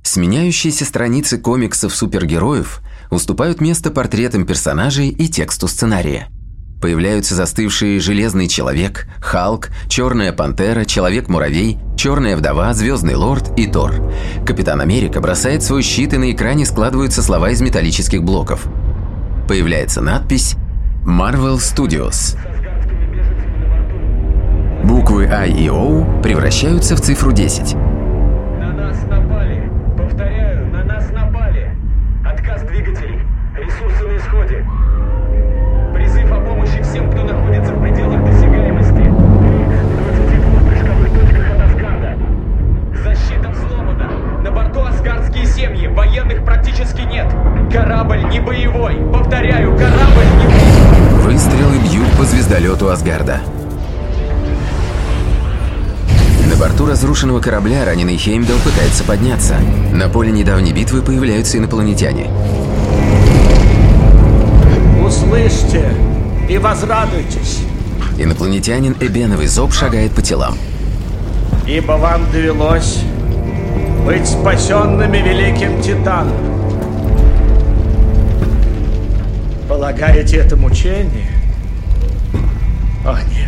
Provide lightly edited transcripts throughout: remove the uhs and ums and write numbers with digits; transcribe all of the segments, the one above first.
Сменяющиеся страницы комиксов-супергероев уступают место портретам персонажей и тексту сценария. Появляются застывшие Железный Человек, Халк, Черная Пантера, Человек-муравей, Черная Вдова, Звездный Лорд и Тор. Капитан Америка бросает свой щит, и на экране складываются слова из металлических блоков. Появляется надпись «Marvel Studios». Буквы I и O превращаются в цифру 10. На нас напали. Повторяю, на нас напали. Отказ двигателей. Ресурсы на исходе. Призыв о помощи всем, кто находится в пределах досягаемости. В 22 прыжковых точках от Асгарда. Защита взломана. На борту асгардские семьи. Военных практически нет. Корабль не боевой. Повторяю, корабль не боевой. Выстрелы бьют по звездолету Асгарда. На борту разрушенного корабля раненый Хеймдалл пытается подняться. На поле недавней битвы появляются инопланетяне. Услышьте и возрадуйтесь. Инопланетянин Эбеновый Зоб шагает по телам. Ибо вам довелось быть спасенными великим Титаном. Полагаете, это мучение? О, нет.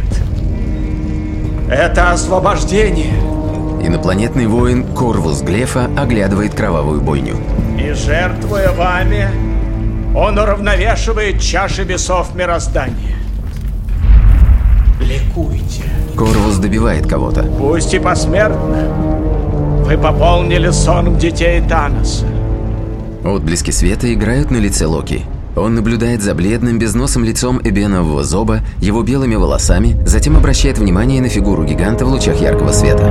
Это освобождение. Инопланетный воин Корвус Глефа оглядывает кровавую бойню. И жертвуя вами, он уравновешивает чаши весов мироздания. Ликуйте. Корвус добивает кого-то. Пусть и посмертно. Вы пополнили сон детей Таноса. Отблески света играют на лице Локи. Он наблюдает за бледным, безносым лицом Эбенового Зоба, его белыми волосами, затем обращает внимание на фигуру гиганта в лучах яркого света.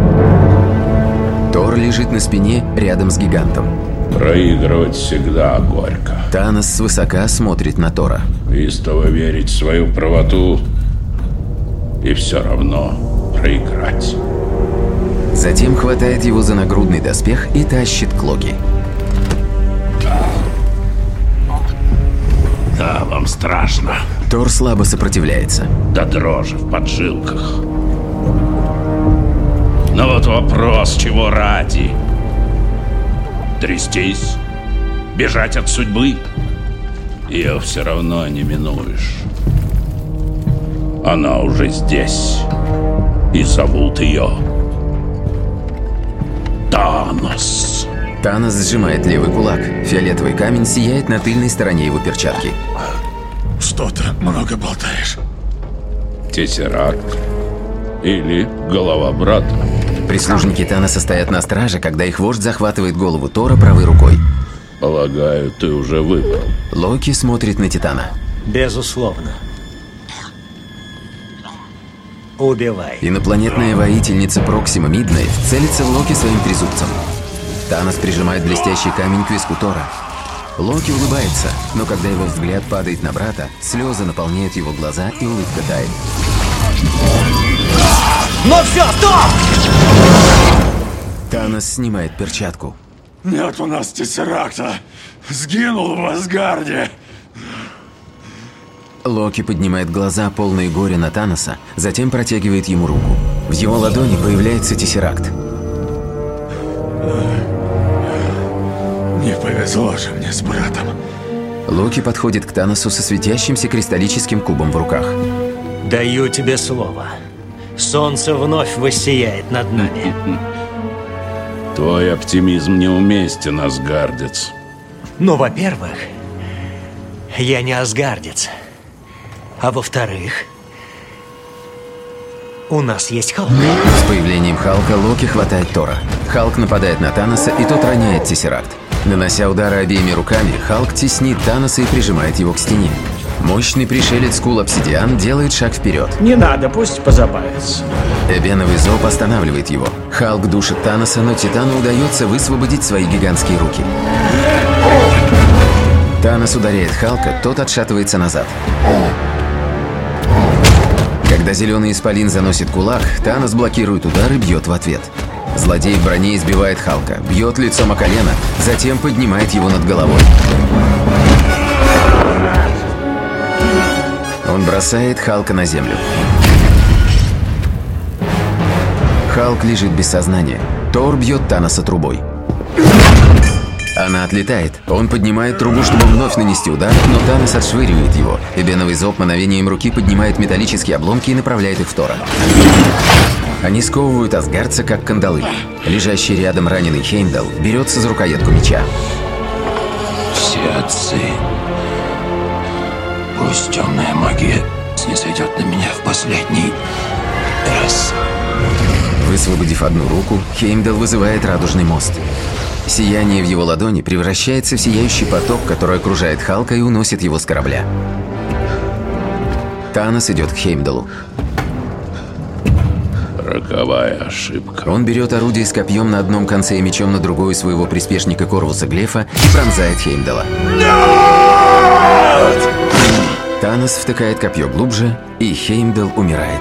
Тор лежит на спине рядом с гигантом. Проигрывать всегда горько. Танос свысока смотрит на Тора. Истово верить в свою правоту и все равно проиграть. Затем хватает его за нагрудный доспех и тащит к Локи. Да, вам страшно. Тор слабо сопротивляется. До дрожи в поджилках. Но вот вопрос, чего ради? Трястись? Бежать от судьбы? Ее все равно не минуешь. Она уже здесь. И зовут ее Танос. Танос сжимает левый кулак. Фиолетовый камень сияет на тыльной стороне его перчатки. Что-то много болтаешь. Тессеракт или голова брата. Прислужники Таноса стоят на страже, когда их вождь захватывает голову Тора правой рукой. Полагаю, ты уже выбрал. Локи смотрит на Титана. Безусловно. Убивай. Инопланетная воительница Проксима Миднайт целится в Локи своим трезубцем. Танос прижимает блестящий камень к виску Тора. Локи улыбается, но когда его взгляд падает на брата, слезы наполняют его глаза и улыбка тает. Ну все, стоп! Танос снимает перчатку. Нет у нас Тессеракта. Сгинул в Асгарде. Локи поднимает глаза, полные горя, на Таноса, затем протягивает ему руку. В его ладони появляется Тессеракт. Не повезло же мне с братом. Локи подходит к Таносу со светящимся кристаллическим кубом в руках. Даю тебе слово. Солнце вновь воссияет над нами. Твой оптимизм неуместен, асгардец. Ну, во-первых, я не асгардец. А во-вторых, у нас есть Халк. С появлением Халка Локи хватает Тора. Халк нападает на Таноса, и тот роняет Тессеракт. Нанося удары обеими руками, Халк теснит Таноса и прижимает его к стене. Мощный пришелец Кул Обсидиан делает шаг вперед. Не надо, пусть позабавится. Эбеновый Зоб останавливает его. Халк душит Таноса, но Титану удается высвободить свои гигантские руки. Танос ударяет Халка, тот отшатывается назад. Когда зеленый исполин заносит кулак, Танос блокирует удар и бьет в ответ. Злодей в броне избивает Халка, бьет лицом о колено, затем поднимает его над головой. Он бросает Халка на землю. Халк лежит без сознания. Тор бьет Таноса трубой. Она отлетает. Он поднимает трубу, чтобы вновь нанести удар, но Танос отшвыривает его. Эбеновый зоб мановением руки поднимает металлические обломки и направляет их в Тора. Они сковывают асгардца, как кандалы. Лежащий рядом раненый Хеймдалл берется за рукоятку меча. Все отцы. Пусть темная магия снизойдет на меня в последний раз. Высвободив одну руку, Хеймдалл вызывает радужный мост. Сияние в его ладони превращается в сияющий поток, который окружает Халка и уносит его с корабля. Танос идет к Хеймдаллу. Роковая ошибка. Он берет орудие с копьем на одном конце и мечом на другой своего приспешника Корвуса Глефа и пронзает Хеймдалла. Танос втыкает копье глубже, и Хеймдалл умирает.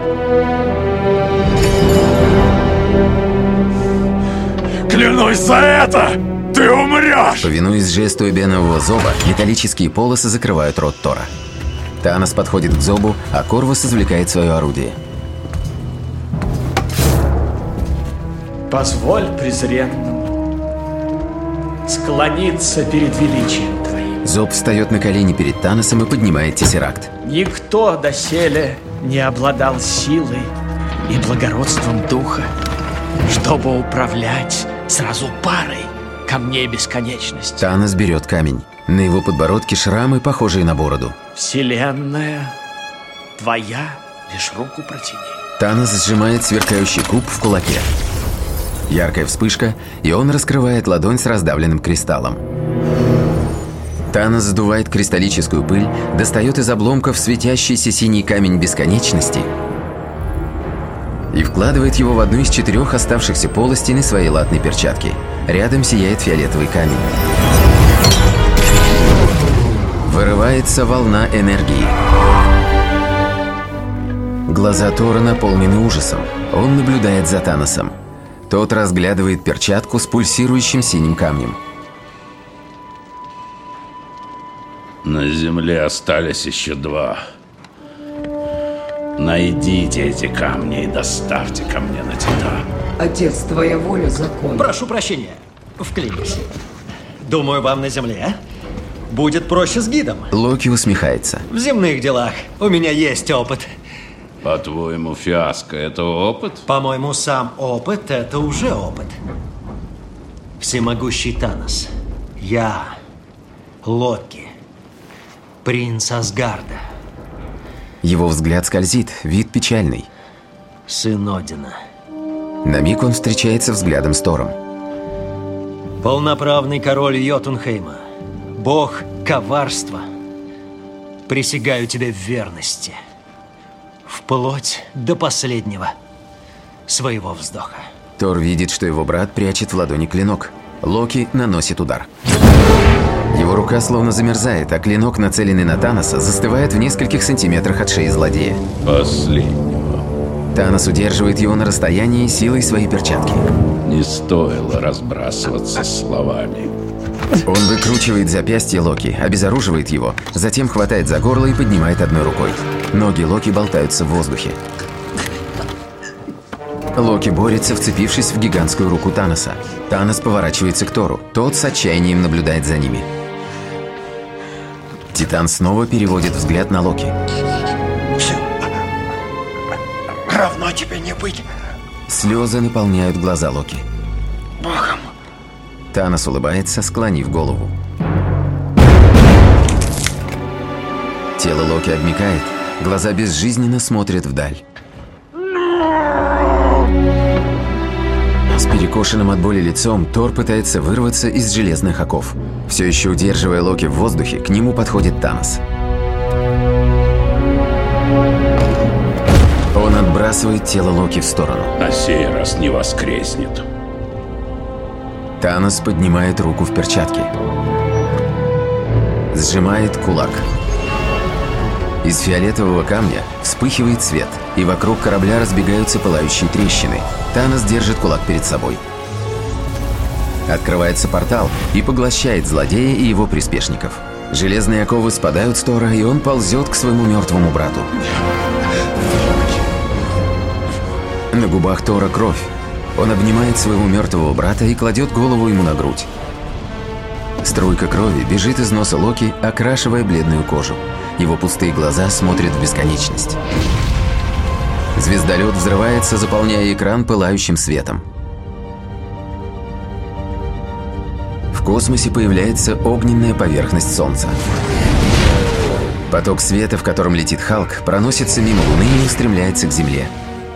Клянусь за это! Ты умрешь! Повинуясь жесту эбенового зоба, металлические полосы закрывают рот Тора. Танос подходит к зобу, а Корвус извлекает свое орудие. Позволь презренному склониться перед величием твоим. Зоб встает на колени перед Таносом и поднимает тессеракт. Никто доселе не обладал силой и благородством духа, чтобы управлять сразу парой камней бесконечности. Танос берет камень. На его подбородке шрамы, похожие на бороду. Вселенная твоя, лишь руку протяни. Танос сжимает сверкающий куб в кулаке. Яркая вспышка, и он раскрывает ладонь с раздавленным кристаллом. Танос сдувает кристаллическую пыль, достает из обломков светящийся синий камень бесконечности и вкладывает его в одну из 4 оставшихся полостей на своей латной перчатке. Рядом сияет фиолетовый камень. Вырывается волна энергии. Глаза Тора наполнены ужасом. Он наблюдает за Таносом. Тот разглядывает перчатку с пульсирующим синим камнем. На земле остались еще 2. Найдите эти камни и доставьте ко мне на Титан. Отец, твоя воля закон. Прошу прощения, вклинюсь. Думаю, вам на земле будет проще с гидом. Локи усмехается. В земных делах у меня есть опыт. По-твоему, фиаско – это опыт? По-моему, сам опыт – это уже опыт. Всемогущий Танос. Я, Локи, принц Асгарда. Его взгляд скользит, вид печальный. Сын Одина. На миг он встречается взглядом с Тором. Полноправный король Йотунхейма. Бог коварства. Присягаю тебе в верности. Вплоть до последнего своего вздоха. Тор видит, что его брат прячет в ладони клинок. Локи наносит удар. Его рука словно замерзает, а клинок, нацеленный на Таноса, застывает в нескольких сантиметрах от шеи злодея. Последнего. Танос удерживает его на расстоянии силой своей перчатки. Не стоило разбрасываться словами. Он выкручивает запястье Локи, обезоруживает его, затем хватает за горло и поднимает одной рукой. Ноги Локи болтаются в воздухе. Локи борется, вцепившись в гигантскую руку Таноса. Танос поворачивается к Тору. Тот с отчаянием наблюдает за ними. Титан снова переводит взгляд на Локи. Все равно тебе не быть Слезы наполняют глаза Локи. Богом. Танос улыбается, склонив голову. Тело Локи обмякает, глаза безжизненно смотрят вдаль. С перекошенным от боли лицом Тор пытается вырваться из железных оков. Все еще удерживая Локи в воздухе, к нему подходит Танос. Он отбрасывает тело Локи в сторону. На сей раз не воскреснет. Танос поднимает руку в перчатке. Сжимает кулак. Из фиолетового камня вспыхивает свет, и вокруг корабля разбегаются пылающие трещины. Танос держит кулак перед собой. Открывается портал и поглощает злодея и его приспешников. Железные оковы спадают с Тора, и он ползет к своему мертвому брату. На губах Тора кровь. Он обнимает своего мертвого брата и кладет голову ему на грудь. Струйка крови бежит из носа Локи, окрашивая бледную кожу. Его пустые глаза смотрят в бесконечность. Звездолет взрывается, заполняя экран пылающим светом. В космосе появляется огненная поверхность Солнца. Поток света, в котором летит Халк, проносится мимо Луны и устремляется к Земле.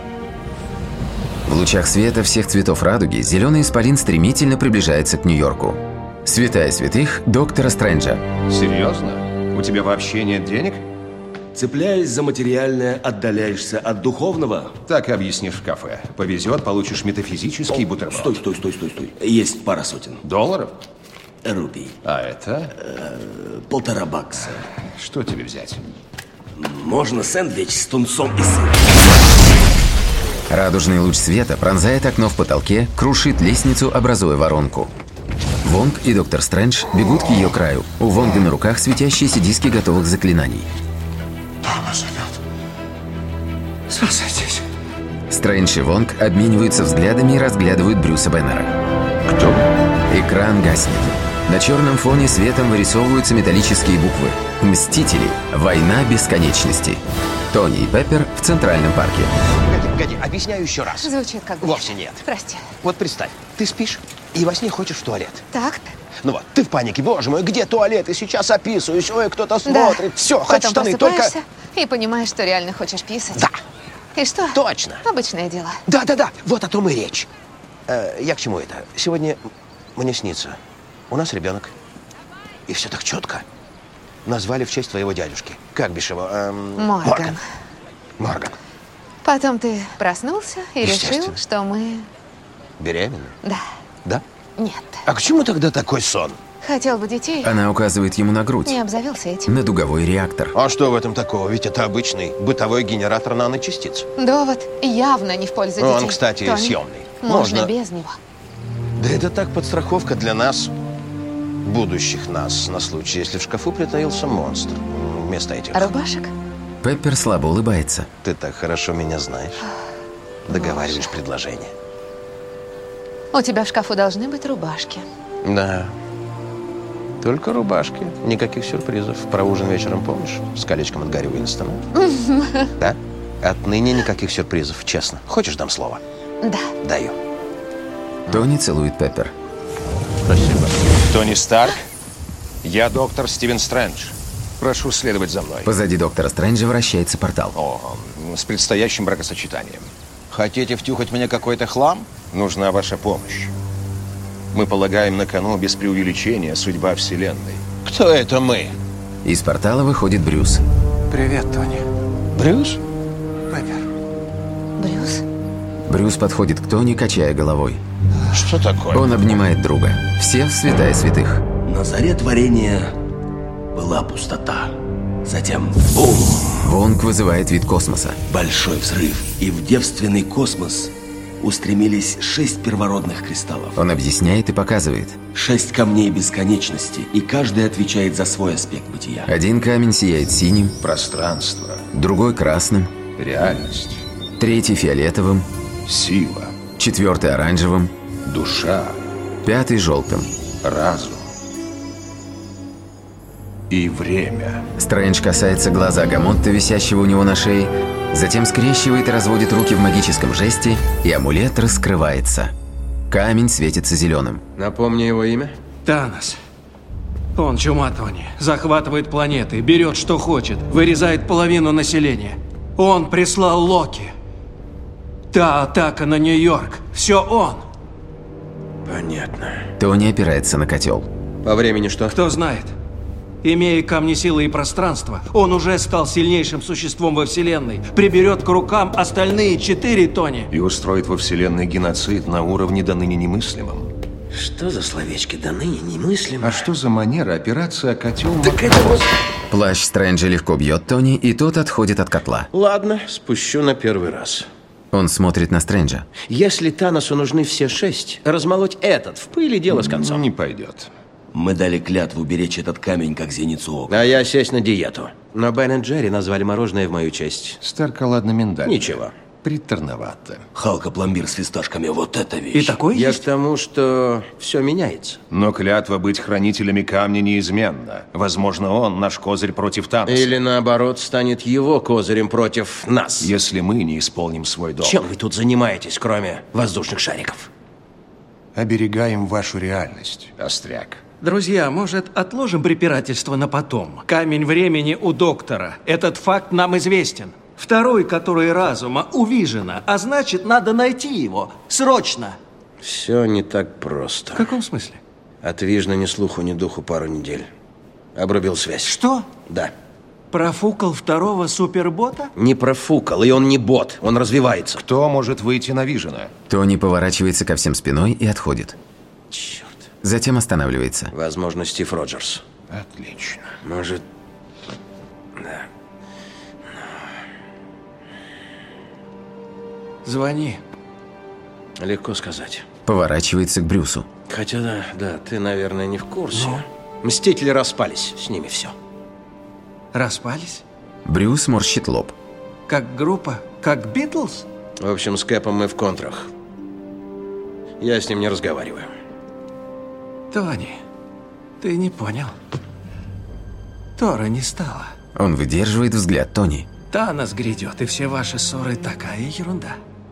В лучах света всех цветов радуги зеленый исполин стремительно приближается к Нью-Йорку. Святая святых доктора Стрэнджа. Серьезно? У тебя вообще нет денег? Цепляясь за материальное, отдаляешься от духовного? Так и объяснишь в кафе. Повезет, получишь метафизический бутерброд. Стой. Есть пара сотен. Долларов? Рупий. А это? $1,5. Что тебе взять? Можно сэндвич с тунцом и сыром. Радужный луч света пронзает окно в потолке, крушит лестницу, образуя воронку. Вонг и доктор Стрэндж бегут к ее краю. У Вонга на руках светящиеся диски готовых заклинаний. Томас идет. Спасайтесь. Стрэндж и Вонг обмениваются взглядами и разглядывают Брюса Беннера. Кто? Экран гаснет. На черном фоне светом вырисовываются металлические буквы. «Мстители. Война бесконечности». Тони и Пеппер в Центральном парке. Погоди, объясняю еще раз. Звучит как бы. Вовсе нет. Прости. Вот представь, ты спишь и во сне хочешь в туалет. Так. Ну вот, ты в панике, боже мой, где туалет? И сейчас описываюсь, ой, кто-то смотрит. Все, хоть Потом штаны, только... просыпаешься и понимаешь, что реально хочешь писать. Да. И что? Точно. Обычное дело. Да, вот о том и речь. Я к чему это? Сегодня мне снится. У нас ребенок. И все так четко. Назвали в честь твоего дядюшки. Как бишь его? Морган. Потом ты проснулся и решил, что мы... Беременны? Да. Да? Нет. А к чему тогда такой сон? Хотел бы детей. Она указывает ему на грудь. Не обзавелся этим. На дуговой реактор. А что в этом такого? Ведь это обычный бытовой генератор наночастиц. Довод явно не в пользу детей. Он, кстати, Тони, съемный. Можно без него. Да это так подстраховка для нас, будущих нас, на случай, если в шкафу притаился монстр. Вместо этих... Рубашек? Пеппер слабо улыбается. Ты так хорошо меня знаешь. Договариваешь предложение. У тебя в шкафу должны быть рубашки. Да. Только рубашки. Никаких сюрпризов. Про ужин вечером помнишь? С колечком от Гарри Уинстона. Да? Отныне никаких сюрпризов, честно. Хочешь, дам слово? Да. Даю. Тони целует Пеппер. Спасибо. Тони Старк, я доктор Стивен Стрэндж. Прошу следовать за мной. Позади доктора Стрэнджа вращается портал. С предстоящим бракосочетанием. Хотите втюхать мне какой-то хлам? Нужна ваша помощь. Мы полагаем, на кону без преувеличения судьба Вселенной. Кто это мы? Из портала выходит Брюс. Привет, Тони. Брюс? Пеппер. Брюс? Брюс подходит к Тони, качая головой. Что такое? Он обнимает друга. Все в святая святых. На заре творения была пустота. Затем бум! Вонг вызывает вид космоса. Большой взрыв. И в девственный космос устремились 6 первородных кристаллов. Он объясняет и показывает. 6 камней бесконечности, и каждый отвечает за свой аспект бытия. Один камень сияет синим, Пространство, другой красным, реальность, третий фиолетовым, сила, четвертый оранжевым, душа, пятый желтым. разум и время. Стрэндж касается глаза Гамонта, висящего у него на шее, затем скрещивает и разводит руки в магическом жесте, и амулет раскрывается. Камень светится зеленым. Напомни его имя. Танос. Он чума, Тони. Захватывает планеты, берет что хочет, вырезает половину населения. Он прислал Локи. Та атака на Нью-Йорк. Все он. Понятно. Тони опирается на котел. По времени что? Кто знает. Имея камни силы и пространства, он уже стал сильнейшим существом во Вселенной. Приберет к рукам остальные 4 Тони. И устроит во Вселенной геноцид на уровне до ныне немыслимом. Что за словечки до ныне немыслимо? А что за манера операция котел? Так это вот... Плащ Стрэнджа легко бьет Тони, и тот отходит от котла. Ладно, спущу на первый раз. Он смотрит на Стрэнджа. Если Таносу нужны все 6, размолоть этот в пыли дело с концом. Не пойдет. Мы дали клятву беречь этот камень, как зеницу ока. А я сесть на диету. Но Бен и Джерри назвали мороженое в мою честь. Старка, ладно, миндаль. Ничего. приторновато. Халка-пломбир с фисташками, вот это вещь. И такой Я есть? к тому, что все меняется. Но клятва быть хранителями камня неизменна. Возможно, он наш козырь против Таноса. Или наоборот, станет его козырем против нас. Если мы не исполним свой долг. Чем вы тут занимаетесь, кроме воздушных шариков? Оберегаем вашу реальность, Остряк. Друзья, может, отложим препирательство на потом? Камень времени у доктора. Этот факт нам известен. Второй, который разума, увижено, а значит, надо найти его. Срочно! Все не так просто. В каком смысле? От Вижна ни слуху, ни духу пару недель. Обрубил связь. Что? Да. Профукал второго супербота? Не профукал, и он не бот, он развивается. Кто может выйти на Вижена? Тони поворачивается ко всем спиной и отходит. Черт. Затем останавливается. Возможно, Стив Роджерс. Отлично. Может... Да. Звони. Легко сказать. Поворачивается к Брюсу. Хотя да, ты, наверное, не в курсе. Мстители распались, с ними все. Распались? Брюс морщит лоб. Как группа? Как Битлз? В общем, с Кэпом мы в контрах. Я с ним не разговариваю. Тони, ты не понял. Тора не стало. Он выдерживает взгляд Тони. Танос грядет, и все ваши ссоры такая ерунда.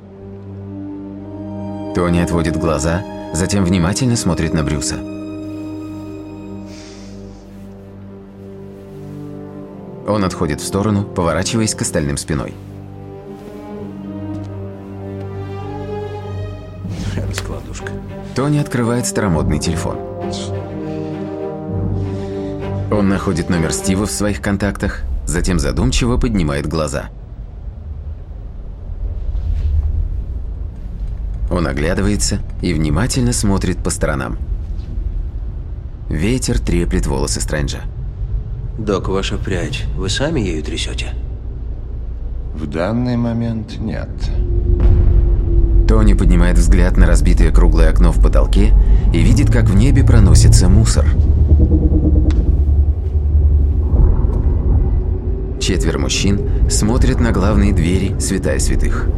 Тони отводит глаза, затем внимательно смотрит на Брюса. Он отходит в сторону, поворачиваясь к остальным спиной. Раскладушка. Тони открывает старомодный телефон. Он находит номер Стива в своих контактах, затем задумчиво поднимает глаза. Он оглядывается и внимательно смотрит по сторонам. Ветер треплет волосы Стрэнджа. Док, ваша прядь, вы сами ею трясете? В данный момент нет. Тони поднимает взгляд на разбитое круглое окно в потолке и видит, как в небе проносится мусор. Четверо мужчин смотрят на главные двери Святая Святых.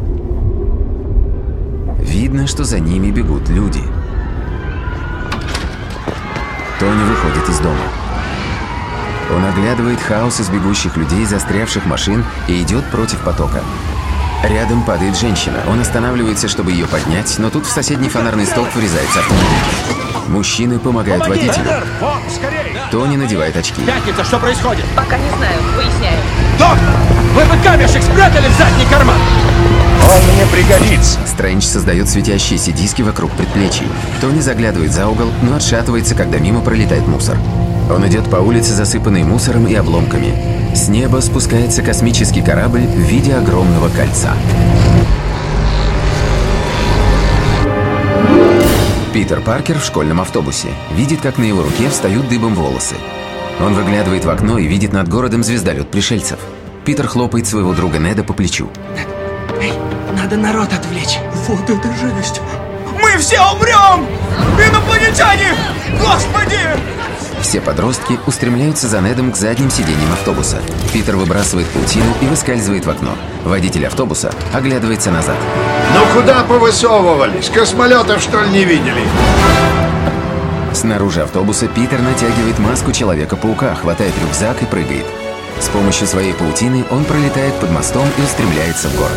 Видно, что за ними бегут люди. Тони выходит из дома. Он оглядывает хаос из бегущих людей, застрявших машин, и идет против потока. Рядом падает женщина. Он останавливается, чтобы ее поднять, но тут в соседний фонарный столб врезается автомобиль. Мужчины помогают водителю. Тони надевает очки. Пятница, что происходит? Пока не знаю, выясняю. Доктор! Вы бы камешек спрятали в задний карман! Он мне пригодится. Стрэндж создает светящиеся диски вокруг предплечий. Тони заглядывает за угол, но отшатывается, когда мимо пролетает мусор. Он идет по улице, засыпанной мусором и обломками. С неба спускается космический корабль в виде огромного кольца. Питер Паркер в школьном автобусе. Видит, как на его руке встают дыбом волосы. Он выглядывает в окно и видит над городом звездолет пришельцев. Питер хлопает своего друга Неда по плечу. Эй, надо народ отвлечь. Вот это жесть! Мы все умрем! Инопланетяне! Господи! Все подростки устремляются за Недом к задним сиденьям автобуса. Питер выбрасывает паутину и выскальзывает в окно. Водитель автобуса оглядывается назад. Ну куда повысовывались? Космолетов, что ли, не видели? Снаружи автобуса Питер натягивает маску Человека-паука, хватает рюкзак и прыгает. С помощью своей паутины он пролетает под мостом и устремляется в город.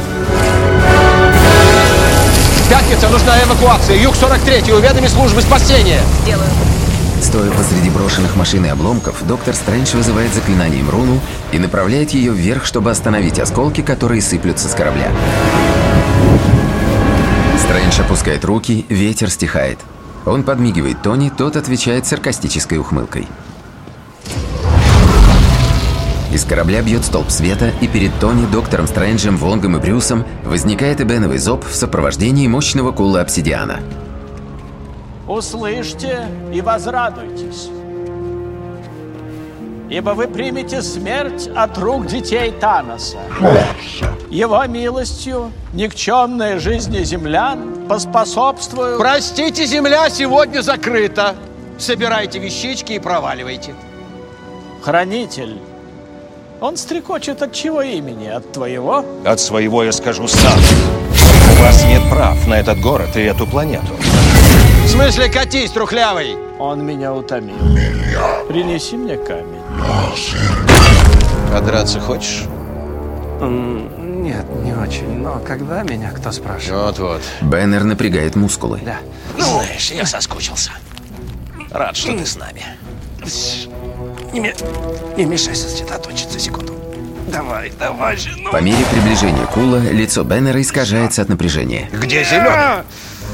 Пятница, нужна эвакуация. Юг 43, уведоми службы спасения. Сделаю. Стоя посреди брошенных машин и обломков, доктор Стрэндж вызывает заклинанием руну и направляет ее вверх, чтобы остановить осколки, которые сыплются с корабля. Стрэндж опускает руки, ветер стихает. Он подмигивает Тони, тот отвечает саркастической ухмылкой. Из корабля бьет столб света, и перед Тони, доктором Стрэнджем, Вонгом и Брюсом возникает эбеновый зоб в сопровождении мощного кула обсидиана. Услышьте и возрадуйтесь, ибо вы примете смерть от рук детей Таноса. Его милостью никчемной жизни землян поспособствуют... Простите, земля сегодня закрыта. Собирайте вещички и проваливайте. Хранитель, Он стрекочет от чего имени? От твоего? От своего я скажу сам. У вас нет прав на этот город и эту планету. В смысле, катись, трухлявый? Он меня утомил. Принеси мне камень. А драться хочешь? Нет, не очень. Но когда меня кто спрашивает? Вот-вот. Бэннер напрягает мускулы. Да. Знаешь, я соскучился. Рад, что ты с нами. Не мешай сосредоточиться секунду. Давай, же, ну. По мере приближения Кула лицо Бэннера искажается от напряжения. Где зеленый?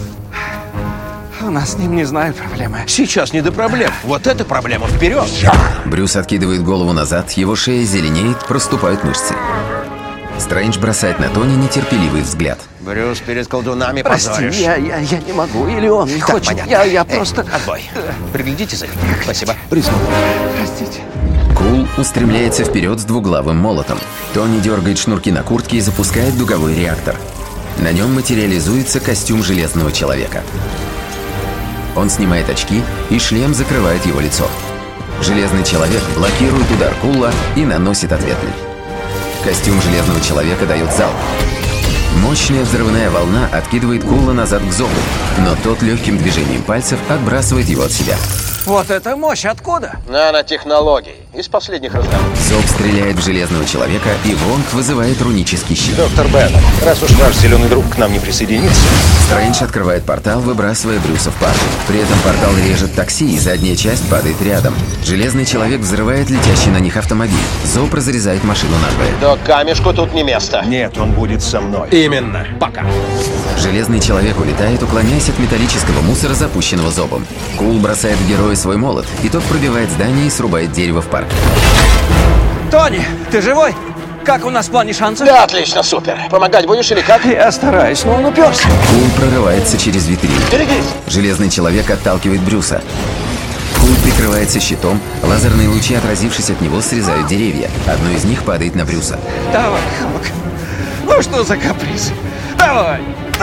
У нас с ним, не знаю, проблемы. Сейчас не до проблем. Вот эта проблема вперед. Брюс откидывает голову назад, его шея зеленеет, проступают мышцы. Стрэндж бросает на Тони нетерпеливый взгляд. Брюс, перед колдунами Прости, позоришь. я не могу, или он не хочет. Понятно. Я просто... Отбой. Приглядите за ним. Спасибо. Простите. Кул устремляется вперед с двуглавым молотом. Тони дергает шнурки на куртке и запускает дуговой реактор. На нем материализуется костюм Железного Человека. Он снимает очки, и шлем закрывает его лицо. Железный Человек блокирует удар Кула и наносит ответный. Костюм Железного Человека дает залп. Мощная взрывная волна откидывает Кула назад к Зобу, но тот легким движением пальцев отбрасывает его от себя. Вот это мощь, откуда? Нанотехнологии. Из последних разработок. Зоб стреляет в Железного Человека, и Вонг вызывает рунический щит. Доктор Беннер, раз уж ваш зеленый друг к нам не присоединится... Стрэндж открывает портал, выбрасывая Брюса в пар. При этом портал режет такси, и задняя часть падает рядом. Железный Человек взрывает летящий на них автомобиль. Зоб разрезает машину надвое. Да камешку тут не место. Нет, он будет со мной. Именно. Пока. Железный Человек улетает, уклоняясь от металлического мусора, запущенного Зобом. Кул бросает в героя свой молот, и тот пробивает здание и срубает дерево в парке. Тони, ты живой? Как у нас в плане шансов? Да, отлично, супер. Помогать будешь или как? Я стараюсь, но он уперся. Кул прорывается через витрину. Берегись! Железный Человек отталкивает Брюса. Кул прикрывается щитом, лазерные лучи, отразившись от него, срезают деревья. Одно из них падает на Брюса. Давай, Халк. Ну что за каприз? Давай!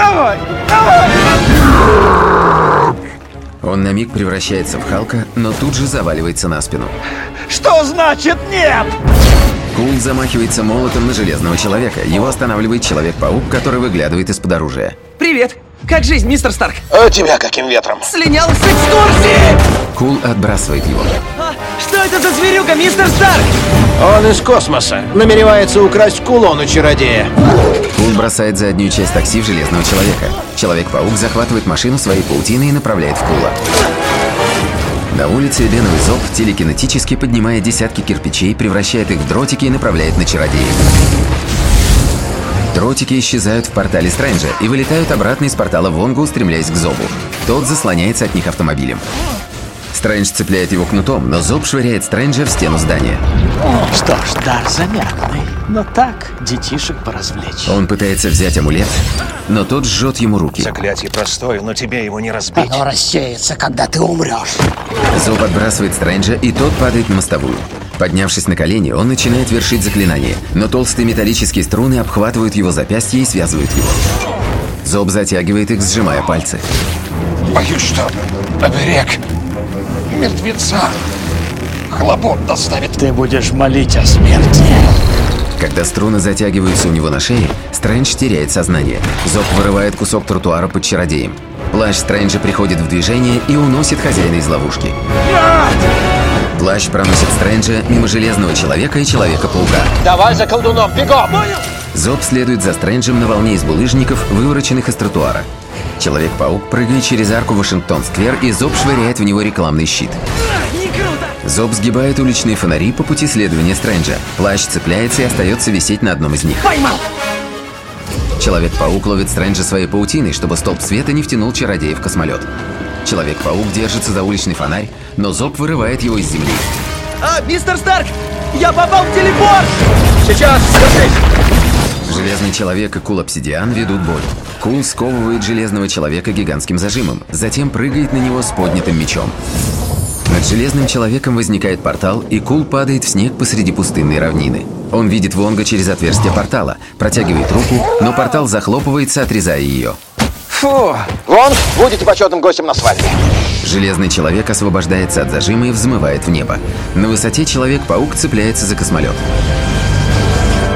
Он на миг превращается в Халка, но тут же заваливается на спину. Что значит нет? Кул замахивается молотом на Железного Человека. Его останавливает Человек-паук, который выглядывает из-под оружия. Привет! Как жизнь, мистер Старк? А тебя каким ветром? Слинял с экскурсии! Кул отбрасывает его. Что это за зверюга, мистер Старк? Он из космоса. Намеревается украсть кулон у чародея. Кул бросает заднюю часть такси в Железного Человека. Человек-паук захватывает машину своей паутиной и направляет в Кула. На улице эденовый Зоб телекинетически поднимает десятки кирпичей, превращает их в дротики и направляет на чародея. Дротики исчезают в портале Стрэнджа и вылетают обратно из портала Вонга, устремляясь к Зобу. Тот заслоняется от них автомобилем. Стрэндж цепляет его кнутом, но Зоб швыряет Стрэнджа в стену здания. Что ж, дар занятный. Но так, детишек поразвлечь. Он пытается взять амулет, но тот жжет ему руки. Заклятие простое, но тебе его не разбить. Оно рассеется, когда ты умрешь. Зоб отбрасывает Стрэнджа, и тот падает на мостовую. Поднявшись на колени, он начинает вершить заклинание, но толстые металлические струны обхватывают его запястье и связывают его. Зоб затягивает их, сжимая пальцы. Боюсь, что оберег мертвеца хлопот доставит. Ты будешь молить о смерти. Когда струны затягиваются у него на шее, Стрэндж теряет сознание. Зоб вырывает кусок тротуара под чародеем. Плащ Стрэнджа приходит в движение и уносит хозяина из ловушки. Плащ проносит Стрэнджа мимо Железного Человека и Человека-паука. Давай за колдуном, бегом! Зоб следует за Стрэнджем на волне из булыжников, вывороченных из тротуара. Человек-паук прыгает через арку Вашингтон-сквер, и Зоб швыряет в него рекламный щит. Зоб сгибает уличные фонари по пути следования Стрэнджа. Плащ цепляется и остается висеть на одном из них. Поймал! Человек-паук ловит Стрэнджа своей паутиной, чтобы столб света не втянул чародея в космолет. Человек-паук держится за уличный фонарь, но Зоб вырывает его из земли. Мистер Старк! Я попал в телепорт! Сейчас, держись! Железный Человек и Кул-Обсидиан ведут бой. Кул сковывает Железного Человека гигантским зажимом, затем прыгает на него с поднятым мечом. Над Железным Человеком возникает портал, и Кул падает в снег посреди пустынной равнины. Он видит Вонга через отверстие портала, протягивает руку, но портал захлопывается, отрезая ее. Фу! Вонг, будете почетным гостем на свадьбе. Железный Человек освобождается от зажима и взмывает в небо. На высоте Человек-паук цепляется за космолет.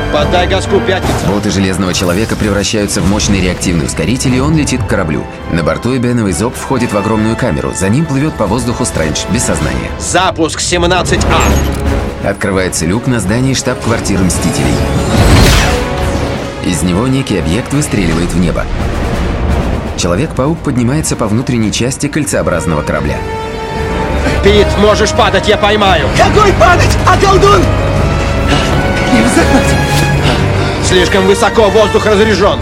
Подай газку, пятница. Боты Железного Человека превращаются в мощный реактивный ускоритель, и он летит к кораблю. На борту эбеновый зоб входит в огромную камеру. За ним плывет по воздуху Стрэндж, без сознания. Запуск 17А. Открывается люк на здании штаб-квартиры Мстителей. Из него некий объект выстреливает в небо. Человек-паук поднимается по внутренней части кольцеобразного корабля. Пит, можешь падать, я поймаю. Какой падать? А колдун? Не высохнуть. Слишком высоко, воздух разряжен.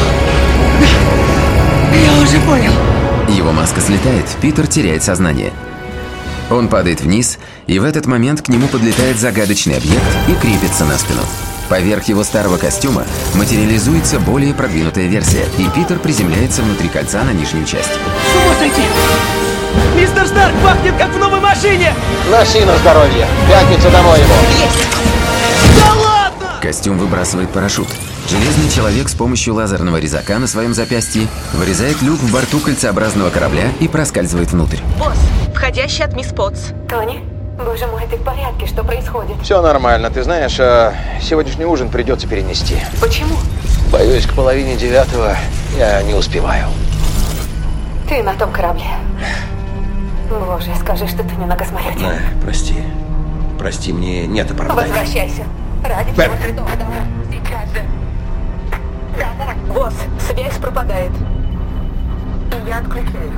Я уже понял. Его маска слетает, Питер теряет сознание. Он падает вниз, и в этот момент к нему подлетает загадочный объект и крепится на спину. Поверх его старого костюма материализуется более продвинутая версия, и Питер приземляется внутри кольца на нижнюю часть. С ума сойти! Мистер Старк пахнет, как в новой машине! Носи на здоровье. Пятница домой его. Да ладно! Костюм выбрасывает парашют. Железный Человек с помощью лазерного резака на своем запястье вырезает люк в борту кольцеобразного корабля и проскальзывает внутрь. Босс, входящий от мисс Потс. Тони, боже мой, ты в порядке? Что происходит? Все нормально. Ты знаешь, сегодняшний ужин придется перенести. Почему? Боюсь, к 8:30 я не успеваю. Ты на том корабле. Боже, скажи, что ты не на космолете. Прости. Прости, мне нет оправдания. Возвращайся. Ради всего святого, давай. Сейчас же. Давай. Босс, связь пропадает. И я отключаю.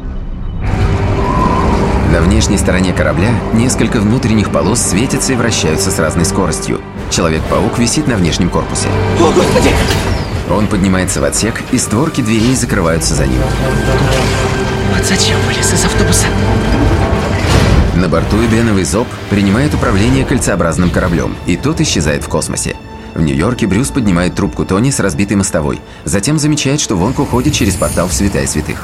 На внешней стороне корабля несколько внутренних полос светятся и вращаются с разной скоростью. Человек-паук висит на внешнем корпусе. О, Господи! Он поднимается в отсек, и створки дверей закрываются за ним. Вот зачем вылез из автобуса? На борту эбеновый зоб принимает управление кольцеобразным кораблем, и тот исчезает в космосе. В Нью-Йорке Брюс поднимает трубку Тони с разбитой мостовой. Затем замечает, что Вонг уходит через портал в Святая Святых.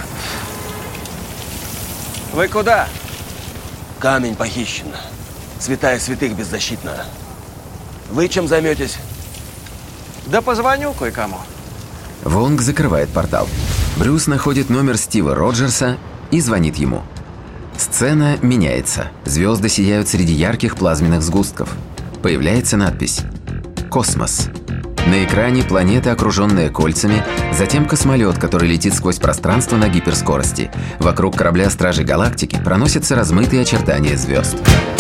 Вы куда? Камень похищен. Святая Святых беззащитна. Вы чем займетесь? Да позвоню кое-кому. Вонг закрывает портал. Брюс находит номер Стива Роджерса и звонит ему. Сцена меняется. Звезды сияют среди ярких плазменных сгустков. Появляется надпись «Космос». На экране планета, окруженная кольцами, затем космолет, который летит сквозь пространство на гиперскорости. Вокруг корабля Стражей Галактики проносятся размытые очертания звезд.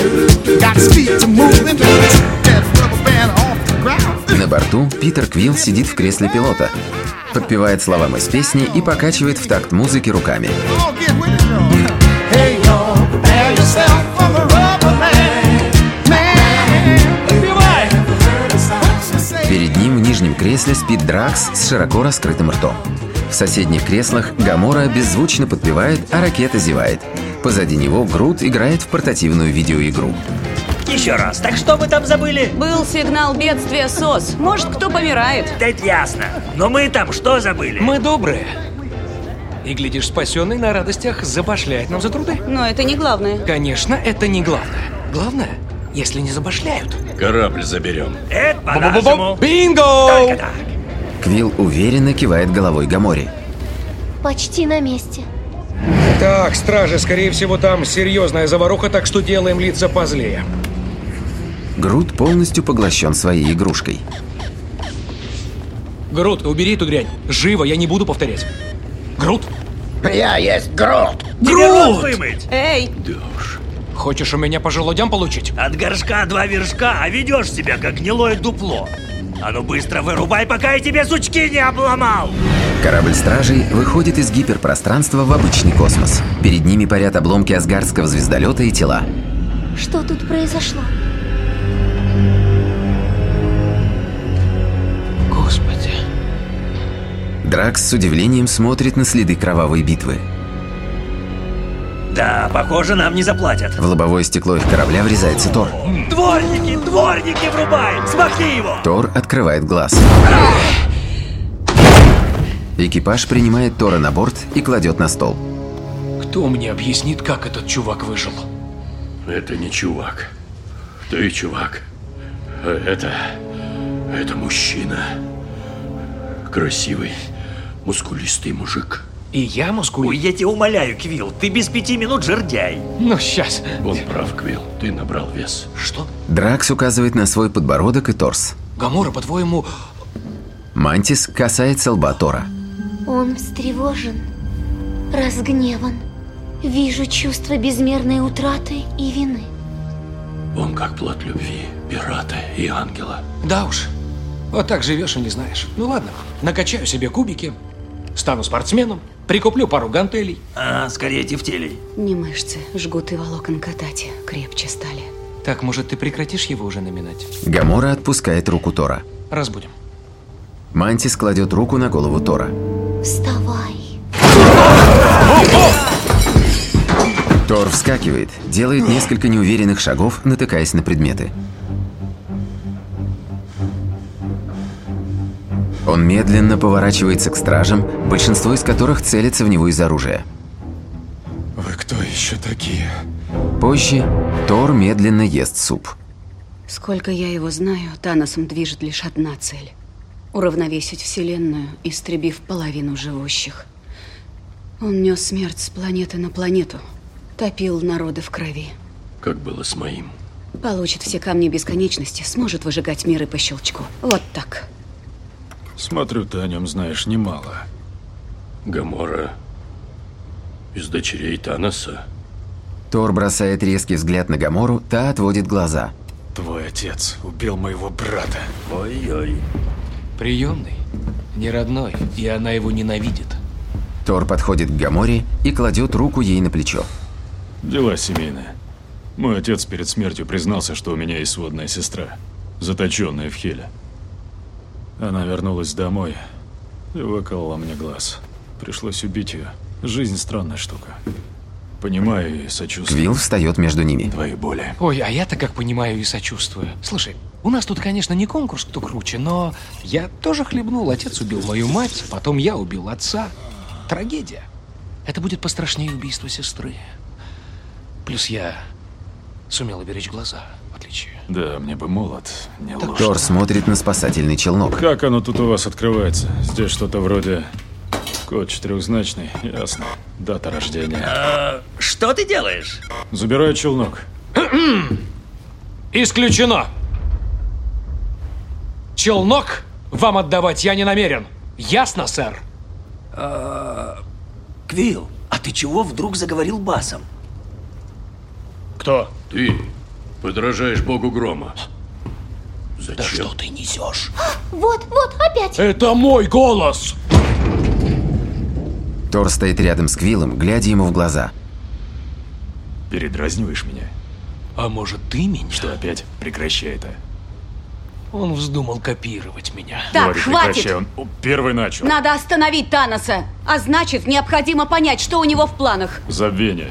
На борту Питер Квилл сидит в кресле пилота, подпевает словам из песни и покачивает в такт музыки руками. Перед ним в нижнем кресле спит Дракс с широко раскрытым ртом. В соседних креслах Гамора беззвучно подпевает, а Ракета зевает. Позади него Грут играет в портативную видеоигру. Еще раз, так что вы там забыли? Был сигнал бедствия СОС. Может, кто помирает? Да это ясно. Но мы там что забыли? Мы добрые. И, глядишь, спасенный на радостях забашляет нам за труды. Но это не главное. Конечно, это не главное. Главное, если не забашляют. Корабль заберем. Это по-нашему. Бинго! Только так. Квилл уверенно кивает головой Гаморе. Почти на месте. Так, стражи, скорее всего, там серьезная заваруха, так что делаем лица позлее. Грут полностью поглощен своей игрушкой. Грут, убери эту дрянь. Живо, я не буду повторять. Грут? Я есть Грут. Грут! Вымыть. Эй! Дёж. Хочешь у меня по желудям получить? От горшка 2 вершка, а ведешь себя как гнилое дупло. А ну быстро вырубай, пока я тебе сучки не обломал! Корабль Стражей выходит из гиперпространства в обычный космос. Перед ними парят обломки асгардского звездолета и тела. Что тут произошло? Господи. Дракс с удивлением смотрит на следы кровавой битвы. Да, похоже, нам не заплатят. В лобовое стекло их корабля врезается Тор. Дворники, врубай! Смахни его! Тор открывает глаз. Экипаж принимает Тора на борт и кладет на стол. Кто мне объяснит, как этот чувак выжил? Это не чувак. Ты чувак. Это мужчина. Красивый, мускулистый мужик. И я мускулистый? Ой, я тебя умоляю, Квилл, ты без 5 минут жердяй. Ну, сейчас. Он прав, Квилл, ты набрал вес. Что? Дракс указывает на свой подбородок и торс. Гамора, по-твоему... Мантис касается лба Тора. Он встревожен, разгневан. Вижу чувство безмерной утраты и вины. Он как плод любви, пирата и ангела. Да уж. Вот так живешь и не знаешь. Ну ладно, накачаю себе кубики, стану спортсменом, прикуплю пару гантелей. Скорее тефтелей. Не мышцы, жгуты волокон катати крепче стали. Так, может, ты прекратишь его уже наминать? Гамора отпускает руку Тора. Разбудим. Мантис кладет руку на голову Тора. Вставай. Тор вскакивает, делает несколько неуверенных шагов, натыкаясь на предметы. Он медленно поворачивается к стражам, большинство из которых целятся в него из оружия. Вы кто еще такие? Позже Тор медленно ест суп. Сколько я его знаю, Таносом движет лишь одна цель. Уравновесить Вселенную, истребив половину живущих. Он нес смерть с планеты на планету. Топил народы в крови. Как было с моим. Получит все камни бесконечности, сможет выжигать миры по щелчку. Вот так. Смотрю, ты о нем знаешь немало. Гамора из дочерей Таноса. Тор бросает резкий взгляд на Гамору, та отводит глаза. Твой отец убил моего брата. Ой-ой. Приемный, не родной, и она его ненавидит. Тор подходит к Гаморе и кладет руку ей на плечо. Дела семейные. Мой отец перед смертью признался, что у меня есть сводная сестра, заточенная в Хеле. Она вернулась домой и выколола мне глаз. Пришлось убить ее. Жизнь странная штука. Понимаю и сочувствую. Квилл встает между ними. Твои боли. Ой, а я-то как понимаю и сочувствую. Слушай, у нас тут, конечно, не конкурс, кто круче, но я тоже хлебнул. Отец убил мою мать, потом я убил отца. Трагедия. Это будет пострашнее убийства сестры. Плюс я сумел уберечь глаза, в отличие. Да, мне бы молот, не ложь. Тор смотрит на спасательный челнок. Как оно тут у вас открывается? Здесь что-то вроде... Код четырехзначный, ясно. Дата рождения. Что ты делаешь? Забираю челнок. Исключено! Челнок вам отдавать я не намерен. Ясно, сэр? Квилл, а ты чего вдруг заговорил басом? Кто? Ты подражаешь богу грома. Зачем? Да что ты несешь? Вот, опять. Это мой голос! Тор стоит рядом с Квиллом, глядя ему в глаза. Передразниваешь меня? А может, ты меня? Что опять? Прекращай это. Он вздумал копировать меня. Так, Говори, хватит! прекращай, он первый начал. Надо остановить Таноса. А значит, необходимо понять, что у него в планах. Забвение.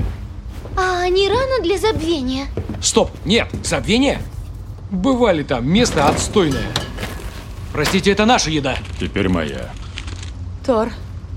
А не рано для забвения? Стоп, нет, забвение? Бывали там, место отстойное. Простите, это наша еда. Теперь моя. Тор,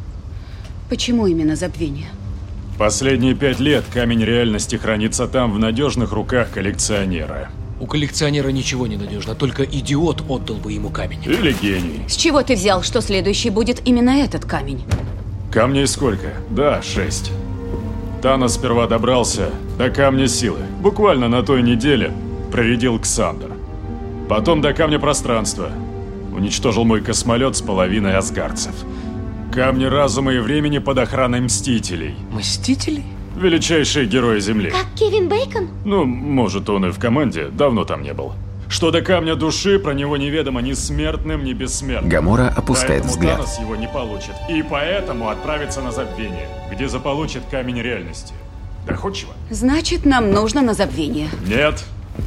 почему именно забвение? Последние 5 лет камень реальности хранится там в надежных руках коллекционера. У коллекционера ничего не надежно, только идиот отдал бы ему камень. Или гений. С чего ты взял, что следующий будет именно этот камень? Камней сколько? Да, 6. Танос сперва добрался до камня силы. Буквально на той неделе проредил Ксандр. Потом до камня пространства. Уничтожил мой космолет с половиной асгардцев. Камни разума и времени под охраной Мстителей. Мстителей? Величайшие герои Земли. Как Кевин Бейкон? Ну, может, он и в команде, давно там не был. Что до камня души, про него неведомо ни смертным, ни бессмертным. Гамора опускает поэтому взгляд. Танос его не получит. И поэтому отправится на забвение, где заполучит камень реальности. Доходчиво? Значит, нам нужно на забвение. Нет.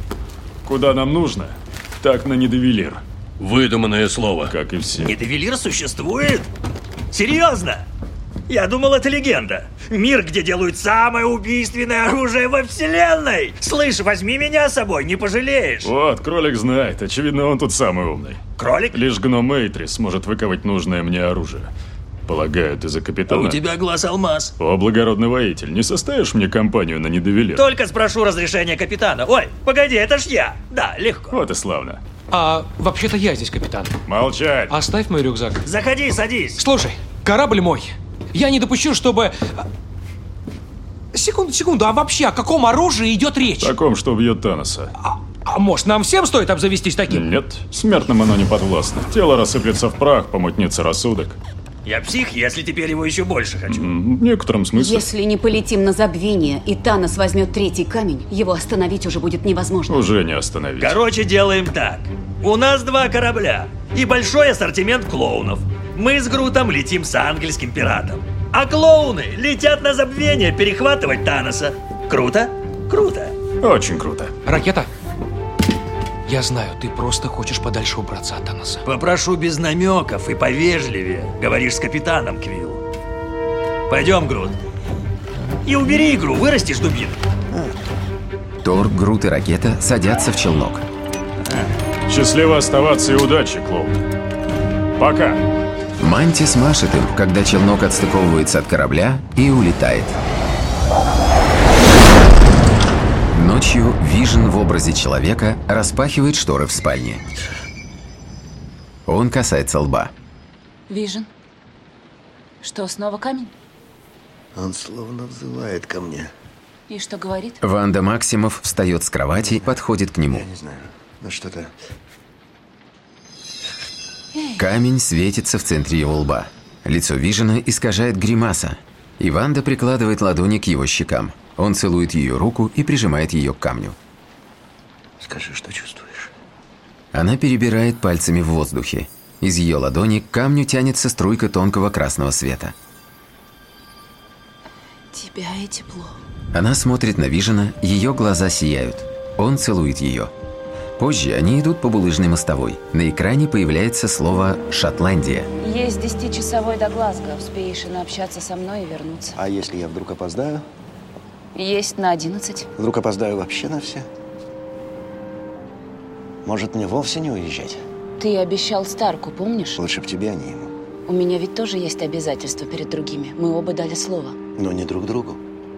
Куда нам нужно? Так на Недовелир. Выдуманное слово. Как и все. Недовелир существует? Серьезно? Я думал, это легенда. Мир, где делают самое убийственное оружие во вселенной. Слышь, возьми меня с собой, не пожалеешь. Вот, кролик знает. Очевидно, он тут самый умный. Кролик? Лишь гном Эйтрис сможет выковать нужное мне оружие. Полагаю, ты за капитана? У тебя глаз алмаз. О, благородный воитель, не составишь мне компанию на Недовелир? Только спрошу разрешения капитана. Ой, погоди, это ж я. Да, легко. Вот и славно. А вообще-то я здесь капитан. Молчать. Оставь мой рюкзак. Заходи, садись. Слушай, корабль мой. Я не допущу, чтобы... Секунду, а вообще о каком оружии идет речь? Таком, что бьет Таноса. А может, нам всем стоит обзавестись таким? Нет, смертным оно не подвластно. Тело рассыплется в прах, помутнится рассудок. Я псих, если теперь его еще больше хочу. В некотором смысле. Если не полетим на забвение, и Танос возьмет третий камень, его остановить уже будет невозможно. Уже не остановить. Короче, делаем так. У нас 2 корабля и большой ассортимент клоунов. Мы с Грутом летим с ангельским пиратом. А клоуны летят на забвение перехватывать Таноса. Круто? Круто. Очень круто. Ракета, я знаю, ты просто хочешь подальше убраться от Таноса. Попрошу без намеков и повежливее. Говоришь с капитаном, Квилл. Пойдем, Грут. И убери игру, вырастешь дубину. Тор, Грут и Ракета садятся в челнок. Счастливо оставаться и удачи, клоун. Пока. Мантис машет им, когда челнок отстыковывается от корабля и улетает. Ночью Вижен в образе человека распахивает шторы в спальне. Он касается лба. Вижен, что, снова камень? Он словно взывает ко мне. И что говорит? Ванда Максимов встает с кровати и подходит к нему. Я не знаю, но что-то... Камень светится в центре его лба. Лицо Вижена искажает гримаса. И Ванда прикладывает ладони к его щекам. Он целует ее руку и прижимает ее к камню. Скажи, что чувствуешь. Она перебирает пальцами в воздухе. Из ее ладони к камню тянется струйка тонкого красного света. Тебя и тепло. Она смотрит на Вижена, ее глаза сияют. Он целует ее. Позже они идут по булыжной мостовой. На экране появляется слово «Шотландия». Есть 10-часовой до Глазго. Успеешь и наобщаться со мной и вернуться. А если я вдруг опоздаю? Есть на 11. Вдруг опоздаю вообще на все? Может, мне вовсе не уезжать? Ты обещал Старку, помнишь? Лучше б тебе, а не ему. У меня ведь тоже есть обязательства перед другими. Мы оба дали слово. Но не друг другу.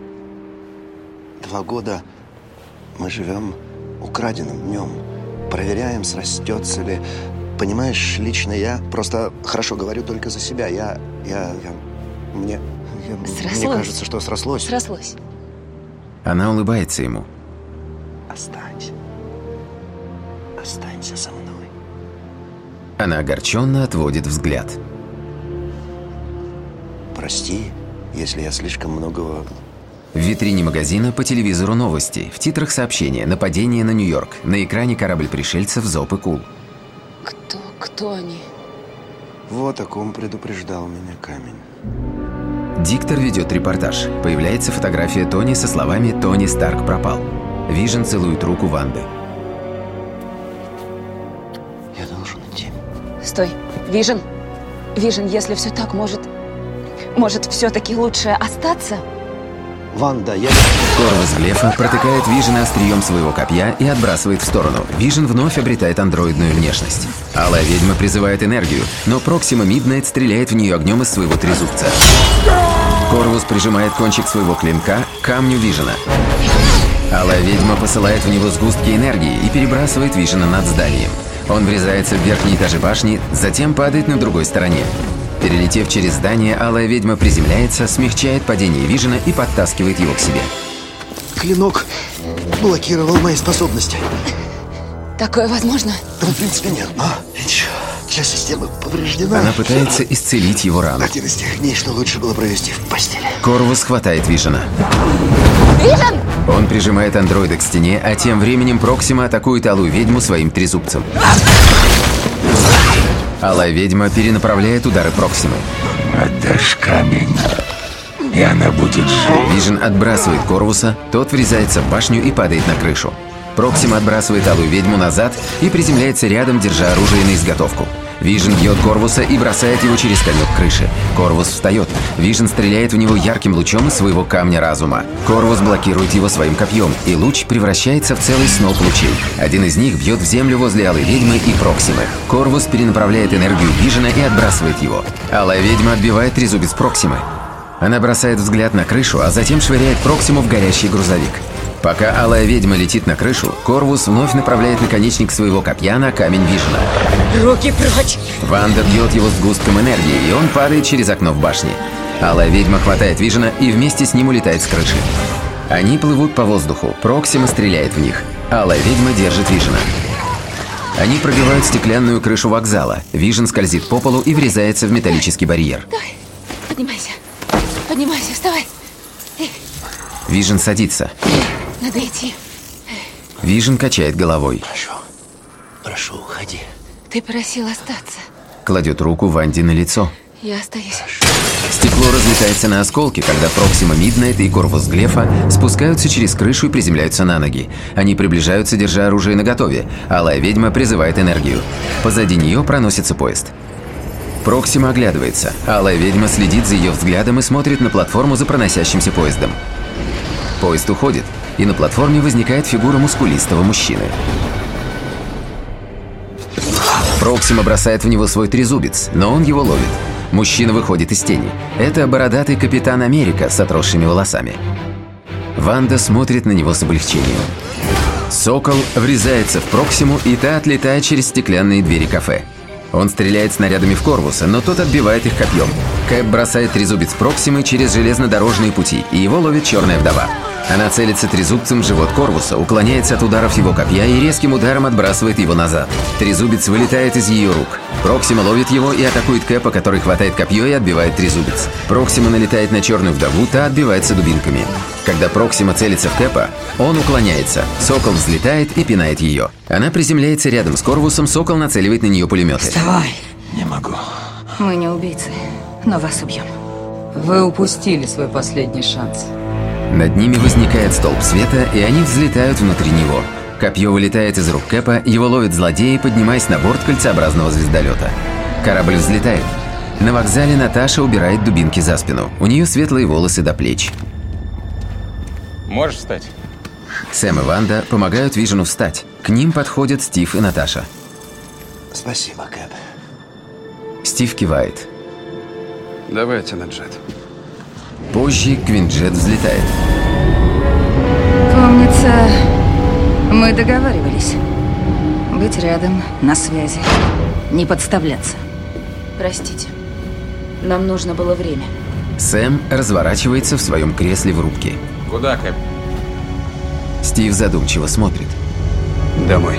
2 года мы живем украденным днем. Проверяем, срастется ли. Понимаешь, лично я просто хорошо говорю только за себя. Мне кажется, что срослось. Срослось. Она улыбается ему. Останься со мной. Она огорченно отводит взгляд. Прости, если я слишком многого... В витрине магазина по телевизору новости. В титрах сообщение: нападение на Нью-Йорк. На экране корабль пришельцев Зоп и Кул. Кто они? Вот о ком предупреждал меня камень. Диктор ведет репортаж. Появляется фотография Тони со словами «Тони Старк пропал». Вижен целует руку Ванды. Я должен идти. Стой. Вижен, если все так, может все-таки лучше остаться? Ванда, я... Корвус Глефа протыкает Вижена острием своего копья и отбрасывает в сторону. Вижен вновь обретает андроидную внешность. Алая ведьма призывает энергию, но Проксима Миднайт стреляет в нее огнем из своего трезубца. Корвус прижимает кончик своего клинка к камню Вижена. Алая ведьма посылает в него сгустки энергии и перебрасывает Вижена над зданием. Он врезается в верхние этажи башни, затем падает на другой стороне. Перелетев через здание, алая ведьма приземляется, смягчает падение Вижена и подтаскивает его к себе. Клинок блокировал мои способности. Такое возможно? Да, в принципе, нет, но вся система повреждена. Она пытается исцелить его рану. Один из тех дней, что лучше было провести в постели. Корвус хватает Вижена. Вижен! Он прижимает андроида к стене, а тем временем Проксима атакует алую ведьму своим трезубцем. Алая ведьма перенаправляет удары Проксимы. Отдашь камень, и она будет жить. Вижен отбрасывает Корвуса, тот врезается в башню и падает на крышу. Проксима отбрасывает алую ведьму назад и приземляется рядом, держа оружие на изготовку. Вижен бьет Корвуса и бросает его через конек крыши. Корвус встает. Вижен стреляет в него ярким лучом из своего камня разума. Корвус блокирует его своим копьем, и луч превращается в целый сноп лучей. Один из них бьет в землю возле алой ведьмы и Проксимы. Корвус перенаправляет энергию Вижена и отбрасывает его. Алая ведьма отбивает трезубец Проксимы. Она бросает взгляд на крышу, а затем швыряет Проксиму в горящий грузовик. Пока алая ведьма летит на крышу, Корвус вновь направляет наконечник своего копья на камень Вижена. Руки прочь! Ванда бьет его сгустком энергии, и он падает через окно в башне. Алая ведьма хватает Вижена и вместе с ним улетает с крыши. Они плывут по воздуху, Проксима стреляет в них. Алая ведьма держит Вижена. Они пробивают стеклянную крышу вокзала. Вижен скользит по полу и врезается в металлический барьер. Давай, поднимайся. Поднимайся, вставай. Вижен садится. Надо идти. Вижен качает головой. Прошу, уходи. Ты просил остаться. Кладет руку Ванди на лицо. Я остаюсь. Стекло разлетается на осколки, когда Проксима Миднайт и Корвус Глефа спускаются через крышу и приземляются на ноги. Они приближаются, держа оружие наготове. Алая ведьма призывает энергию. Позади нее проносится поезд. Проксима оглядывается. Алая ведьма следит за ее взглядом и смотрит на платформу за проносящимся поездом. Поезд уходит, и на платформе возникает фигура мускулистого мужчины. Проксима бросает в него свой трезубец, но он его ловит. Мужчина выходит из тени. Это бородатый капитан Америка с отросшими волосами. Ванда смотрит на него с облегчением. Сокол врезается в Проксиму, и та отлетает через стеклянные двери кафе. Он стреляет снарядами в Корвуса, но тот отбивает их копьем. Кэп бросает трезубец Проксимы через железнодорожные пути, и его ловит черная вдова. Она целится трезубцем в живот Корвуса, уклоняется от ударов его копья и резким ударом отбрасывает его назад. Трезубец вылетает из ее рук. Проксима ловит его и атакует Кэпа, который хватает копье и отбивает трезубец. Проксима налетает на черную вдову, та отбивается дубинками. Когда Проксима целится в Кэпа, он уклоняется. Сокол взлетает и пинает ее. Она приземляется рядом с Корвусом, Сокол нацеливает на нее пулеметы. Вставай! Не могу. Мы не убийцы, но вас убьем. Вы упустили свой последний шанс. Над ними возникает столб света, и они взлетают внутри него. Копье вылетает из рук Кэпа, его ловят злодеи, поднимаясь на борт кольцеобразного звездолета. Корабль взлетает. На вокзале Наташа убирает дубинки за спину. У нее светлые волосы до плеч. Можешь встать? Сэм и Ванда помогают Вижену встать. К ним подходят Стив и Наташа. Спасибо, Кэп. Стив кивает. Давайте на джет. Позже Квинджет взлетает. Помнится, мы договаривались. Быть рядом, на связи. Не подставляться. Простите. Нам нужно было время. Сэм разворачивается в своем кресле в рубке. Куда, Кэп? Стив задумчиво смотрит. Домой.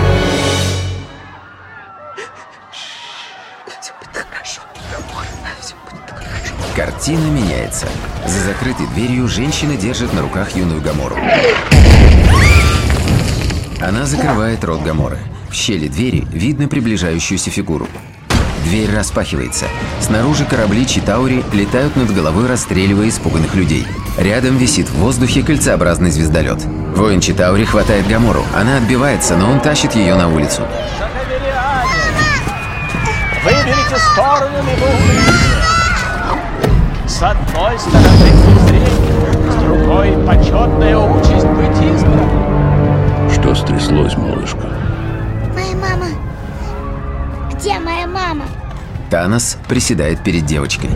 Картина меняется. За закрытой дверью женщина держит на руках юную Гамору. Она закрывает рот Гаморы. В щели двери видно приближающуюся фигуру. Дверь распахивается. Снаружи корабли Читаури летают над головой, расстреливая испуганных людей. Рядом висит в воздухе кольцеобразный звездолет. Воин Читаури хватает Гамору. Она отбивается, но он тащит ее на улицу. Выберите сторону, и вы увидите. С одной стороны презрение, с другой почетная участь быть избранным. Что стряслось, малышка? Моя мама. Где моя мама? Танос приседает перед девочкой.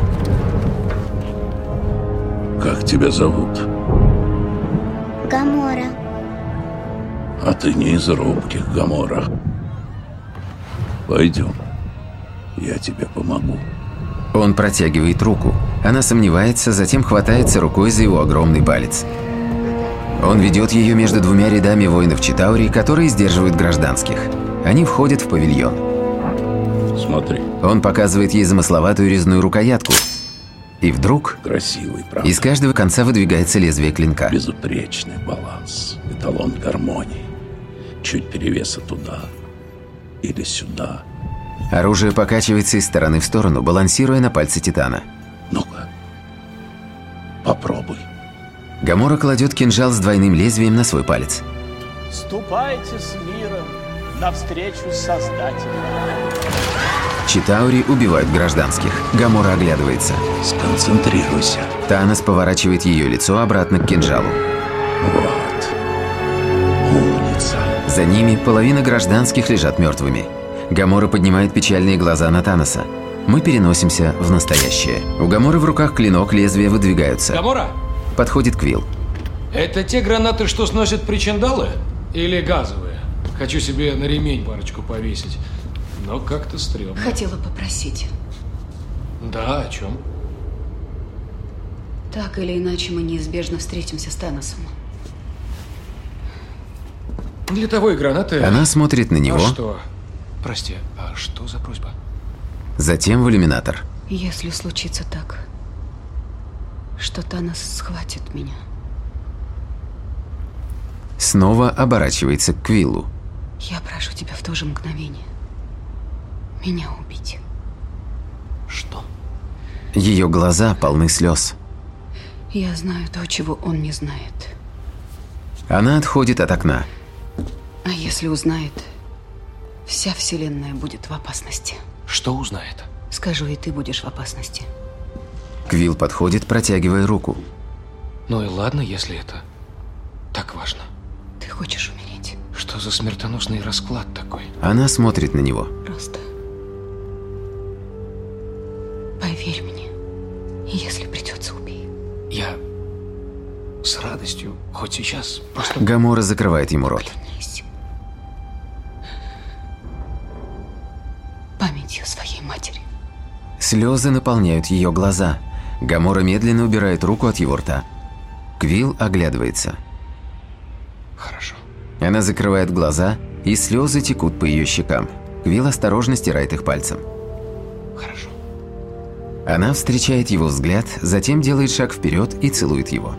Как тебя зовут? Гамора. А ты не из робких, Гамора. Пойдем. Я тебе помогу. Он протягивает руку. Она сомневается, затем хватается рукой за его огромный палец. Он ведет ее между двумя рядами воинов Читаури, которые сдерживают гражданских. Они входят в павильон. Смотри. Он показывает ей замысловатую резную рукоятку. И вдруг красивый, правда? Из каждого конца выдвигается лезвие клинка. Безупречный баланс, эталон гармонии. Чуть перевеса туда или сюда. Оружие покачивается из стороны в сторону, балансируя на пальце Титана. Ну-ка, попробуй. Гамора кладет кинжал с двойным лезвием на свой палец. Ступайте с миром навстречу Создателю. Читаури убивают гражданских. Гамора оглядывается. Сконцентрируйся. Танос поворачивает ее лицо обратно к кинжалу. Вот. Умница. За ними половина гражданских лежат мертвыми. Гамора поднимает печальные глаза на Таноса. Мы переносимся в настоящее. У Гаморы в руках клинок, лезвия выдвигаются. Гамора! Подходит Квилл. Это те гранаты, что сносят причиндалы? Или газовые? Хочу себе на ремень парочку повесить. Но как-то стрёмно. Хотела попросить. Да, о чем? Так или иначе, мы неизбежно встретимся с Таносом. Для того и гранаты... Она смотрит на него. А что? Прости, а что за просьба? Затем в иллюминатор. Если случится так, что Танос схватит меня. Снова оборачивается к Квиллу. Я прошу тебя в то же мгновение меня убить. Что? Ее глаза полны слез. Я знаю то, чего он не знает. Она отходит от окна. А если узнает, вся Вселенная будет в опасности. Что узнает? Скажу, и ты будешь в опасности. Квилл подходит, протягивая руку. Ну и ладно, если это так важно. Ты хочешь умереть? Что за смертоносный расклад такой? Она смотрит на него. Просто поверь мне, если придется, убей. Я с радостью, хоть сейчас, просто... Гамора закрывает ему рот. Клянись памятью своей матери. Слезы наполняют ее глаза. Гамора медленно убирает руку от его рта. Квилл оглядывается. Хорошо. Она закрывает глаза, и слезы текут по ее щекам. Квилл осторожно стирает их пальцем. Хорошо. Она встречает его взгляд, затем делает шаг вперед и целует его.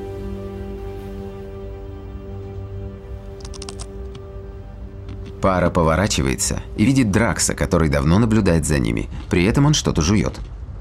Пара поворачивается и видит Дракса, который давно наблюдает за ними. При этом он что-то жует.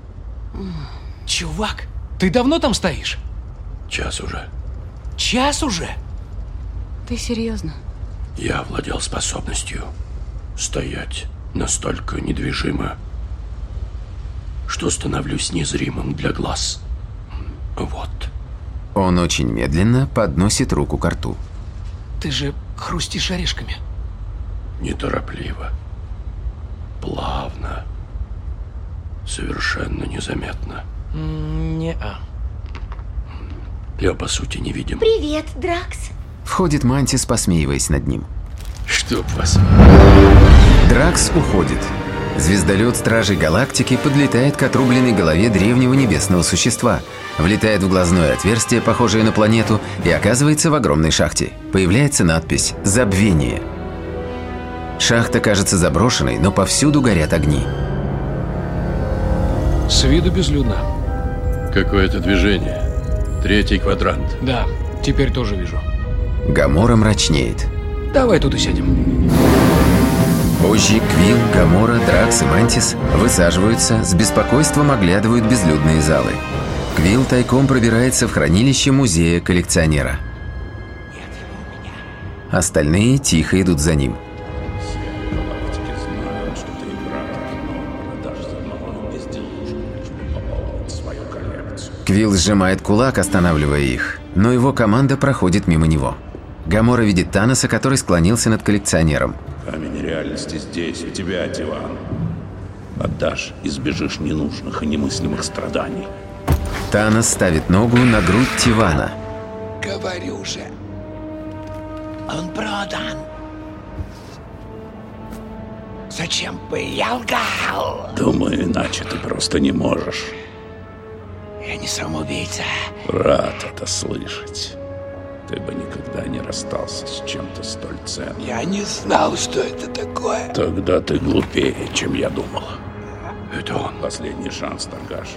Чувак, ты давно там стоишь? Час уже. Час уже? Ты серьезно? Я овладел способностью стоять настолько недвижимо, что становлюсь незримым для глаз. Вот. Он очень медленно подносит руку к рту. Ты же хрустишь орешками. Неторопливо. Плавно. Совершенно незаметно. Не-а. Я, по сути, невидим. Привет, Дракс. Входит Мантис, посмеиваясь над ним. Чтоб вас... Дракс уходит. Звездолет Стражей Галактики подлетает к отрубленной голове древнего небесного существа, влетает в глазное отверстие, похожее на планету, и оказывается в огромной шахте. Появляется надпись «Забвение». Шахта кажется заброшенной, но повсюду горят огни. С виду безлюдно. Какое-то движение. Третий квадрант. Да, теперь тоже вижу. Гамора мрачнеет. Давай тут и сядем. Позже Квилл, Гамора, Дракс и Мантис высаживаются, с беспокойством оглядывают безлюдные залы. Квилл тайком пробирается в хранилище музея коллекционера. Остальные тихо идут за ним. Квилл сжимает кулак, останавливая их, но его команда проходит мимо него. Гамора видит Таноса, который склонился над коллекционером. Камень реальности здесь, у тебя, Тиван. Отдашь, избежишь ненужных и немыслимых страданий. Танос ставит ногу на грудь Тивана. Говорю же, он продан. Зачем бы я лгал? Думаю, иначе ты просто не можешь. Я не самоубийца. Рад это слышать. Ты бы никогда не расстался с чем-то столь ценным. Я не знал, что это такое. Тогда ты глупее, чем я думал. Это он. Последний шанс, Таргаш.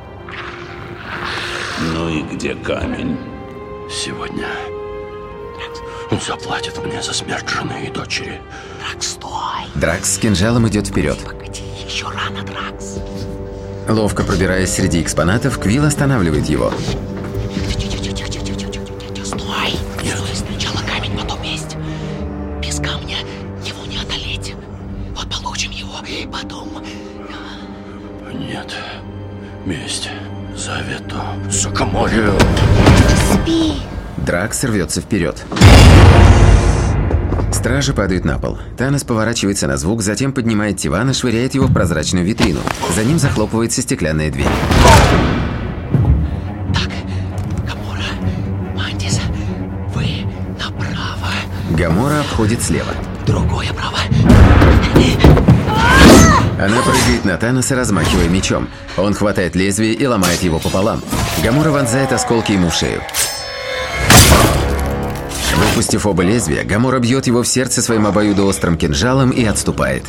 Ну и где камень? Сегодня он заплатит мне за смерть жены и дочери. Дракс, стой. Дракс с кинжалом идет вперед. Погоди, еще рано, Дракс. Ловко пробираясь среди экспонатов, Квилл останавливает его. Стой! Стой, сначала камень, потом месть. Без камня его не одолеть. Вот получим его, потом... Нет. Месть. Завету. Сокоморью. Спи. Дракс рвется вперед. Стражи падают на пол. Танос поворачивается на звук, затем поднимает Тивана, швыряет его в прозрачную витрину. За ним захлопывается стеклянная дверь. Так, Гамора, Мантис, вы направо. Гамора обходит слева. Другое право. Она прыгает на Таноса, размахивая мечом. Он хватает лезвие и ломает его пополам. Гамора вонзает осколки ему в шею. В Выпустив оба лезвия, Гамора бьет его в сердце своим обоюдоострым кинжалом и отступает.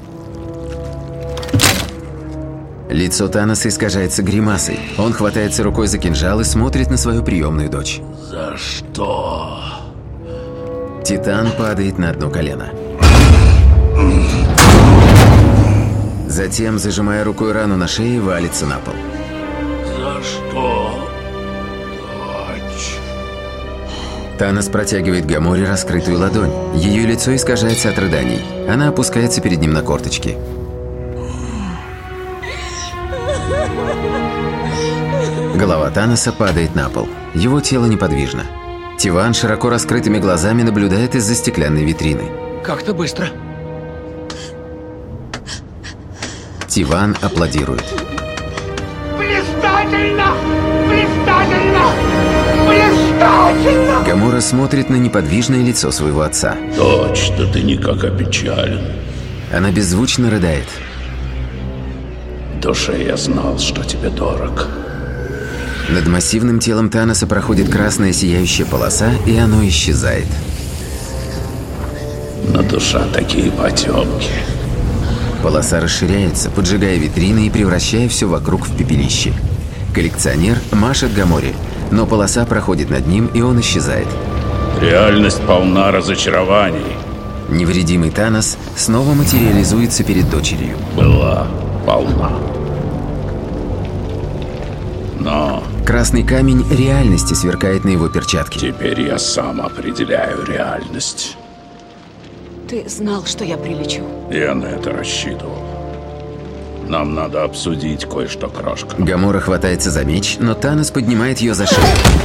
Лицо Таноса искажается гримасой. Он хватается рукой за кинжал и смотрит на свою приемную дочь. За что? Титан падает на одно колено. Затем, зажимая рукой рану на шее, валится на пол. За что, дочь? Танос протягивает Гаморе раскрытую ладонь. Ее лицо искажается от рыданий. Она опускается перед ним на корточки. Голова Таноса падает на пол. Его тело неподвижно. Тиван широко раскрытыми глазами наблюдает из-за стеклянной витрины. Как-то быстро. Тиван аплодирует. Блистательно! Блистательно! Блистательно! Гамора смотрит на неподвижное лицо своего отца. Дочь, да ты никак опечален. Она беззвучно рыдает. В душе я знал, что тебе дорог. Над массивным телом Таноса проходит красная сияющая полоса, и оно исчезает. На душа такие потемки. Полоса расширяется, поджигая витрины и превращая все вокруг в пепелище. Коллекционер машет Гаморе, но полоса проходит над ним, и он исчезает. Реальность полна разочарований. Невредимый Танос снова материализуется перед дочерью. Была полна. Но... Красный камень реальности сверкает на его перчатке. Теперь я сам определяю реальность. Ты знал, что я прилечу. Я на это рассчитывал. Нам надо обсудить кое-что, крошка. Гамора хватается за меч, но Танос поднимает ее за шею.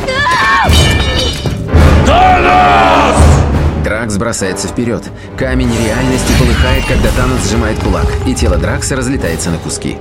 Танос! Дракс бросается вперед. Камень реальности полыхает, когда Танос сжимает кулак, и тело Дракса разлетается на куски.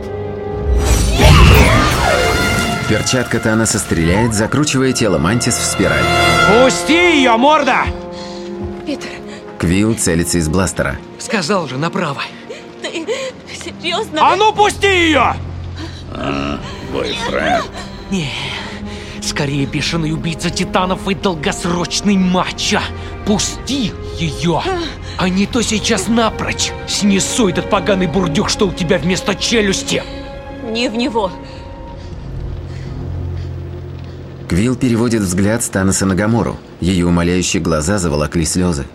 Перчатка Таноса стреляет, закручивая тело Мантис в спираль. Пусти ее, морда! Питер. Квилл целится из бластера. Сказал же, направо. Ты серьезно? А ну пусти ее! Бойфренд. Не, скорее бешеный убийца титанов и долгосрочный мачо. Пусти ее! А не то сейчас напрочь снесу этот поганый бурдюк, что у тебя вместо челюсти. Не в него. Квилл переводит взгляд с Таноса на Гамору. Ее умоляющие глаза заволокли слезы.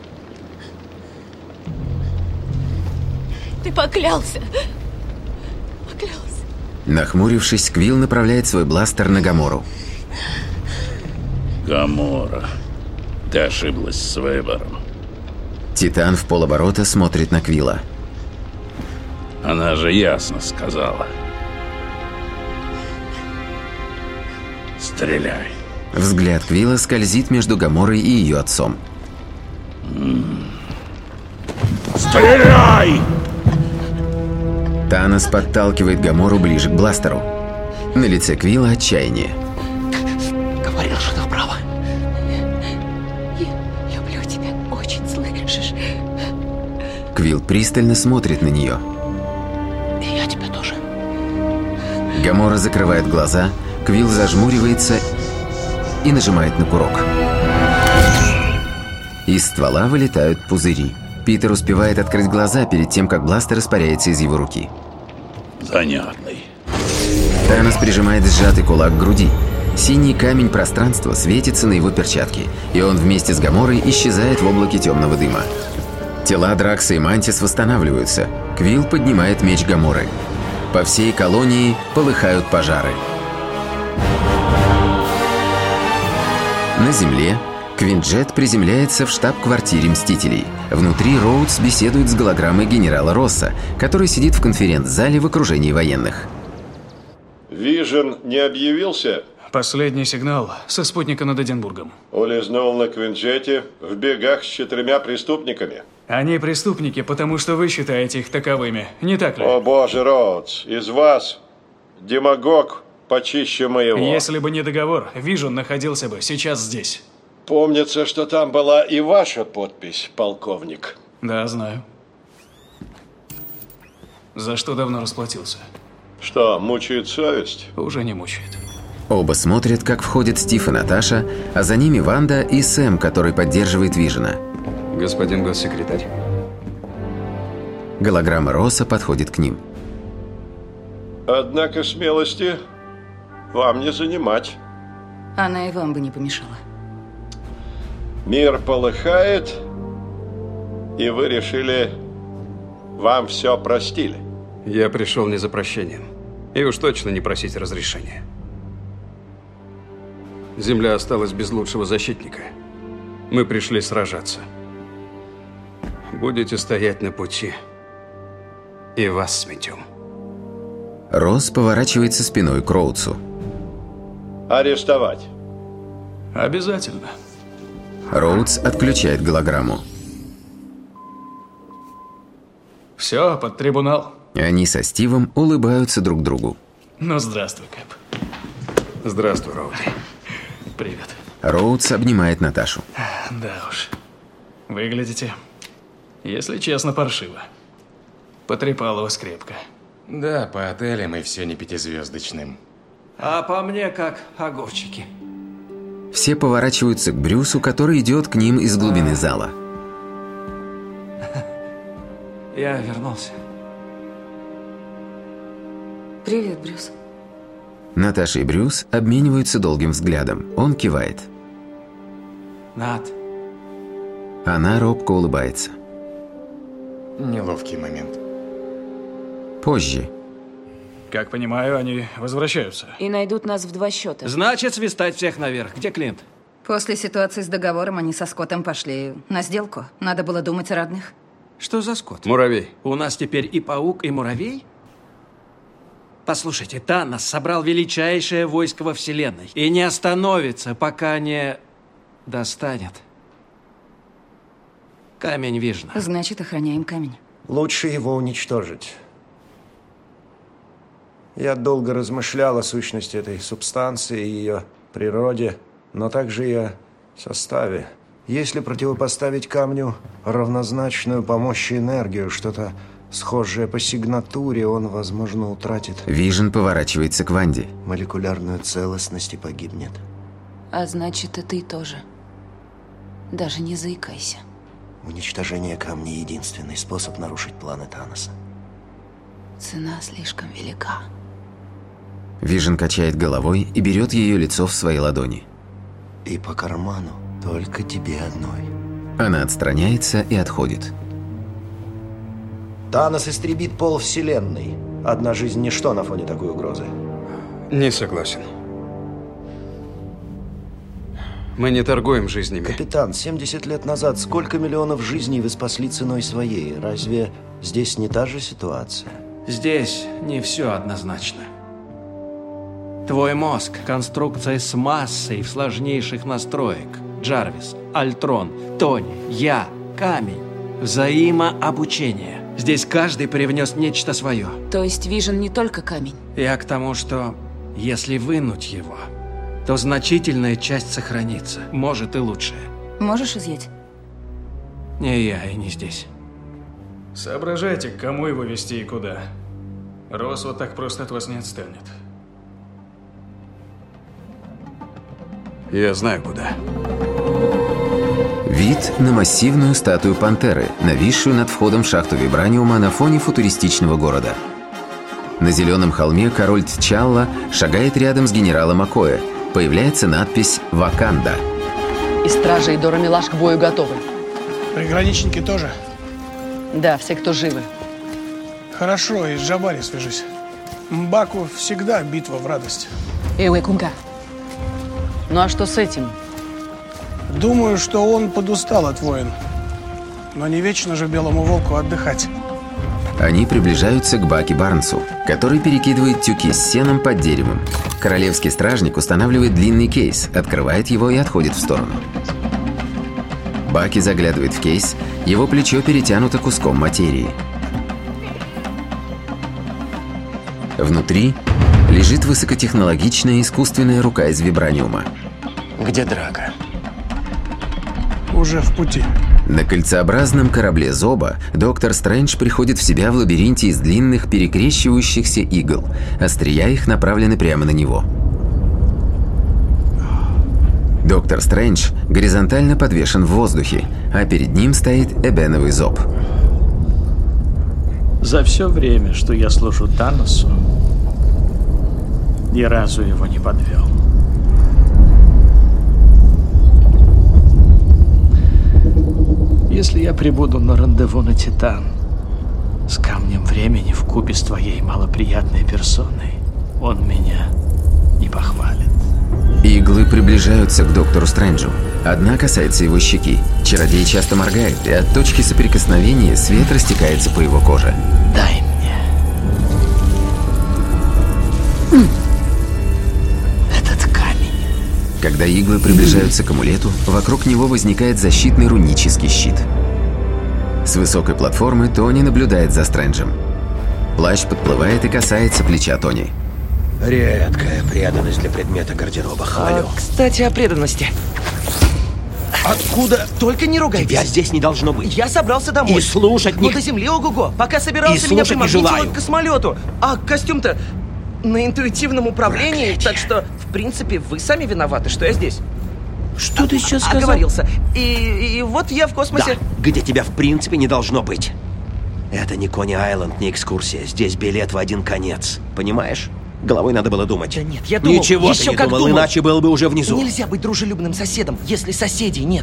Ты поклялся. Поклялся. Нахмурившись, Квилл направляет свой бластер на Гамору. Гамора, ты ошиблась с выбором. Титан в полоборота смотрит на Квилла. Она же ясно сказала. Стреляй. Взгляд Квилла скользит между Гаморой и ее отцом. Стреляй! Танос подталкивает Гамору ближе к бластеру. На лице Квилла отчаяние. Говорил же направо. Я люблю тебя, очень слышишь? Квилл пристально смотрит на нее. И я тебя тоже. Гамора закрывает глаза, Квилл зажмуривается и нажимает на курок. Из ствола вылетают пузыри. Питер успевает открыть глаза перед тем, как бластер испаряется из его руки. Занятный. Танос прижимает сжатый кулак к груди. Синий камень пространства светится на его перчатке, и он вместе с Гаморой исчезает в облаке темного дыма. Тела Дракса и Мантис восстанавливаются. Квилл поднимает меч Гаморы. По всей колонии полыхают пожары. На земле Квинджет приземляется в штаб-квартире Мстителей. Внутри Роудс беседует с голограммой генерала Росса, который сидит в конференц-зале в окружении военных. Вижен не объявился? Последний сигнал со спутника над Эдинбургом. Улизнул на Квинджете в бегах с 4 преступниками. Они преступники, потому что вы считаете их таковыми, не так ли? О боже, Роудс, из вас демагог почище моего. Если бы не договор, Вижен находился бы сейчас здесь. Помнится, что там была и ваша подпись, полковник. Да, знаю. За что давно расплатился? Что, мучает совесть? Уже не мучает. Оба смотрят, как входят Стив и Наташа, а за ними Ванда и Сэм, который поддерживает Вижена. Господин госсекретарь. Голограмма Росса подходит к ним. Однако смелости вам не занимать. Она и вам бы не помешала. Мир полыхает, и вы решили, вам все простили. Я пришел не за прощением. И уж точно не просить разрешения. Земля осталась без лучшего защитника. Мы пришли сражаться. Будете стоять на пути, и вас сметем. Росс поворачивается спиной к Роудсу. Арестовать. Обязательно. Роудс отключает голограмму. Все, под трибунал. Они со Стивом улыбаются друг другу. Ну, здравствуй, Кэп. Здравствуй, Роуди. Привет. Роудс обнимает Наташу. Да уж. Выглядите, если честно, паршиво. Потрепало вас крепко. Да, по отелям и все не пятизвездочным. А по мне как огурчики. Все поворачиваются к Брюсу, который идет к ним из глубины зала. Я вернулся. Привет, Брюс. Наташа и Брюс обмениваются долгим взглядом. Он кивает. Нат. Она робко улыбается. Неловкий момент. Позже. Как понимаю, они возвращаются. И найдут нас в 2 счета. Значит, свистать всех наверх. Где Клинт? После ситуации с договором они со Скоттом пошли на сделку. Надо было думать о родных. Что за Скотт? Муравей. У нас теперь и паук, и муравей? Послушайте, Танос собрал величайшее войско во Вселенной и не остановится, пока не достанет камень Вижена. Значит, охраняем камень. Лучше его уничтожить. Я долго размышлял о сущности этой субстанции и ее природе, но также и о составе. Если противопоставить камню равнозначную по мощи энергию, что-то схожее по сигнатуре, он, возможно, утратит Вижен поворачивается к Ванде. молекулярную целостность и погибнет. А значит, и ты тоже. Даже не заикайся. Уничтожение камня – единственный способ нарушить планы Таноса. Цена слишком велика. Вижен качает головой и берет ее лицо в свои ладони. И по карману только тебе одной. Она отстраняется и отходит. Танос истребит полвселенной. Одна жизнь – ничто на фоне такой угрозы. Не согласен. Мы не торгуем жизнями. Капитан, 70 лет назад сколько миллионов жизней вы спасли ценой своей? Разве здесь не та же ситуация? Здесь не все однозначно. Твой мозг – конструкция с массой сложнейших настроек. Джарвис, Альтрон, Тони, я, камень. Взаимообучение. Здесь каждый привнес нечто свое. То есть Вижен не только камень? Я к тому, что если вынуть его, то значительная часть сохранится. Может и лучшее. Можешь изъять? Не я и не здесь. Соображайте, к кому его вести и куда. Росс вот так просто от вас не отстанет. Я знаю, куда. Вид на массивную статую пантеры, нависшую над входом в шахту Вибраниума на фоне футуристичного города. На зеленом холме король Тчалла шагает рядом с генералом Акоэ. Появляется надпись «Ваканда». И стражи, и Дора Милаш к бою готовы. Приграничники тоже? Да, все, кто живы. Хорошо, и с Джабари свяжись. Мбаку всегда битва в радость. Эуэ Кунга. Ну а что с этим? Думаю, что он подустал от войн. Но не вечно же белому волку отдыхать. Они приближаются к Баки Барнсу, который перекидывает тюки с сеном под деревом. Королевский стражник устанавливает длинный кейс, открывает его и отходит в сторону. Баки заглядывает в кейс, его плечо перетянуто куском материи. Внутри лежит высокотехнологичная искусственная рука из вибраниума. Где Драго? Уже в пути. На кольцеобразном корабле Зоба доктор Стрэндж приходит в себя в лабиринте из длинных перекрещивающихся игл. Острия их направлены прямо на него. Доктор Стрэндж горизонтально подвешен в воздухе, а перед ним стоит эбеновый зоб. За все время, что я служу Таносу, ни разу его не подвел. Если я прибуду на рандеву на Титан с камнем времени вкупе с твоей малоприятной персоной, он меня не похвалит. Иглы приближаются к доктору Стрэнджу. Одна касается его щеки. Чародей часто моргает, и от точки соприкосновения свет растекается по его коже. Дай мне. Этот камень. Когда иглы приближаются к амулету, вокруг него возникает защитный рунический щит. С высокой платформы Тони наблюдает за Стрэнджем. Плащ подплывает и касается плеча Тони. Редкая преданность для предмета гардероба, хвалю. Кстати, о преданности. Откуда? Только не ругайтесь. Тебя здесь не должно быть. Я собрался домой. И слушать не... до земли, ого-го. Пока собирался, и меня слушать не примагнитило желаю. к космолету. А костюм-то на интуитивном управлении. Так что, в принципе, вы сами виноваты, что я здесь. Что ты сейчас сказал? Оговорился. И вот я в космосе. Да, где тебя в принципе не должно быть. Это не Кони-Айленд, не экскурсия. Здесь билет в один конец. Понимаешь? Головой надо было думать. Да нет, я думал. Ничего еще ты не как думал, иначе был бы уже внизу. Нельзя быть дружелюбным соседом, если соседей нет.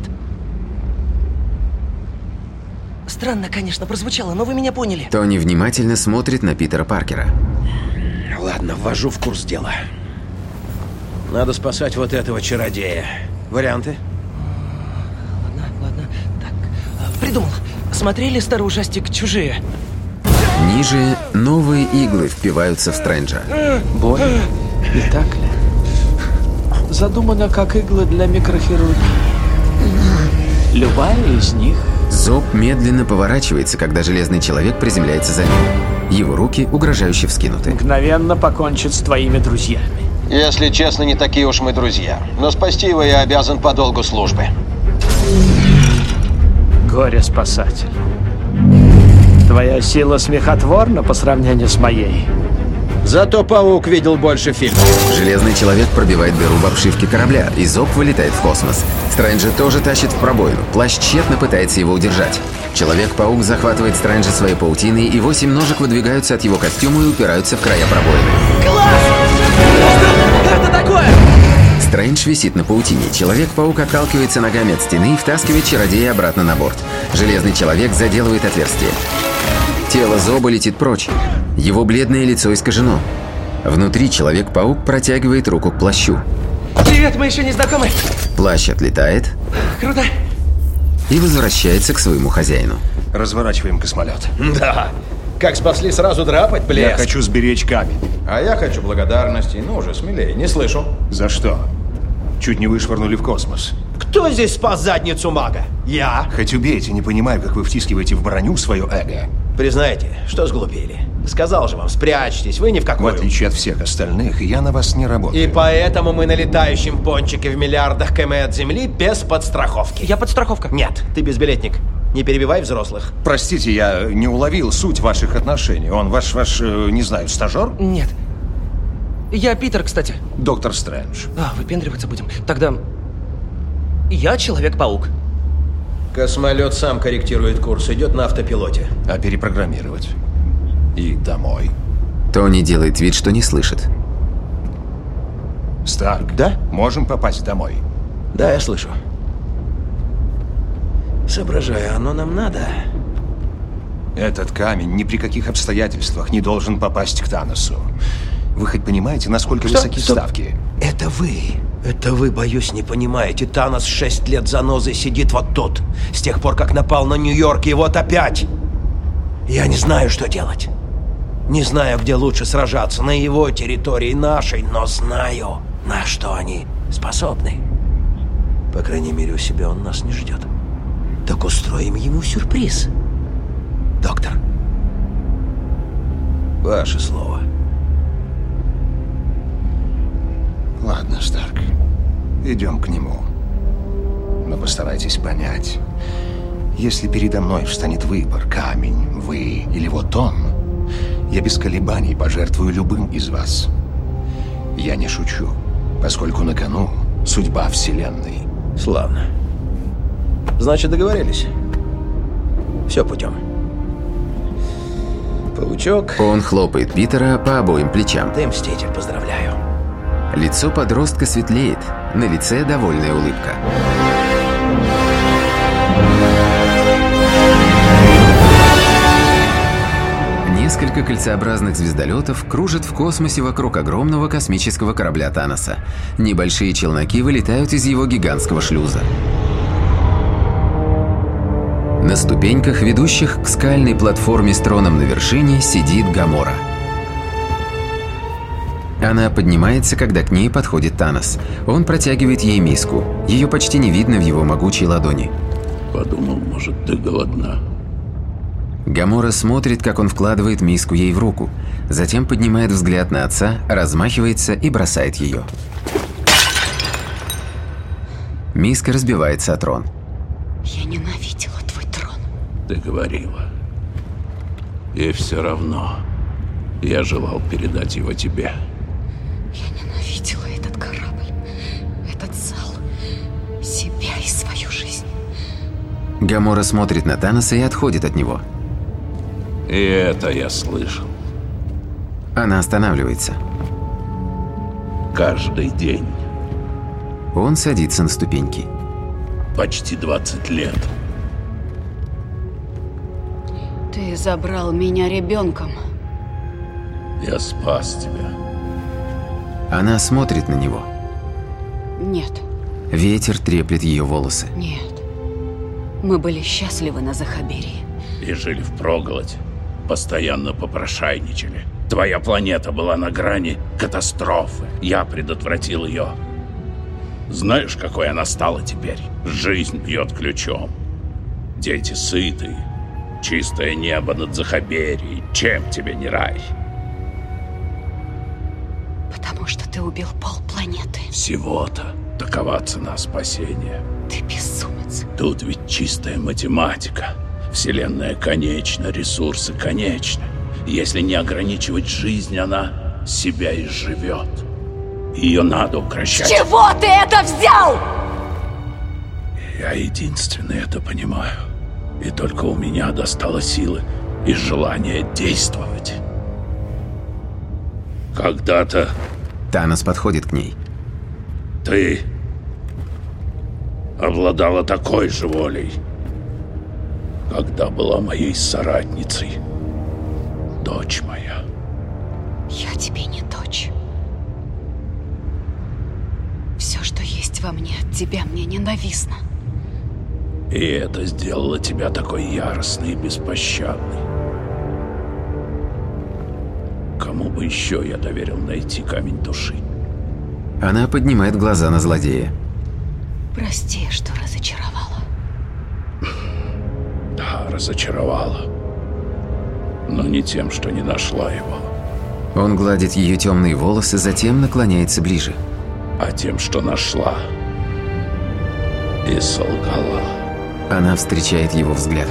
Странно, конечно, прозвучало, но вы меня поняли. Тони внимательно смотрит на Питера Паркера. Ладно, ввожу в курс дела. Надо спасать вот этого чародея. Варианты? Ладно. Так, придумал. Смотрели старый ужастик «Чужие»? Ниже новые иглы впиваются в Стрэнджа. Больно, не так ли? Задумано как иглы для микрохирургии. Любая из них. Зоб медленно поворачивается, когда железный человек приземляется за ним. Его руки угрожающе вскинуты. Мгновенно покончит с твоими друзьями. Если честно, не такие уж мы друзья. Но спасти его я обязан по долгу службы. Горе-спасатель. Твоя сила смехотворна по сравнению с моей. Зато паук видел больше фильмов. Железный человек пробивает дыру в обшивке корабля, и зоб вылетает в космос. Стрэнджа тоже тащит в пробоину. Плащ тщетно пытается его удержать. Человек-паук захватывает Стрэнджа своей паутиной, и 8 ножек выдвигаются от его костюма и упираются в края пробоины. Класс! Что это такое? Стрэндж висит на паутине. Человек-паук отталкивается ногами от стены и втаскивает чародея обратно на борт. Железный человек заделывает отверстие. Тело зоба летит прочь. Его бледное лицо искажено. Внутри Человек-паук протягивает руку к плащу. Привет, мы еще не знакомы. Плащ отлетает. Круто. И возвращается к своему хозяину. Разворачиваем космолет. Да. Как спасли, сразу драпать, блеск. Я хочу сберечь камень. А я хочу благодарности. Ну уже, смелее, не слышу. За что? Чуть не вышвырнули в космос. Кто здесь спас задницу мага? Я. Хоть убейте, не понимаю, как вы втискиваете в броню свое эго. Признайте, что сглупили. Сказал же вам, спрячьтесь, вы ни в какую. В отличие от всех остальных, я на вас не работаю. И поэтому мы на летающем пончике в миллиардах км от земли без подстраховки. Я подстраховка. Нет, ты безбилетник. Не перебивай взрослых. Простите, я не уловил суть ваших отношений. Он ваш, не знаю, стажер? Нет. Я Питер, кстати. Доктор Стрэндж. Выпендриваться будем. Тогда я Человек-паук. Космолет сам корректирует курс, идет на автопилоте. А перепрограммировать? И домой. Тони делает вид, что не слышит. Старк, да? Можем попасть домой? Да, я слышу. Соображаю, оно нам надо? Этот камень ни при каких обстоятельствах не должен попасть к Таносу. Вы хоть понимаете, насколько высоки ставки? Это вы, боюсь, не понимаете. Танос 6 лет занозой сидит вот тут. С тех пор, как напал на Нью-Йорк, и вот опять. Я не знаю, что делать. Не знаю, где лучше сражаться, на его территории, нашей, но знаю, на что они способны. По крайней мере, у себя он нас не ждет. Так устроим ему сюрприз. Доктор, ваше слово. Ладно, Старк, идем к нему. Но постарайтесь понять, если передо мной встанет выбор, камень, вы или вот он, я без колебаний пожертвую любым из вас. Я не шучу, поскольку на кону судьба Вселенной. Славно. Значит, договорились. Все путем. Паучок. Он хлопает Питера по обоим плечам. Ты мститель, поздравляю. Лицо подростка светлеет, на лице довольная улыбка. Несколько кольцеобразных звездолетов кружат в космосе вокруг огромного космического корабля Таноса. Небольшие челноки вылетают из его гигантского шлюза. На ступеньках, ведущих к скальной платформе с троном на вершине, сидит Гамора. Она поднимается, когда к ней подходит Танос. Он протягивает ей миску. Ее почти не видно в его могучей ладони. Подумал, может, ты голодна. Гамора смотрит, как он вкладывает миску ей в руку. Затем поднимает взгляд на отца, размахивается и бросает ее. Миска разбивается о трон. Я ненавидела твой трон. Ты говорила. И все равно я желал передать его тебе. Я ненавидела этот корабль, этот зал, себя и свою жизнь. Гамора смотрит на Таноса и отходит от него. И это я слышал. Она останавливается. Каждый день. Он садится на ступеньки. Почти 20 лет. Ты забрал меня ребенком. Я спас тебя. Она смотрит на него. Нет. Ветер треплет ее волосы. Нет. Мы были счастливы на Захаберии. И жили впроголодь. Постоянно попрошайничали. Твоя планета была на грани катастрофы. Я предотвратил ее. Знаешь, какой она стала теперь? Жизнь бьет ключом. Дети сытые. Чистое небо над Захаберией. Чем тебе не рай? Потому что ты убил полпланеты. Всего-то. Такова цена спасения. Ты безумец. Тут ведь чистая математика. Вселенная конечна, ресурсы конечны. Если не ограничивать жизнь, она себя изживет. Ее надо укращать. С чего ты это взял? Я единственный это понимаю. И только у меня достало силы и желания действовать. Когда-то... Танос подходит к ней. Ты обладала такой же волей, когда была моей соратницей. Дочь моя. Я тебе не дочь. Все, что есть во мне от тебя, мне ненавистно. И это сделало тебя такой яростной и беспощадной. Кому бы еще я доверил найти камень души? Она поднимает глаза на злодея. Прости, что разочаровала. Да, разочаровала. Но не тем, что не нашла его. Он гладит ее темные волосы, затем наклоняется ближе. А тем, что нашла. И солгала. Она встречает его взгляд.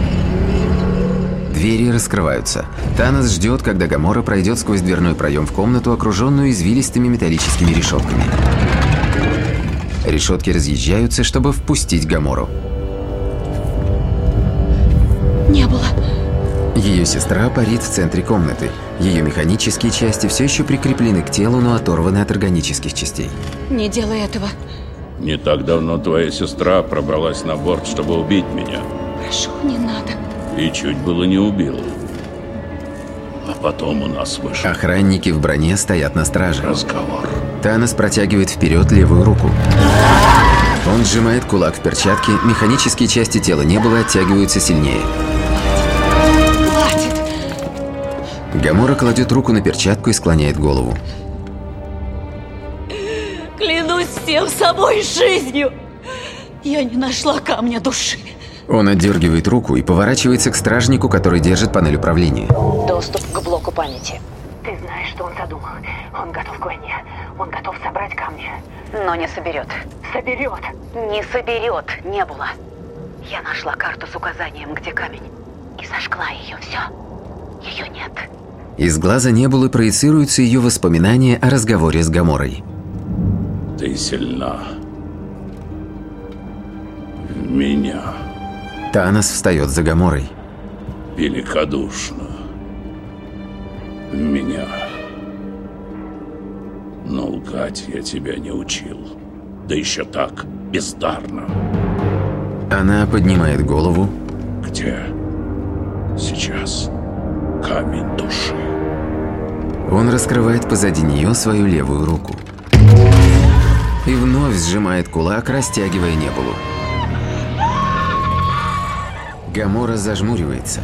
Двери раскрываются. Танос ждет, когда Гамора пройдет сквозь дверной проем в комнату, окруженную извилистыми металлическими решетками. Решетки разъезжаются, чтобы впустить Гамору. Не было. Ее сестра парит в центре комнаты. Ее механические части все еще прикреплены к телу, но оторваны от органических частей. Не делай этого. Не так давно твоя сестра пробралась на борт, чтобы убить меня. Прошу, не надо. И чуть было не убила. А потом у нас вышел... Охранники в броне стоят на страже. Разговор. Танос протягивает вперед левую руку. Он сжимает кулак в перчатке, механические части тела Небулы оттягиваются сильнее. Хватит. Гамора кладет руку на перчатку и склоняет голову. Клянусь всем собой и жизнью. Я не нашла камня души. Он отдергивает руку и поворачивается к стражнику, который держит панель управления. Доступ к блоку памяти. Ты знаешь, что он задумал. Он готов к войне. Он готов собрать камни. Но не соберет. Соберет. Не соберет, не было. Я нашла карту с указанием, где камень. И сожгла ее. Все. Ее нет. Из глаза Небулы проецируются ее воспоминания о разговоре с Гаморой. Ты сильна. В меня. Танос встает за Гаморой. Великодушно. В меня. Но лгать я тебя не учил. Да еще так, бездарно. Она поднимает голову. Где сейчас камень души? Он раскрывает позади нее свою левую руку. И вновь сжимает кулак, растягивая небулу. Гамора зажмуривается.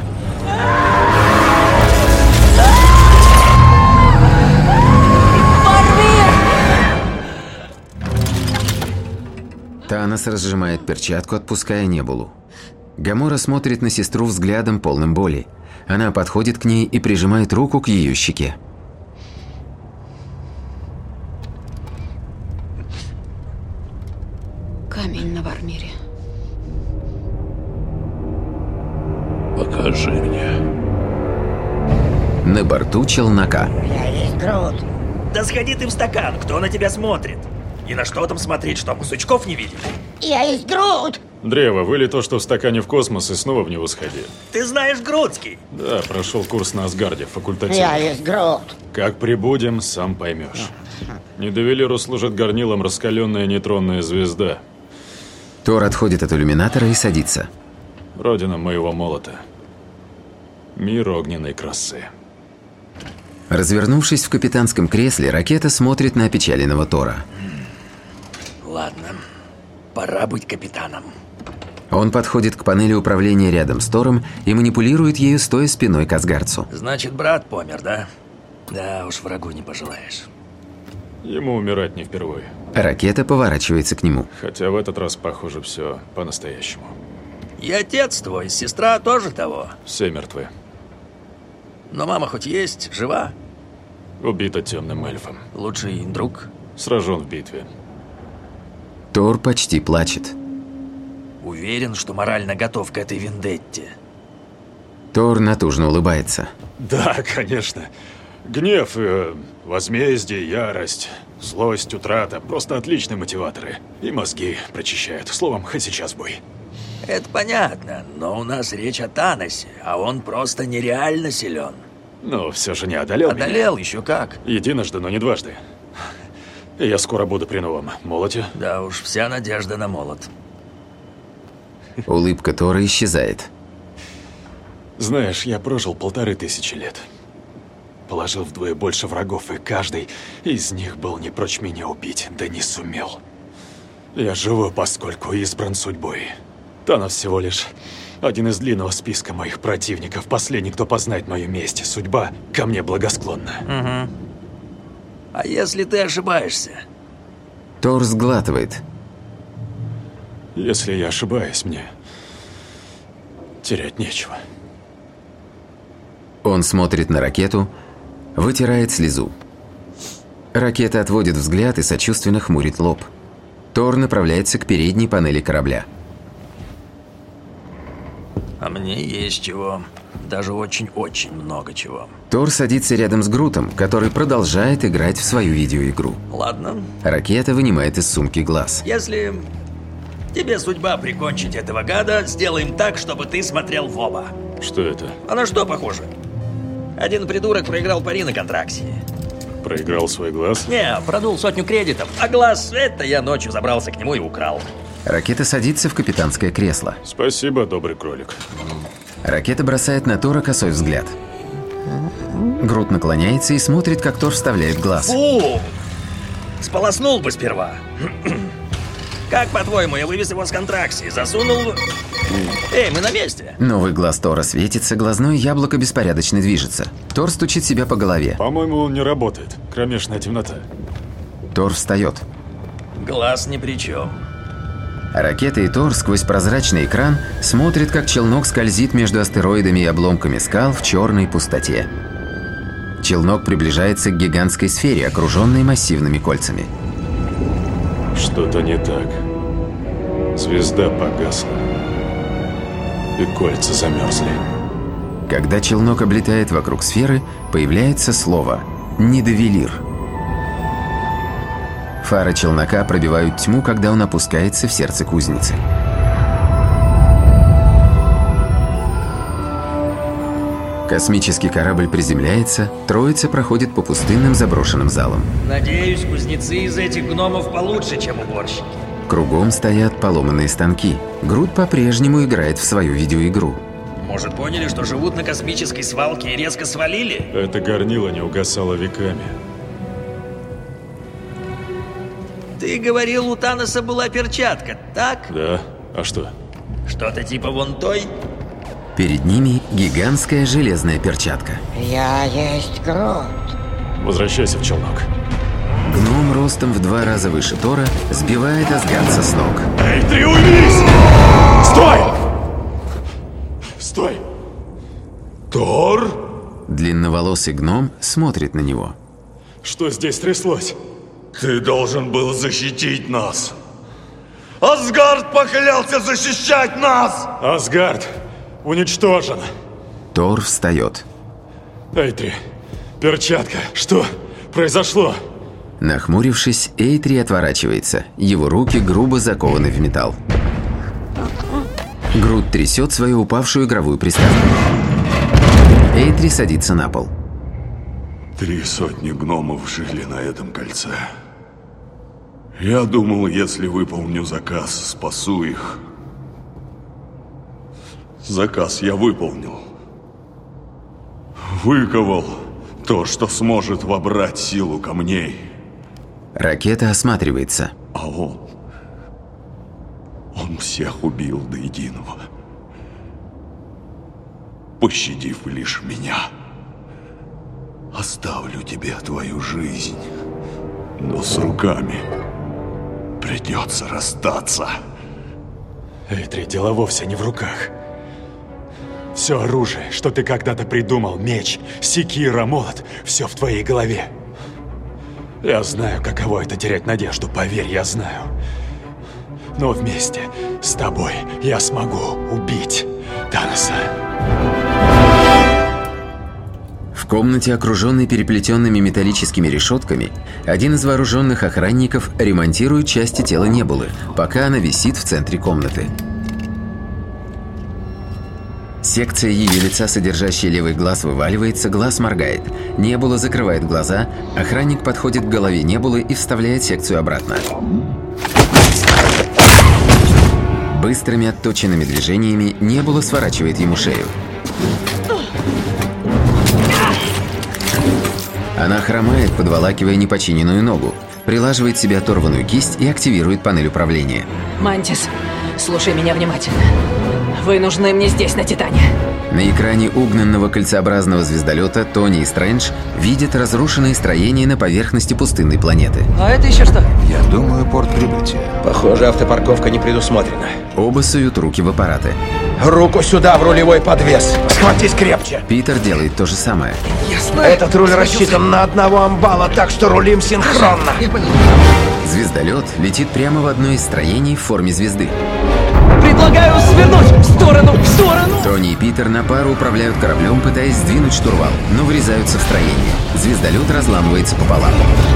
Танос разжимает перчатку, отпуская небулу. Гамора смотрит на сестру взглядом, полным боли. Она подходит к ней и прижимает руку к ее щеке. Камень на Вармире. Покажи мне. На борту челнока. Я есть Грут. Да сходи ты в стакан, кто на тебя смотрит? И на что там смотреть, что мы сучков не видели? Я есть Грут. Древо, выли то, что в стакане в космос, и снова в него сходи. Ты знаешь Грутский? Да, прошел курс на Асгарде, факультатив. Я есть Грут. Как прибудем, сам поймешь. Нидовелиру служит горнилом раскаленная нейтронная звезда. Тор отходит от иллюминатора и садится. Родина моего молота. Мир огненной красы. Развернувшись в капитанском кресле, Ракета смотрит на опечаленного Тора. Ладно, пора быть капитаном. Он подходит к панели управления рядом с Тором и манипулирует ею, стоя спиной к Асгардцу. Значит, брат помер, да? Да уж, врагу не пожелаешь. Ему умирать не впервые. Ракета поворачивается к нему. Хотя в этот раз, похоже, все по-настоящему. И отец твой, сестра тоже того. Все мертвы. Но мама хоть есть, жива? Убита темным эльфом. Лучший друг? Сражен в битве. Тор почти плачет. Уверен, что морально готов к этой вендетте. Тор натужно улыбается. Да, конечно. Гнев, возмездие, ярость, злость, утрата – просто отличные мотиваторы. И мозги прочищают. Словом, хоть сейчас бой. Это понятно, но у нас речь о Таносе, а он просто нереально силен. Но все же не одолел меня. Одолел еще как. Единожды, но не дважды. И я скоро буду при новом молоте. Да уж, вся надежда на молот. Улыбка Тора исчезает. Знаешь, я прожил 1500 лет. Положил вдвое больше врагов, и каждый из них был не прочь меня убить, да не сумел. Я живу, поскольку избран судьбой. Танос всего лишь один из длинного списка моих противников. Последний, кто познает мою месть. Судьба ко мне благосклонна. Угу. А если ты ошибаешься? Тор сглатывает. Если я ошибаюсь, мне терять нечего. Он смотрит на Ракету, вытирает слезу. Ракета отводит взгляд и сочувственно хмурит лоб. Тор направляется к передней панели корабля. А мне есть чего. Даже очень-очень много чего. Тор садится рядом с Грутом, который продолжает играть в свою видеоигру. Ладно. Ракета вынимает из сумки глаз. Если тебе судьба прикончить этого гада, сделаем так, чтобы ты смотрел в оба. Что это? А на что похоже? Один придурок проиграл пари на контракте. Проиграл свой глаз? Не, продул 100 кредитов. А глаз, это я ночью забрался к нему и украл. Ракета садится в капитанское кресло. Спасибо, добрый кролик. Ракета бросает на Тора косой взгляд. Грут наклоняется и смотрит, как Тор вставляет глаз. Фу! Сполоснул бы сперва. Как, по-твоему, я вывез его с контракции? Засунул в... Эй, мы на месте. Новый глаз Тора светится, глазное яблоко беспорядочно движется. Тор стучит себя по голове. По-моему, он не работает. Кромешная темнота. Тор встает. Глаз ни при чем. Ракета и Тор сквозь прозрачный экран смотрят, как челнок скользит между астероидами и обломками скал в черной пустоте. Челнок приближается к гигантской сфере, окруженной массивными кольцами. Что-то не так. Звезда погасла. И кольца замерзли. Когда челнок облетает вокруг сферы, появляется слово «Нидовелир». Фары челнока пробивают тьму, когда он опускается в сердце кузницы. Космический корабль приземляется, троица проходит по пустынным заброшенным залам. Надеюсь, кузнецы из этих гномов получше, чем уборщики. Кругом стоят поломанные станки. Грут по-прежнему играет в свою видеоигру. Может, поняли, что живут на космической свалке и резко свалили? Это горнило не угасало веками. Ты говорил, у Таноса была перчатка, так? Да. А что? Что-то типа вон той? Перед ними гигантская железная перчатка. Я есть Грут. Возвращайся в челнок. Гном ростом в 2 раза выше Тора сбивает Асгарда с ног. Эй, ты уймись! Стой! Стой! Тор? Длинноволосый гном смотрит на него. Что здесь тряслось? Ты должен был защитить нас. Асгард поклялся защищать нас! Асгард уничтожен. Тор встает. Эйтри, перчатка, что произошло? Нахмурившись, Эйтри отворачивается. Его руки грубо закованы в металл. Грут трясет свою упавшую игровую приставку. Эйтри садится на пол. 300 гномов жили на этом кольце. Я думал, если выполню заказ, спасу их. Заказ я выполнил. Выковал то, что сможет вобрать силу камней. Ракета осматривается. А он всех убил до единого, пощадив лишь меня. Оставлю тебе твою жизнь, но с руками придется расстаться. Эйтри, дело вовсе не в руках. Все оружие, что ты когда-то придумал, меч, секира, молот, все в твоей голове. Я знаю, каково это терять надежду, поверь, я знаю. Но вместе с тобой я смогу убить Таноса. В комнате, окруженной переплетенными металлическими решетками, один из вооруженных охранников ремонтирует части тела Небулы, пока она висит в центре комнаты. Секция ее лица, содержащая левый глаз, вываливается, глаз моргает. Небула закрывает глаза, охранник подходит к голове Небулы и вставляет секцию обратно. Быстрыми отточенными движениями Небула сворачивает ему шею. Она хромает, подволакивая непочиненную ногу, прилаживает себе оторванную кисть и активирует панель управления. Мантис, слушай меня внимательно. Вы нужны мне здесь, на Титане. На экране угнанного кольцеобразного звездолета Тони и Стрэндж видят разрушенные строения на поверхности пустынной планеты. А это еще что? Я думаю, порт прибытия. Похоже, автопарковка не предусмотрена. Оба суют руки в аппараты. Руку сюда, в рулевой подвес. Схватись крепче. Питер делает то же самое. Этот руль рассчитан на одного амбала, так что рулим синхронно. Звездолет летит прямо в одно из строений в форме звезды. Предлагаю свернуть в сторону, в сторону! Тони и Питер на пару управляют кораблем, пытаясь сдвинуть штурвал, но врезаются в строение. Звездолет разламывается пополам.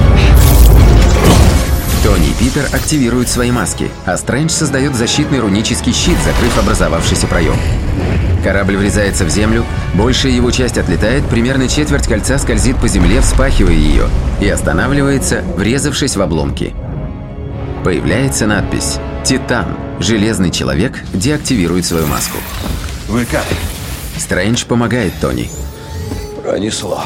Тони и Питер активируют свои маски, а Стрэндж создает защитный рунический щит, закрыв образовавшийся проем. Корабль врезается в землю, большая его часть отлетает, примерно четверть кольца скользит по земле, вспахивая ее, и останавливается, врезавшись в обломки. Появляется надпись «Титан». Железный человек деактивирует свою маску. Вы как? Стрэндж помогает Тони. Пронесло.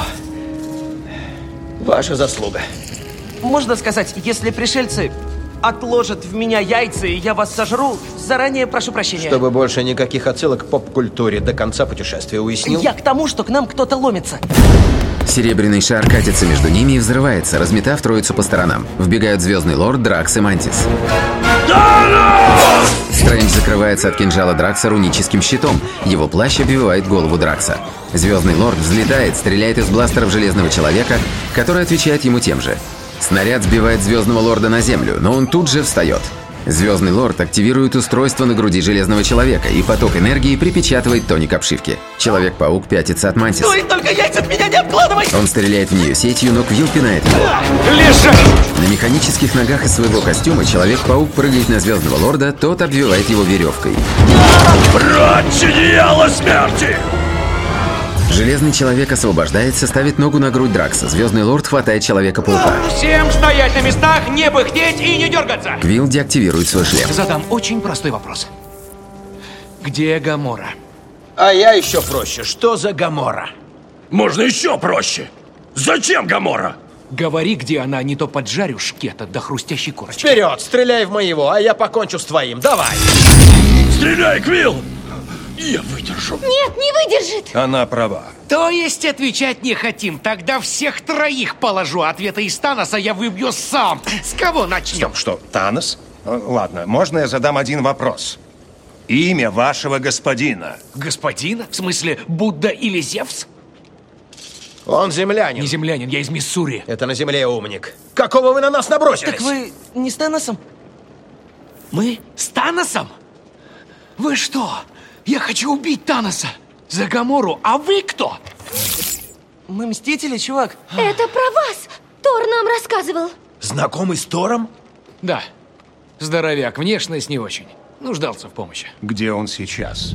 Ваша заслуга. Можно сказать, если пришельцы отложат в меня яйца, и я вас сожру, заранее прошу прощения. Чтобы больше никаких отсылок к поп-культуре до конца путешествия, уяснил? Я к тому, что к нам кто-то ломится. Серебряный шар катится между ними и взрывается, разметав троицу по сторонам. Вбегают Звездный Лорд, Дракс и Мантис. Стрэндж закрывается от кинжала Дракса руническим щитом. Его плащ обвивает голову Дракса. Звездный Лорд взлетает, стреляет из бластеров Железного Человека, который отвечает ему тем же. Снаряд сбивает Звездного Лорда на землю, но он тут же встает. Звездный лорд активирует устройство на груди Железного Человека, и поток энергии припечатывает Тони к обшивке. Человек-паук пятится от Мантиса. Стой, только яйца от меня не откладывай! Он стреляет в нее сетью, но Квилл пинает его. Лежать! На механических ногах из своего костюма Человек-паук прыгает на Звездного лорда, тот обвивает его веревкой. Прочь, одеяло смерти! Железный Человек освобождается, ставит ногу на грудь Дракса. Звездный лорд хватает Человека-паука. Всем стоять на местах, не пыхтеть и не дергаться! Квилл деактивирует свой шлем. Задам очень простой вопрос. Где Гамора? А я еще проще. Что за Гамора? Можно еще проще. Зачем Гамора? Говори, где она, а не то поджарю шкета до хрустящей корочки. Вперед, стреляй в моего, а я покончу с твоим. Давай! Стреляй, Квилл! Я выдержу. Нет, не выдержит. Она права. То есть отвечать не хотим. Тогда всех троих положу. Ответа из Таноса я выбью сам. С кого начнем? Стоп, что, Танос? Ладно, можно я задам один вопрос? Имя вашего господина. Господина? В смысле, Будда или Зевс? Он землянин. Не землянин, я из Миссури. Это на земле умник. Какого вы на нас набросились? Так вы не с Таносом? Мы с Таносом? Вы что? Я хочу убить Таноса за Гамору, а вы кто? Мы мстители, чувак. Это про вас. Тор нам рассказывал. Знакомый с Тором? Да. Здоровяк, внешность не очень. Нуждался в помощи. Где он сейчас?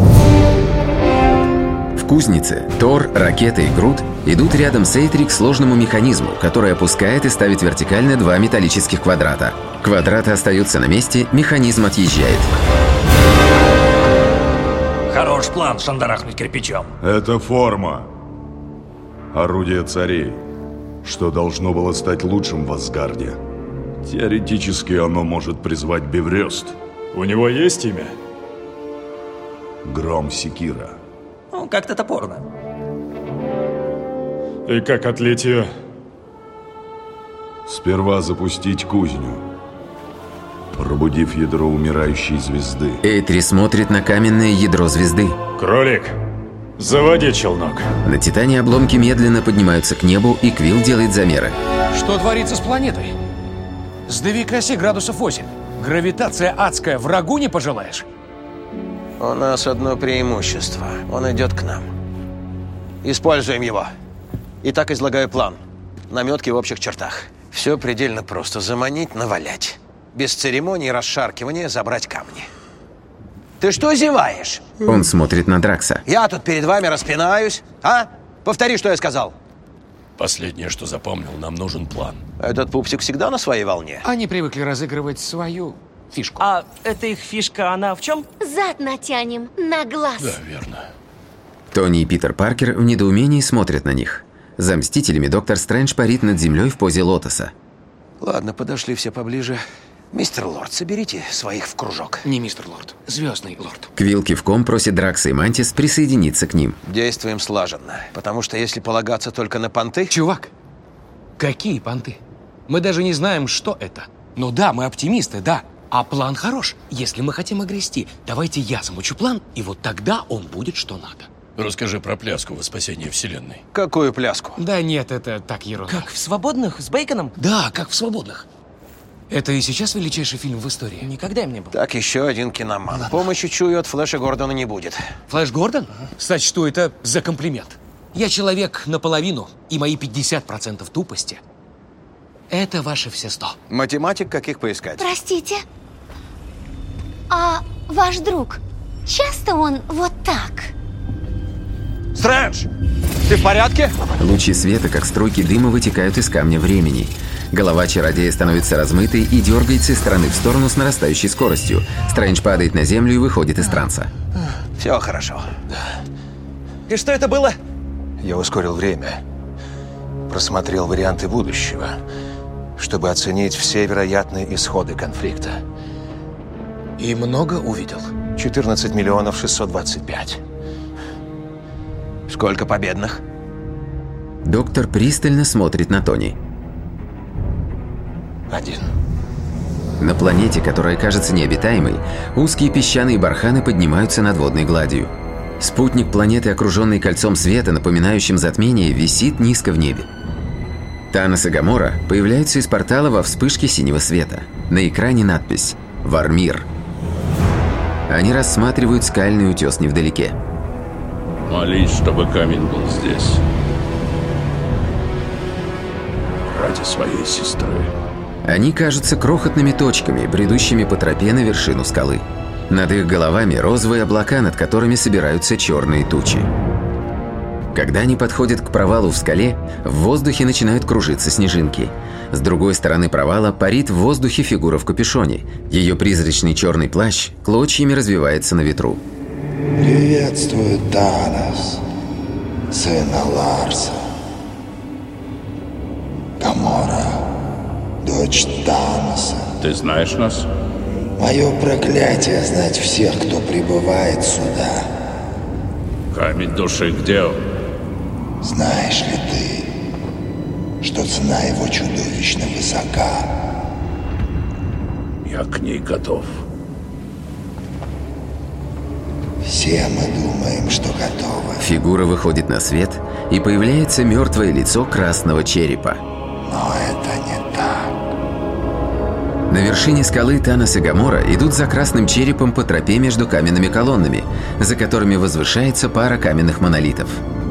В кузнице Тор, Ракета и Грут идут рядом с Эйтри к сложному механизму, который опускает и ставит вертикально два металлических квадрата. Квадраты остаются на месте, механизм отъезжает. Хорош план шандарахнуть кирпичом. Это форма. Орудие царей, что должно было стать лучшим в Асгарде. Теоретически оно может призвать Беврёст. У него есть имя? Гром Секира. Ну, как-то топорно. И как отлить ее? Сперва запустить кузню, пробудив ядро умирающей звезды. Эйтри смотрит на каменное ядро звезды. Кролик, заводи челнок. На Титане обломки медленно поднимаются к небу, и Квилл делает замеры. Что творится с планетой? Сдвиг оси градусов 8. Гравитация адская, врагу не пожелаешь? У нас одно преимущество. Он идет к нам. Используем его. Итак, излагаю план. Наметки в общих чертах. Все предельно просто. Заманить, навалять. Без церемоний, расшаркивания забрать камни. Ты что зеваешь? Он смотрит на Дракса. Я тут перед вами распинаюсь. А? Повтори, что я сказал. Последнее, что запомнил, нам нужен план. Этот пупсик всегда на своей волне. Они привыкли разыгрывать свою фишку. А эта их фишка, она в чем? Зад натянем на глаз. Да, верно. Тони и Питер Паркер в недоумении смотрят на них. За Мстителями доктор Стрэндж парит над землей в позе лотоса. Ладно, подошли все поближе. Мистер Лорд, соберите своих в кружок. Не мистер Лорд, Звездный Лорд. Квилл кивком просит Дракса и Мантис присоединиться к ним. Действуем слаженно, потому что если полагаться только на понты... Чувак, какие понты? Мы даже не знаем, что это. Ну да, мы оптимисты, да. А план хорош. Если мы хотим огрести, давайте я замучу план, и вот тогда он будет что надо. Расскажи про пляску во спасении Вселенной. Какую пляску? Да нет, это так ерунда. Как в «Свободных» с Бейконом? Да, как в «Свободных». Это и сейчас величайший фильм в истории. Никогда им не был. Так, еще один киноман. Ладно. Помощи, чую, от Флэша Гордона не будет. Флэш Гордон? Сочту это за комплимент. Я человек наполовину, и мои 50% тупости – это ваши все 100. Математик, каких поискать? Простите. А ваш друг, часто он вот так? Стрэндж, ты в порядке? Лучи света, как струйки дыма, вытекают из камня времени. Голова чародея становится размытой и дергается из стороны в сторону с нарастающей скоростью. Стрэндж падает на землю и выходит из транса. Все хорошо. И что это было? Я ускорил время. Просмотрел варианты будущего, чтобы оценить все вероятные исходы конфликта. И много увидел? 14 миллионов 625. Сколько победных? Доктор пристально смотрит на Тони. 1. На планете, которая кажется необитаемой, узкие песчаные барханы поднимаются над водной гладью. Спутник планеты, окруженный кольцом света, напоминающим затмение, висит низко в небе. Танос и Гамора появляются из портала во вспышке синего света. На экране надпись Вармир. Они рассматривают скальный утес невдалеке. Молись, чтобы камень был здесь. Ради своей сестры. Они кажутся крохотными точками, бредущими по тропе на вершину скалы. Над их головами розовые облака, над которыми собираются черные тучи. Когда они подходят к провалу в скале, в воздухе начинают кружиться снежинки. С другой стороны провала парит в воздухе фигура в капюшоне. Ее призрачный черный плащ клочьями развивается на ветру. Приветствую, Танос, сына Ларса. Гамора, дочь Таноса. Ты знаешь нас? Мое проклятие знать всех, кто прибывает сюда. Камень души, где он? Знаешь ли ты, что цена его чудовищно высока? Я к ней готов. Все мы думаем, что готовы. Фигура выходит на свет, и появляется мертвое лицо красного черепа. Но это не так. На вершине скалы Танос и Гамора идут за красным черепом по тропе между каменными колоннами, за которыми возвышается пара каменных монолитов.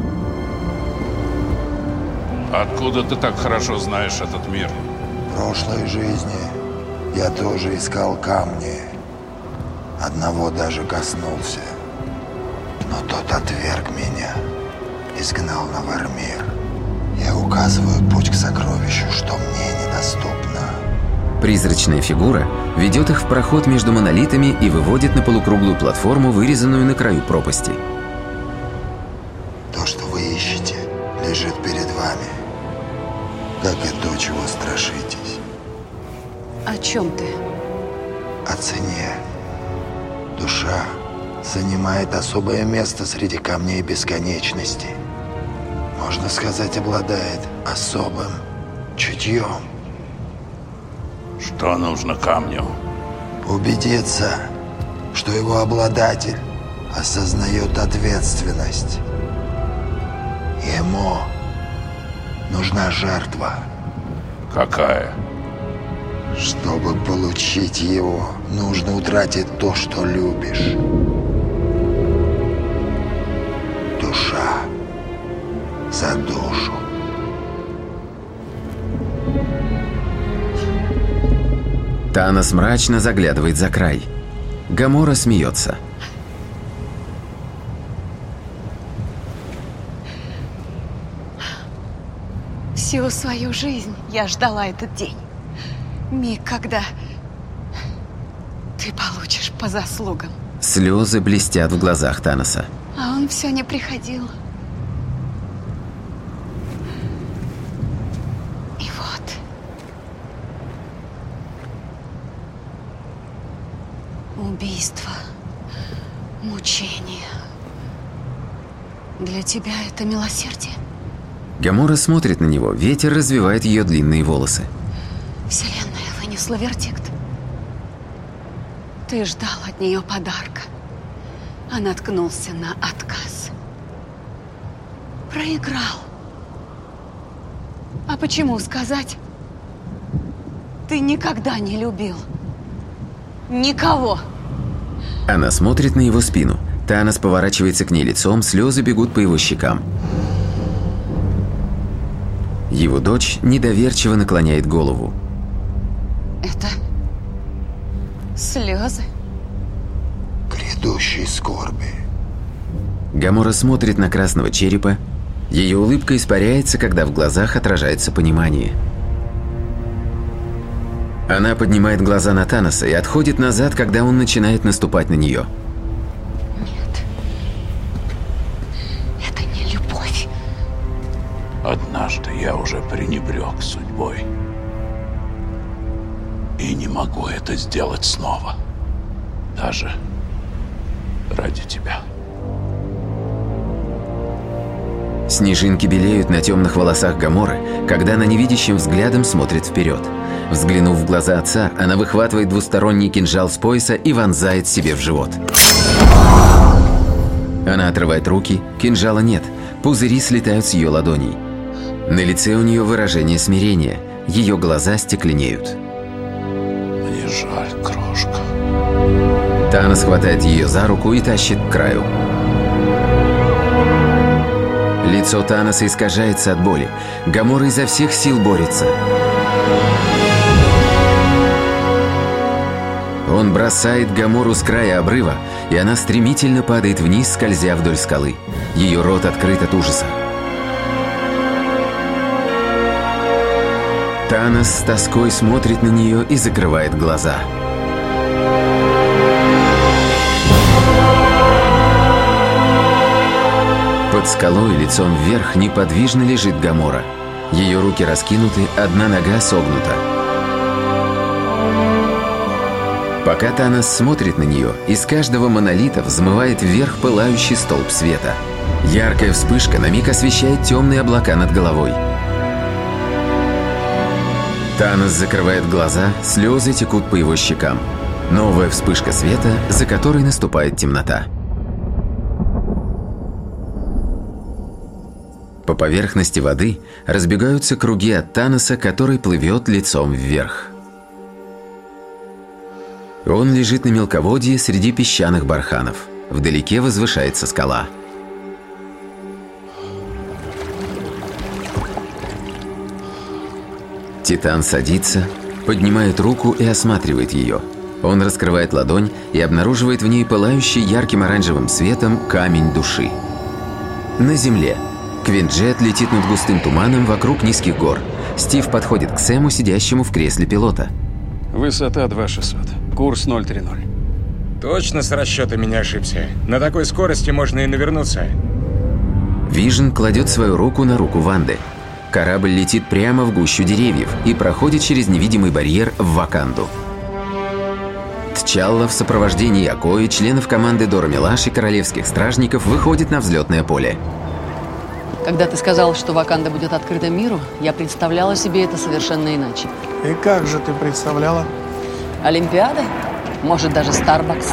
Откуда ты так хорошо знаешь этот мир? В прошлой жизни я тоже искал камни. Одного даже коснулся. Но тот отверг меня, изгнал на Вармир. Я указываю путь к сокровищу, что мне недоступно. Призрачная фигура ведет их в проход между монолитами и выводит на полукруглую платформу, вырезанную на краю пропасти. То, что вы ищете, лежит перед вами. Как и то, чего страшитесь. О чем ты? О цене. Душа занимает особое место среди камней бесконечности. Можно сказать, обладает особым чутьем. Что нужно камню? Убедиться, что его обладатель осознает ответственность. Ему нужна жертва. Какая? Чтобы получить его, нужно утратить то, что любишь. Душа за душу. Танос мрачно заглядывает за край. Гамора смеется. Всю свою жизнь я ждала этот день. Миг, когда ты получишь по заслугам. Слезы блестят в глазах Таноса. А он все не приходил. И вот. Убийство. Мучение. Для тебя это милосердие? Гамора смотрит на него, ветер развивает ее длинные волосы. Вселенная вынесла вердикт. Ты ждал от нее подарка, а наткнулся на отказ. Проиграл. А почему сказать? Ты никогда не любил никого. Она смотрит на его спину. Танос поворачивается к ней лицом, слезы бегут по его щекам. Его дочь недоверчиво наклоняет голову. Это слезы? Грядущей скорби. Гамора смотрит на красного черепа. Ее улыбка испаряется, когда в глазах отражается понимание. Она поднимает глаза на Таноса и отходит назад, когда он начинает наступать на нее. Нет. Это не любовь. Однажды я уже пренебрег судьбой. И не могу это сделать снова. Даже ради тебя. Снежинки белеют на темных волосах Гаморы, когда она невидящим взглядом смотрит вперед. Взглянув в глаза отца, она выхватывает двусторонний кинжал с пояса и вонзает себе в живот. Она отрывает руки, кинжала нет, пузыри слетают с ее ладоней. На лице у нее выражение смирения, ее глаза стекленеют. Мне жаль, кровь. девушка. Танос хватает ее за руку и тащит к краю. Лицо Таноса искажается от боли. Гамора изо всех сил борется. Он бросает Гамору с края обрыва, и она стремительно падает вниз, скользя вдоль скалы. Ее рот открыт от ужаса. Танос с тоской смотрит на нее и закрывает глаза. Под скалой лицом вверх неподвижно лежит Гамора. Ее руки раскинуты, одна нога согнута. Пока Танос смотрит на нее, из каждого монолита взмывает вверх пылающий столб света. Яркая вспышка на миг освещает темные облака над головой. Танос закрывает глаза, слезы текут по его щекам. Новая вспышка света, за которой наступает темнота. По поверхности воды разбегаются круги от Таноса, который плывет лицом вверх. Он лежит на мелководье среди песчаных барханов. Вдалеке возвышается скала. Титан садится, поднимает руку и осматривает ее. Он раскрывает ладонь и обнаруживает в ней пылающий ярким оранжевым светом камень души. На земле Квинджет летит над густым туманом вокруг низких гор. Стив подходит к Сэму, сидящему в кресле пилота. Высота 2600. Курс 030. Точно с расчетами не ошибся. На такой скорости можно и навернуться. Вижн кладет свою руку на руку Ванды. Корабль летит прямо в гущу деревьев и проходит через невидимый барьер в Ваканду. Тчалла в сопровождении Акои, членов команды Дора Милаш и королевских стражников выходит на взлетное поле. Когда ты сказал, что Ваканда будет открыта миру, я представляла себе это совершенно иначе. И как же ты представляла? Олимпиада? Может, даже Старбакс?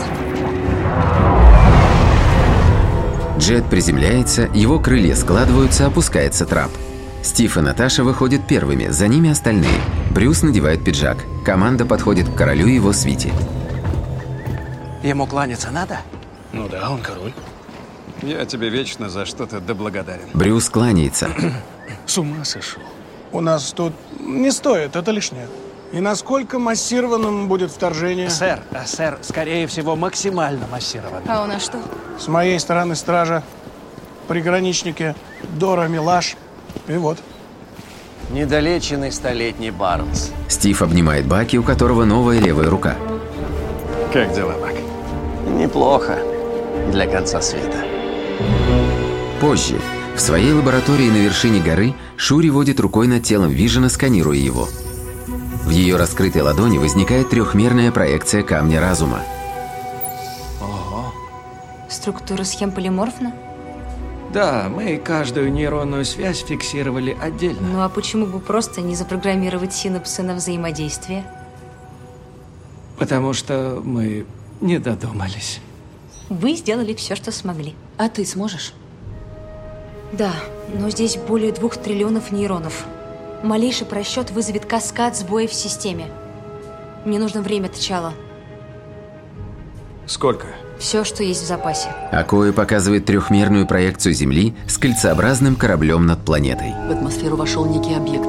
Джет приземляется, его крылья складываются, опускается трап. Стив и Наташа выходят первыми, за ними остальные. Брюс надевает пиджак. Команда подходит к королю и его свите. Ему кланяться надо? Ну да, он король. Я тебе вечно за что-то доблагодарен. Брюс кланяется. С ума сошел. У нас тут не стоит, это лишнее. И насколько массированным будет вторжение? Сэр, скорее всего, максимально массированным. А у нас что? С моей стороны стража, приграничники, Дора Милаш. И вот. Недолеченный столетний Барнс. Стив обнимает Баки, у которого новая левая рука. Как дела, Бак? Неплохо. Для конца света. Позже. В своей лаборатории на вершине горы Шури водит рукой над телом Вижена, сканируя его. В ее раскрытой ладони возникает трехмерная проекция камня разума. Ого. Структура схем полиморфна? Да, мы каждую нейронную связь фиксировали отдельно. Ну а почему бы просто не запрограммировать синапсы на взаимодействие? Потому что мы не додумались. Вы сделали все, что смогли. А ты сможешь? Да, но здесь более 2 триллионов нейронов. Малейший просчет вызовет каскад сбоев в системе. Мне нужно время, Тчалла. Сколько? Все, что есть в запасе. Акои показывает трехмерную проекцию Земли с кольцеобразным кораблем над планетой. В атмосферу вошел некий объект.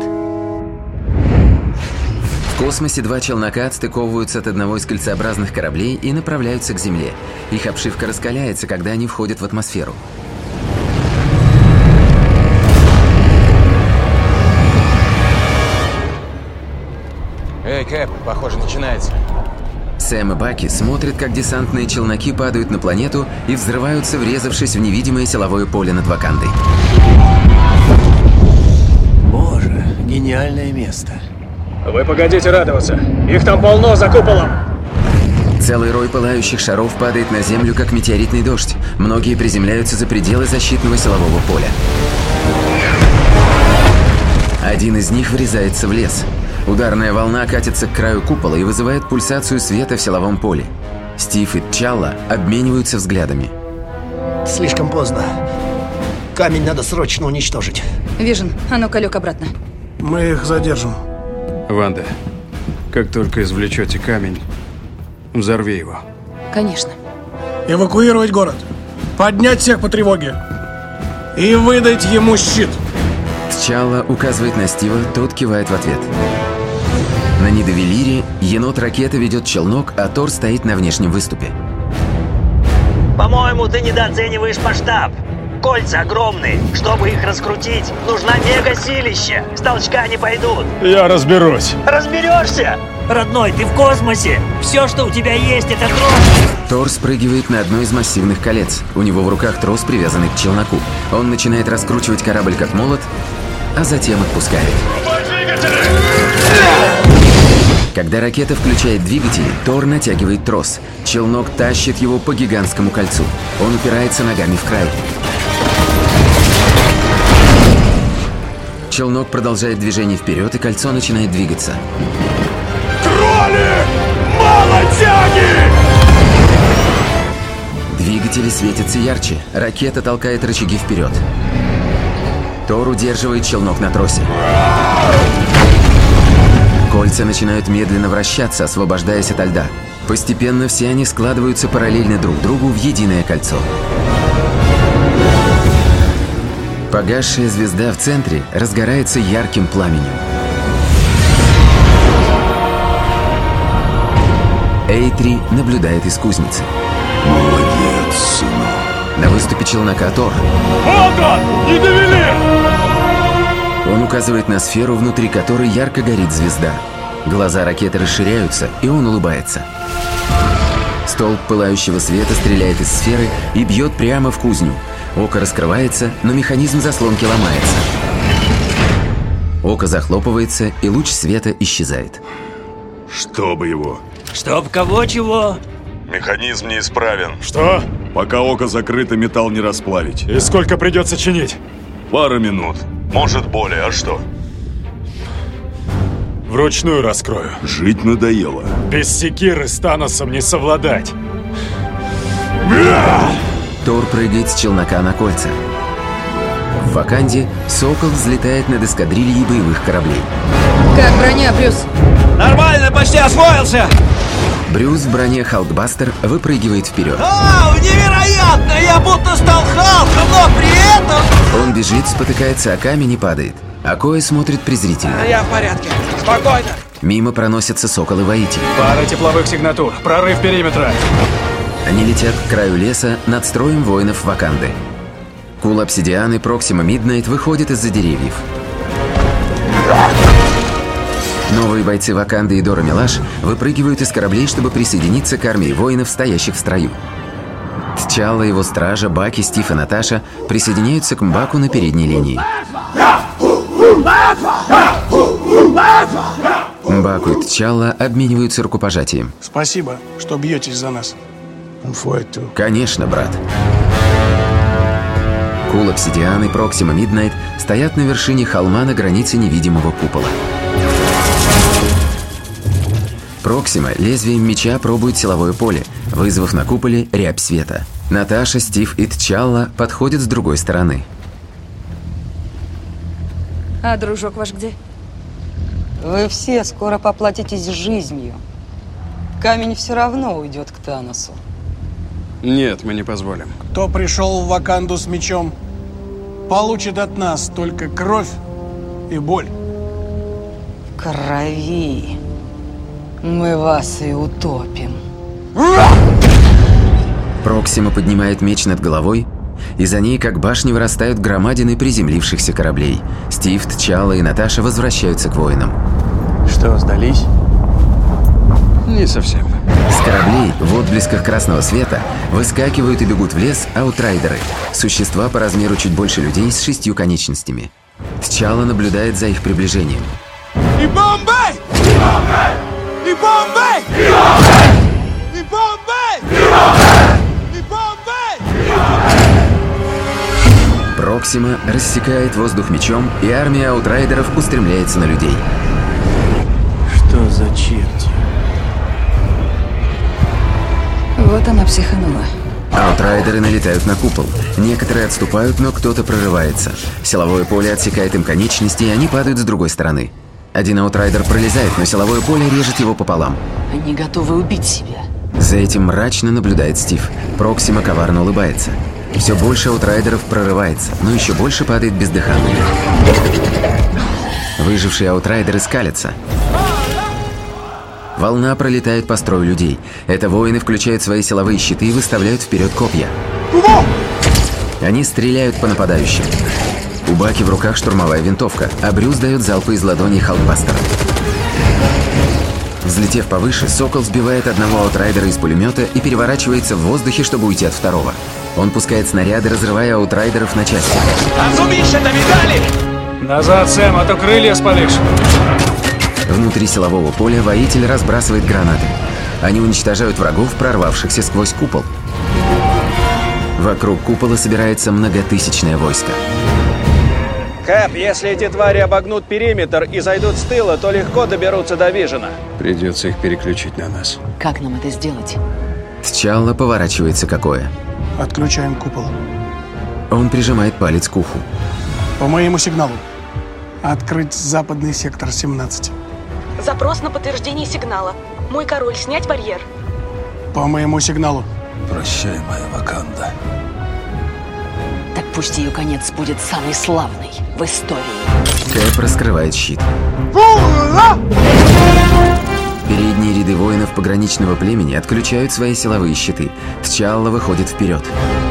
В космосе 2 челнока отстыковываются от одного из кольцеобразных кораблей и направляются к Земле. Их обшивка раскаляется, когда они входят в атмосферу. Эй, Кэп, похоже, начинается. Сэм и Баки смотрят, как десантные челноки падают на планету и взрываются, врезавшись в невидимое силовое поле над Вакандой. Боже, гениальное место. Вы погодите радоваться. Их там полно за куполом. Целый рой пылающих шаров падает на Землю, как метеоритный дождь. Многие приземляются за пределы защитного силового поля. Один из них врезается в лес. Ударная волна катится к краю купола и вызывает пульсацию света в силовом поле. Стив и Тчалла обмениваются взглядами. Слишком поздно. Камень надо срочно уничтожить. Вижн, а ну-ка, лёг обратно. Мы их задержим. Ванда, как только извлечете камень, Взорви его. Конечно. Эвакуировать город. Поднять всех по тревоге. И выдать ему щит. T'Challa указывает на Стива, тот кивает в ответ. На Нидовелире енот-ракета ведет челнок, а Тор стоит на внешнем выступе. По-моему, ты недооцениваешь масштаб. Кольца огромные. Чтобы их раскрутить, нужна мега-силища. С толчка не пойдут. Я разберусь. Разберешься? Родной, ты в космосе. Все, что у тебя есть, это трос. Тор спрыгивает на одно из массивных колец. У него в руках трос, привязанный к челноку. Он начинает раскручивать корабль как молот, а затем отпускает. Когда ракета включает двигатели, Тор натягивает трос. Челнок тащит его по гигантскому кольцу. Он упирается ногами в край. Челнок продолжает движение вперед, и кольцо начинает двигаться. Тролли! Мало тяги! Двигатели светятся ярче. Ракета толкает рычаги вперед. Тор удерживает челнок на тросе. Кольца начинают медленно вращаться, освобождаясь ото льда. Постепенно все они складываются параллельно друг другу в единое кольцо. Погасшая звезда в центре разгорается ярким пламенем. Эйтри наблюдает из кузницы. Молодец, сынок. На выступе челнока Тор. Вот он! Не довели! Он указывает на сферу, внутри которой ярко горит звезда. Глаза ракеты расширяются, и он улыбается. Столб пылающего света стреляет из сферы и бьет прямо в кузню. Око раскрывается, но механизм заслонки ломается. Око захлопывается, и луч света исчезает. Чтоб его. Чтоб кого чего? Механизм неисправен. Что? Пока око закрыто, металл не расплавить. И сколько придется чинить? Пара минут. Может, более. А что? Вручную раскрою. Жить надоело. Без секиры с Таносом не совладать. Тор прыгает с челнока на кольца. В Ваканде Сокол взлетает над эскадрильей боевых кораблей. Как броня, Брюс? Нормально, почти освоился. Брюс в броне Халкбастер выпрыгивает вперед. Вау, невероятно! Я будто стал Халком, но при этом... Он бежит, спотыкается о камень и падает. Акоя смотрит презрительно. Я в порядке. Спокойно. Мимо проносятся Сокол и Воитель. Пара тепловых сигнатур. Прорыв периметра. Они летят к краю леса над строем воинов Ваканды. Кул Обсидиан и Проксима Миднайт выходят из-за деревьев. Новые бойцы Ваканды и Дора Милаш выпрыгивают из кораблей, чтобы присоединиться к армии воинов, стоящих в строю. T'Challa, его стража, Баки, Стив и Наташа присоединяются к Мбаку на передней линии. Мбаку и T'Challa обмениваются рукопожатием. Спасибо, что бьетесь за нас. Конечно, брат. Кул Обсидиан и Проксима Миднайт стоят на вершине холма на границе невидимого купола. Проксима лезвием меча пробует силовое поле, вызвав на куполе рябь света. Наташа, Стив и T'Challa подходят с другой стороны. А дружок ваш где? Вы все скоро поплатитесь жизнью. Камень все равно уйдет к Таносу. Нет, мы не позволим. Кто пришел в Ваканду с мечом, получит от нас только кровь и боль. В крови мы вас и утопим. Проксима поднимает меч над головой, и за ней, как башни, вырастают громадины приземлившихся кораблей. Стив, T'Challa и Наташа возвращаются к воинам. Что, сдались? Не совсем. С кораблей в отблесках красного света выскакивают и бегут в лес аутрайдеры. Существа по размеру чуть больше людей с 6 конечностями. T'Challa наблюдает за их приближением. И Бомбей! И Бомбей! И Бомбей! И Бомбей! Проксима рассекает воздух мечом, и армия аутрайдеров устремляется на людей. Что за черти? Вот она психанула. Аутрайдеры налетают на купол. Некоторые отступают, но кто-то прорывается. Силовое поле отсекает им конечности, и они падают с другой стороны. Один аутрайдер пролезает, но силовое поле режет его пополам. Они готовы убить себя. За этим мрачно наблюдает Стив. Проксима коварно улыбается. Все больше аутрайдеров прорывается, но еще больше падает бездыханный. Выжившие аутрайдеры скалятся. Волна пролетает по строю людей. Это воины включают свои силовые щиты и выставляют вперед копья. Они стреляют по нападающим. У Баки в руках штурмовая винтовка, а Брюс дает залпы из ладоней Халкбастера. Взлетев повыше, Сокол сбивает одного аутрайдера из пулемета и переворачивается в воздухе, чтобы уйти от второго. Он пускает снаряды, разрывая аутрайдеров на части. Назад, Сэм, а то крылья спалишь. Внутри силового поля воитель разбрасывает гранаты. Они уничтожают врагов, прорвавшихся сквозь купол. Вокруг купола собирается многотысячное войско. Кэп, если эти твари обогнут периметр и зайдут с тыла, то легко доберутся до Вижена. Придется их переключить на нас. Как нам это сделать? Тчалла поворачивается к Окоэ. Отключаем купол. Он прижимает палец к уху. По моему сигналу. Открыть западный сектор 17. Запрос на подтверждение сигнала. Мой король, снять барьер. По моему сигналу. Прощай, моя Ваканда. Так пусть ее конец будет самый славный в истории. Кэп раскрывает щит. Передние ряды воинов пограничного племени отключают свои силовые щиты. Тчалла выходит вперед.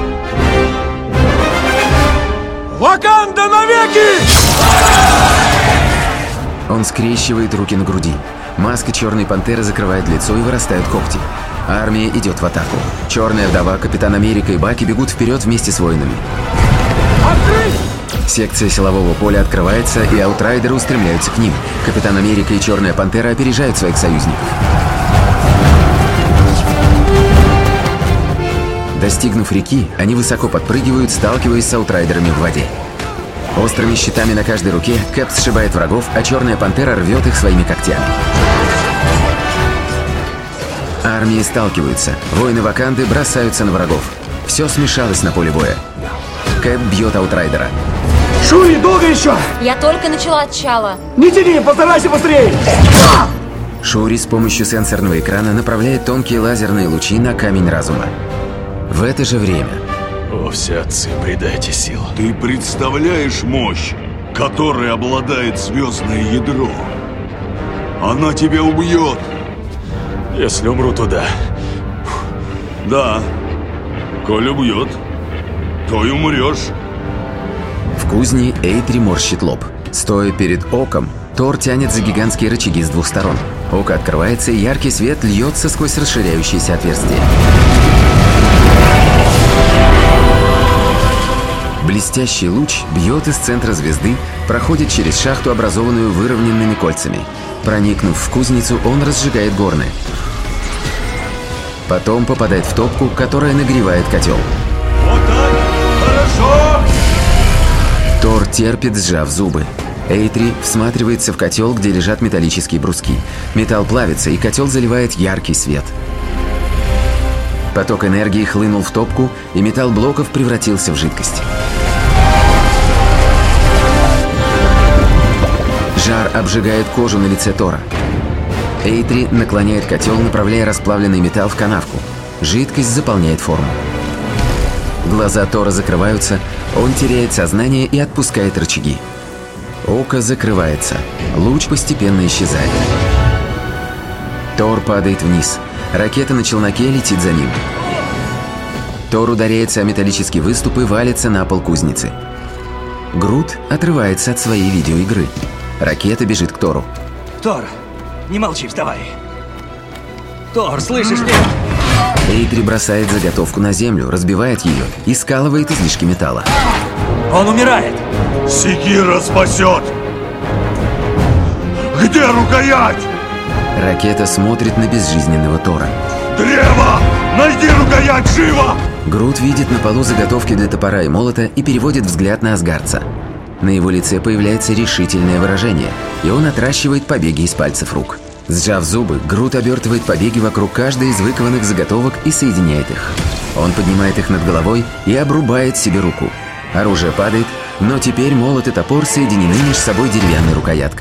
Ваканда навеки! Он скрещивает руки на груди. Маска черной пантеры закрывает лицо и вырастают когти. Армия идет в атаку. Черная вдова, Капитан Америка и Баки бегут вперед вместе с воинами. Секция силового поля открывается, и аутрайдеры устремляются к ним. Капитан Америка и Черная пантера опережают своих союзников. Достигнув реки, они высоко подпрыгивают, сталкиваясь с аутрайдерами в воде. Острыми щитами на каждой руке Кэп сшибает врагов, а Черная пантера рвет их своими когтями. Армии сталкиваются. Воины Ваканды бросаются на врагов. Все смешалось на поле боя. Кэп бьет аутрайдера. Шури, долго еще? Я только начала отчала. Не тяни, постарайся быстрее! Шури с помощью сенсорного экрана направляет тонкие лазерные лучи на камень разума. В это же время... О, все отцы, придайте сил. Ты представляешь мощь, которой обладает звездное ядро? Она тебя убьет. Если умру, то да. Да. Коль убьет, то и умрешь. В кузне Эйтри морщит лоб. Стоя перед оком, Тор тянет за гигантские рычаги с двух сторон. Око открывается, и яркий свет льется сквозь расширяющиеся отверстия. Блестящий луч бьет из центра звезды, проходит через шахту, образованную выровненными кольцами. Проникнув в кузницу, он разжигает горны. Потом попадает в топку, которая нагревает котел. Вот так! Хорошо! Тор терпит, сжав зубы. Эйтри всматривается в котел, где лежат металлические бруски. Металл плавится, и котел заливает яркий свет. Поток энергии хлынул в топку, и металл блоков превратился в жидкость. Жар обжигает кожу на лице Тора. Эйтри наклоняет котел, направляя расплавленный металл в канавку. Жидкость заполняет форму. Глаза Тора закрываются, он теряет сознание и отпускает рычаги. Око закрывается. Луч постепенно исчезает. Тор падает вниз. Ракета на челноке летит за ним. Тор ударяется о металлический выступ и валится на пол кузницы. Грут отрывается от своей видеоигры. Ракета бежит к Тору. Тор, не молчи, вставай. Тор, слышишь меня? Эйтри бросает заготовку на землю, разбивает ее и скалывает излишки металла. Он умирает. Секира спасет! Где рукоять? Ракета смотрит на безжизненного Тора. Древо! Найди рукоять, живо! Грут видит на полу заготовки для топора и молота и переводит взгляд на Асгардца. На его лице появляется решительное выражение, и он отращивает побеги из пальцев рук. Сжав зубы, Грут обертывает побеги вокруг каждой из выкованных заготовок и соединяет их. Он поднимает их над головой и обрубает себе руку. Оружие падает, но теперь молот и топор соединены между собой деревянной рукояткой.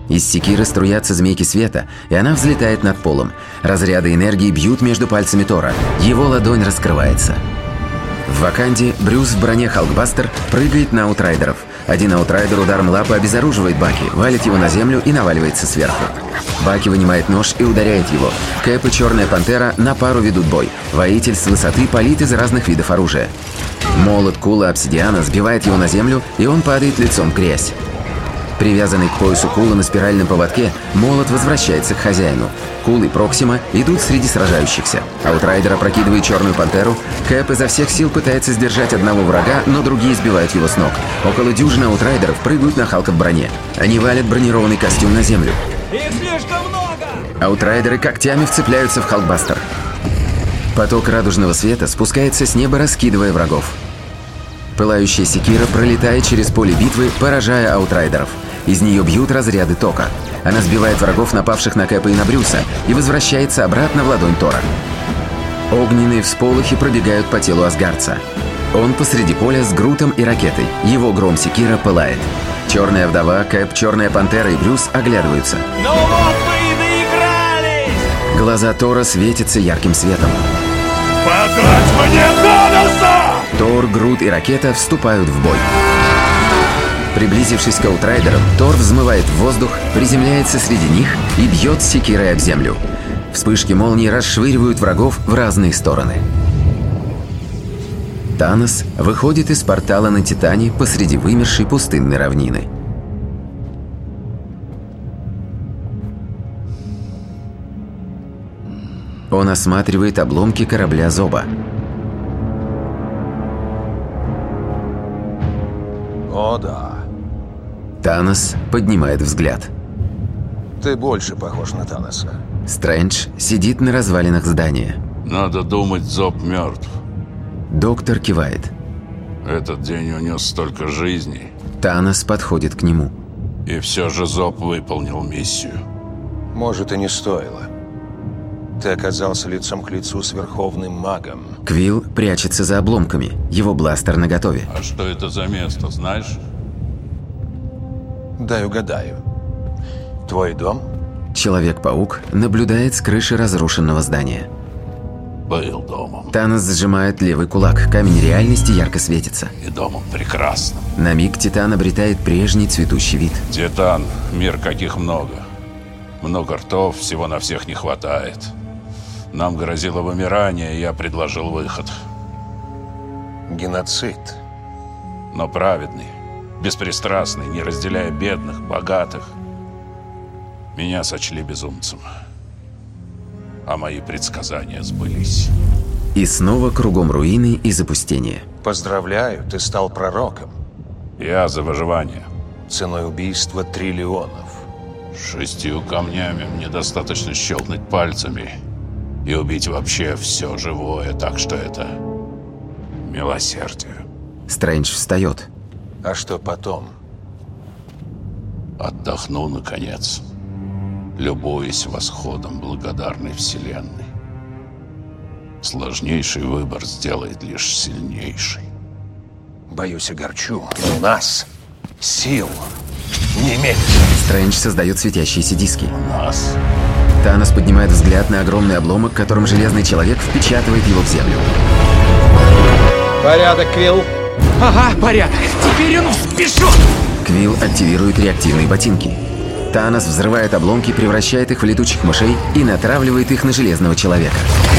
Из секиры струятся змейки света, и она взлетает над полом. Разряды энергии бьют между пальцами Тора. Его ладонь раскрывается. В Ваканде Брюс в броне Халкбастер прыгает на аутрайдеров. Один аутрайдер ударом лапы обезоруживает Баки, валит его на землю и наваливается сверху. Баки вынимает нож и ударяет его. Кэп и Черная Пантера на пару ведут бой. Воитель с высоты палит из разных видов оружия. Молот Кула Обсидиана сбивает его на землю, и он падает лицом в грязь. Привязанный к поясу Кула на спиральном поводке, молот возвращается к хозяину. Кул и Проксима идут среди сражающихся. Аутрайдер опрокидывает Черную Пантеру. Кэп изо всех сил пытается сдержать одного врага, но другие сбивают его с ног. Около дюжины аутрайдеров прыгают на Халка в броне. Они валят бронированный костюм на землю. Их слишком много! Аутрайдеры когтями вцепляются в Халкбастер. Поток радужного света спускается с неба, раскидывая врагов. Пылающая секира пролетает через поле битвы, поражая аутрайдеров. Из нее бьют разряды тока. Она сбивает врагов, напавших на Кэпа и на Брюса, и возвращается обратно в ладонь Тора. Огненные всполохи пробегают по телу Асгардца. Он посреди поля с Грутом и ракетой. Его гром секира пылает. Черная вдова, Кэп, Черная Пантера и Брюс оглядываются. Ну вот мы и доигрались! Глаза Тора светятся ярким светом. Подать мне Таноса! Тор, Грут и Ракета вступают в бой. Приблизившись к аутрайдерам, Тор взмывает в воздух, приземляется среди них и бьет секирой об землю. Вспышки молний расшвыривают врагов в разные стороны. Танос выходит из портала на Титане посреди вымершей пустынной равнины. Он осматривает обломки корабля Зоба. О, да. Танос поднимает взгляд. Ты больше похож на Таноса. Стрэндж сидит на развалинах здания. Надо думать, Зоб мертв. Доктор кивает. Этот день унес столько жизней. Танос подходит к нему. И все же Зоб выполнил миссию. Может, и не стоило. Ты оказался лицом к лицу с Верховным Магом. Квилл прячется за обломками. Его бластер наготове. А что это за место, знаешь? Дай угадаю. Твой дом? Человек-паук наблюдает с крыши разрушенного здания. Был домом. Танос сжимает левый кулак. Камень реальности ярко светится. И домом прекрасным. На миг Титан обретает прежний цветущий вид. Титан. Мир каких много. Много ртов, всего на всех не хватает. Нам грозило вымирание, и я предложил выход. Геноцид. Но праведный, беспристрастный, не разделяя бедных, богатых. Меня сочли безумцем. А мои предсказания сбылись. И снова кругом руины и запустение. Поздравляю, ты стал пророком. Я за выживание. Ценой убийства триллионов. 6 камнями мне достаточно щелкнуть пальцами и убить вообще все живое, так что это милосердие. Стрэндж встает. А что потом? Отдохну, наконец, любуясь восходом благодарной вселенной. Сложнейший выбор сделает лишь сильнейший. Боюсь, огорчу, но у нас сил немедленно. Стрэндж создает светящиеся диски. У нас. Танос поднимает взгляд на огромный обломок, которым Железный Человек впечатывает его в землю. Порядок, Квилл. Ага, порядок. Теперь он взбешен. Квилл активирует реактивные ботинки. Танос взрывает обломки, превращает их в летучих мышей и натравливает их на Железного Человека.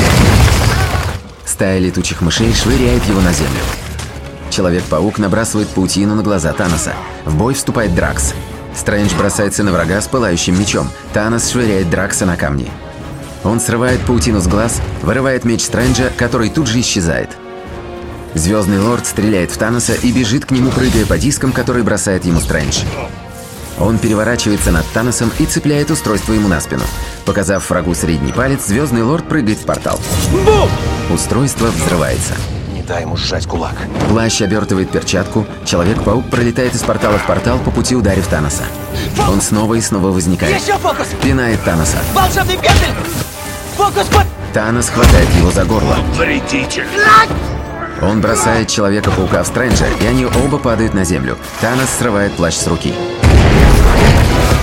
Стая летучих мышей швыряет его на землю. Человек-паук набрасывает паутину на глаза Таноса. В бой вступает Дракс. Стрэндж бросается на врага с пылающим мечом. Танос швыряет Дракса на камни. Он срывает паутину с глаз, вырывает меч Стрэнджа, который тут же исчезает. Звездный лорд стреляет в Таноса и бежит к нему, прыгая по дискам, которые бросает ему Стрэндж. Он переворачивается над Таносом и цепляет устройство ему на спину. Показав врагу средний палец, Звездный лорд прыгает в портал. Бум! Устройство взрывается. Не дай ему сжать кулак. Плащ обертывает перчатку. Человек-паук пролетает из портала в портал, по пути ударив Таноса. Он снова и снова возникает. Еще фокус! Пинает Таноса. Волшебный петель! Фокус под... Танос хватает его за горло. Вредитель! Он бросает Человека-паука в Стрэнджа, и они оба падают на землю. Танос срывает плащ с руки.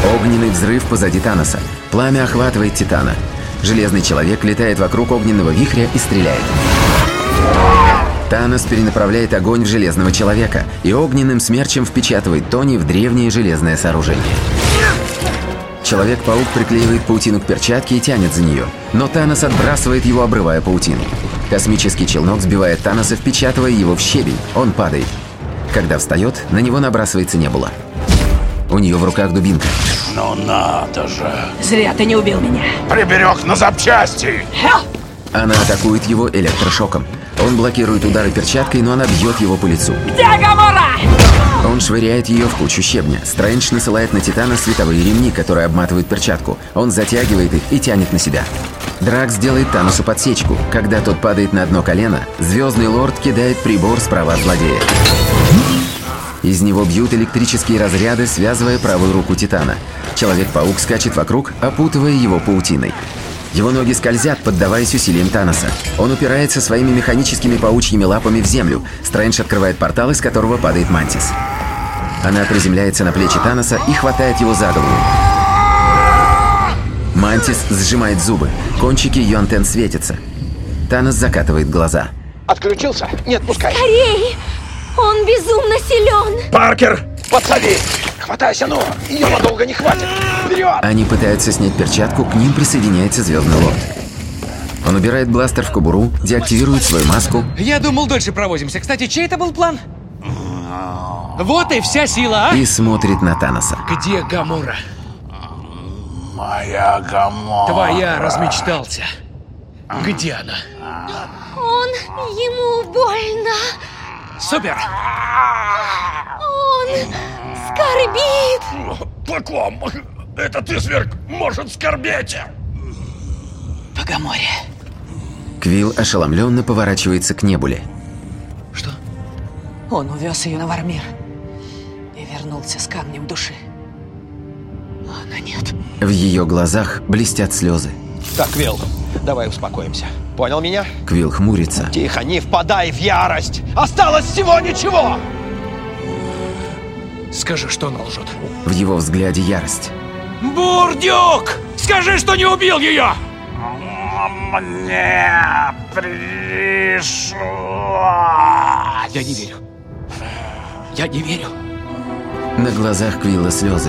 Огненный взрыв позади Таноса. Пламя охватывает Титана. Железный человек летает вокруг огненного вихря и стреляет. Танос перенаправляет огонь в Железного человека и огненным смерчем впечатывает Тони в древнее железное сооружение. Человек-паук приклеивает паутину к перчатке и тянет за нее, но Танос отбрасывает его, обрывая паутину. Космический челнок сбивает Таноса, впечатывая его в щебень. Он падает. Когда встает, на него набрасывается Небула. У нее в руках дубинка. Ну надо же. Зря ты не убил меня. Приберег на запчасти. Она атакует его электрошоком. Он блокирует удары перчаткой, но она бьет его по лицу. Где Гамора? Он швыряет ее в кучу щебня. Стрэндж насылает на Титана световые ремни, которые обматывают перчатку. Он затягивает их и тянет на себя. Дракс делает Таносу подсечку. Когда тот падает на одно колено, Звездный Лорд кидает прибор справа от злодея. Из него бьют электрические разряды, связывая правую руку Титана. Человек-паук скачет вокруг, опутывая его паутиной. Его ноги скользят, поддаваясь усилиям Таноса. Он упирается своими механическими паучьими лапами в землю. Стрэндж открывает портал, из которого падает Мантис. Она приземляется на плечи Таноса и хватает его за голову. Мантис сжимает зубы. Кончики ее антенн светятся. Танос закатывает глаза. Отключился? Нет, пускай. Скорей! Он безумно силен! Паркер, подсади! Хватайся, ну! Ее надолго не хватит! Вперед! Они пытаются снять перчатку, к ним присоединяется Звездный Лорд. Он убирает бластер в кобуру, деактивирует свою маску. Я думал, дольше провозимся. Кстати, чей это был план? Вот и вся сила, а? И смотрит на Таноса. Где Гамора? Моя Гамора. Твоя, размечтался. Где она? Он... ему больно. Супер! Он скорбит. По ком? Этот изверг может скорбеть. По Гаморе. Квилл ошеломленно поворачивается к Небуле. Что? Он увез ее на Вармир и вернулся с камнем души. А она нет. В ее глазах блестят слезы. Так, Квилл, давай успокоимся. Понял меня? Квилл хмурится. Тихо, не впадай в ярость! Осталось всего ничего! Скажи, что она лжет. В его взгляде ярость. Бурдюк! Скажи, что не убил ее! Мне пришлось. Я не верю. Я не верю. На глазах Квилла слезы.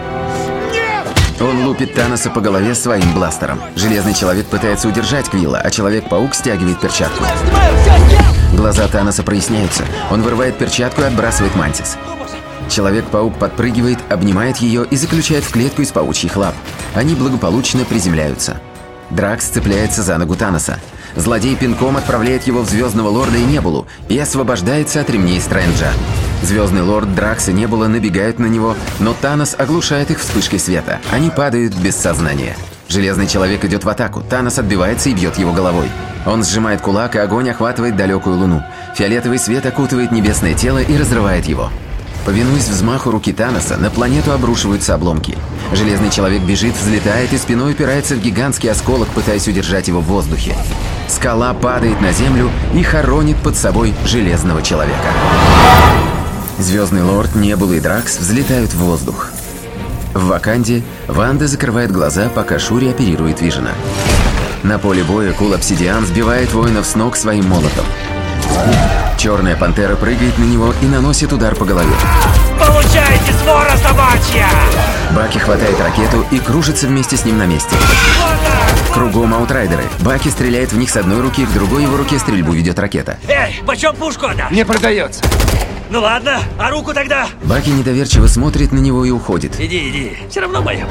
Он лупит Таноса по голове своим бластером. Железный человек пытается удержать Квилла, а Человек-паук стягивает перчатку. Глаза Таноса проясняются. Он вырывает перчатку и отбрасывает Мантис. Человек-паук подпрыгивает, обнимает ее и заключает в клетку из паучьих лап. Они благополучно приземляются. Дракс цепляется за ногу Таноса. Злодей пинком отправляет его в Звездного Лорда и Небулу и освобождается от ремней Стрэнджа. Звездный Лорд, Дракс и Небула набегают на него, но Танос оглушает их вспышкой света. Они падают без сознания. Железный человек идет в атаку. Танос отбивается и бьет его головой. Он сжимает кулак, и огонь охватывает далекую луну. Фиолетовый свет окутывает небесное тело и разрывает его. Повинуясь взмаху руки Таноса, на планету обрушиваются обломки. Железный человек бежит, взлетает и спиной упирается в гигантский осколок, пытаясь удержать его в воздухе. Скала падает на землю и хоронит под собой Железного человека. Звездный Лорд, Небула и Дракс взлетают в воздух. В Ваканде Ванда закрывает глаза, пока Шури оперирует Вижена. На поле боя Кул Обсидиан сбивает воинов с ног своим молотом. Черная пантера прыгает на него и наносит удар по голове. Получайте, свора собачья! Баки хватает ракету и кружится вместе с ним на месте. Кругом аутрайдеры. Баки стреляет в них с одной руки, в другой его руке стрельбу ведет ракета. Эй, почем пушку отдашь? Не продается. Ну ладно, а руку тогда? Баки недоверчиво смотрит на него и уходит. Иди, все равно моя.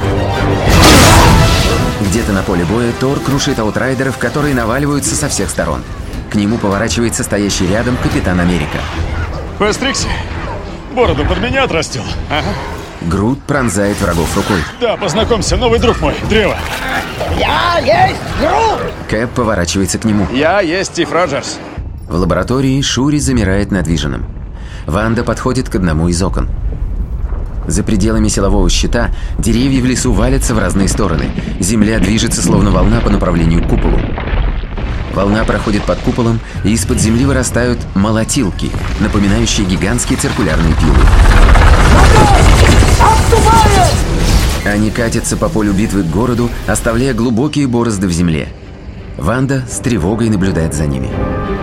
Где-то на поле боя Тор крушит аутрайдеров, которые наваливаются со всех сторон. К нему поворачивается стоящий рядом Капитан Америка. Постригся? Бороду под меня отрастил? Ага. Грут пронзает врагов рукой. Да, познакомься, новый друг мой, Древо. Я есть Грут! Кэп поворачивается к нему. Я есть Стив Роджерс. В лаборатории Шури замирает над Виженом. Ванда подходит к одному из окон. За пределами силового щита деревья в лесу валятся в разные стороны. Земля движется, словно волна, по направлению к куполу. Волна проходит под куполом, и из-под земли вырастают молотилки, напоминающие гигантские циркулярные пилы. Они катятся по полю битвы к городу, оставляя глубокие борозды в земле. Ванда с тревогой наблюдает за ними.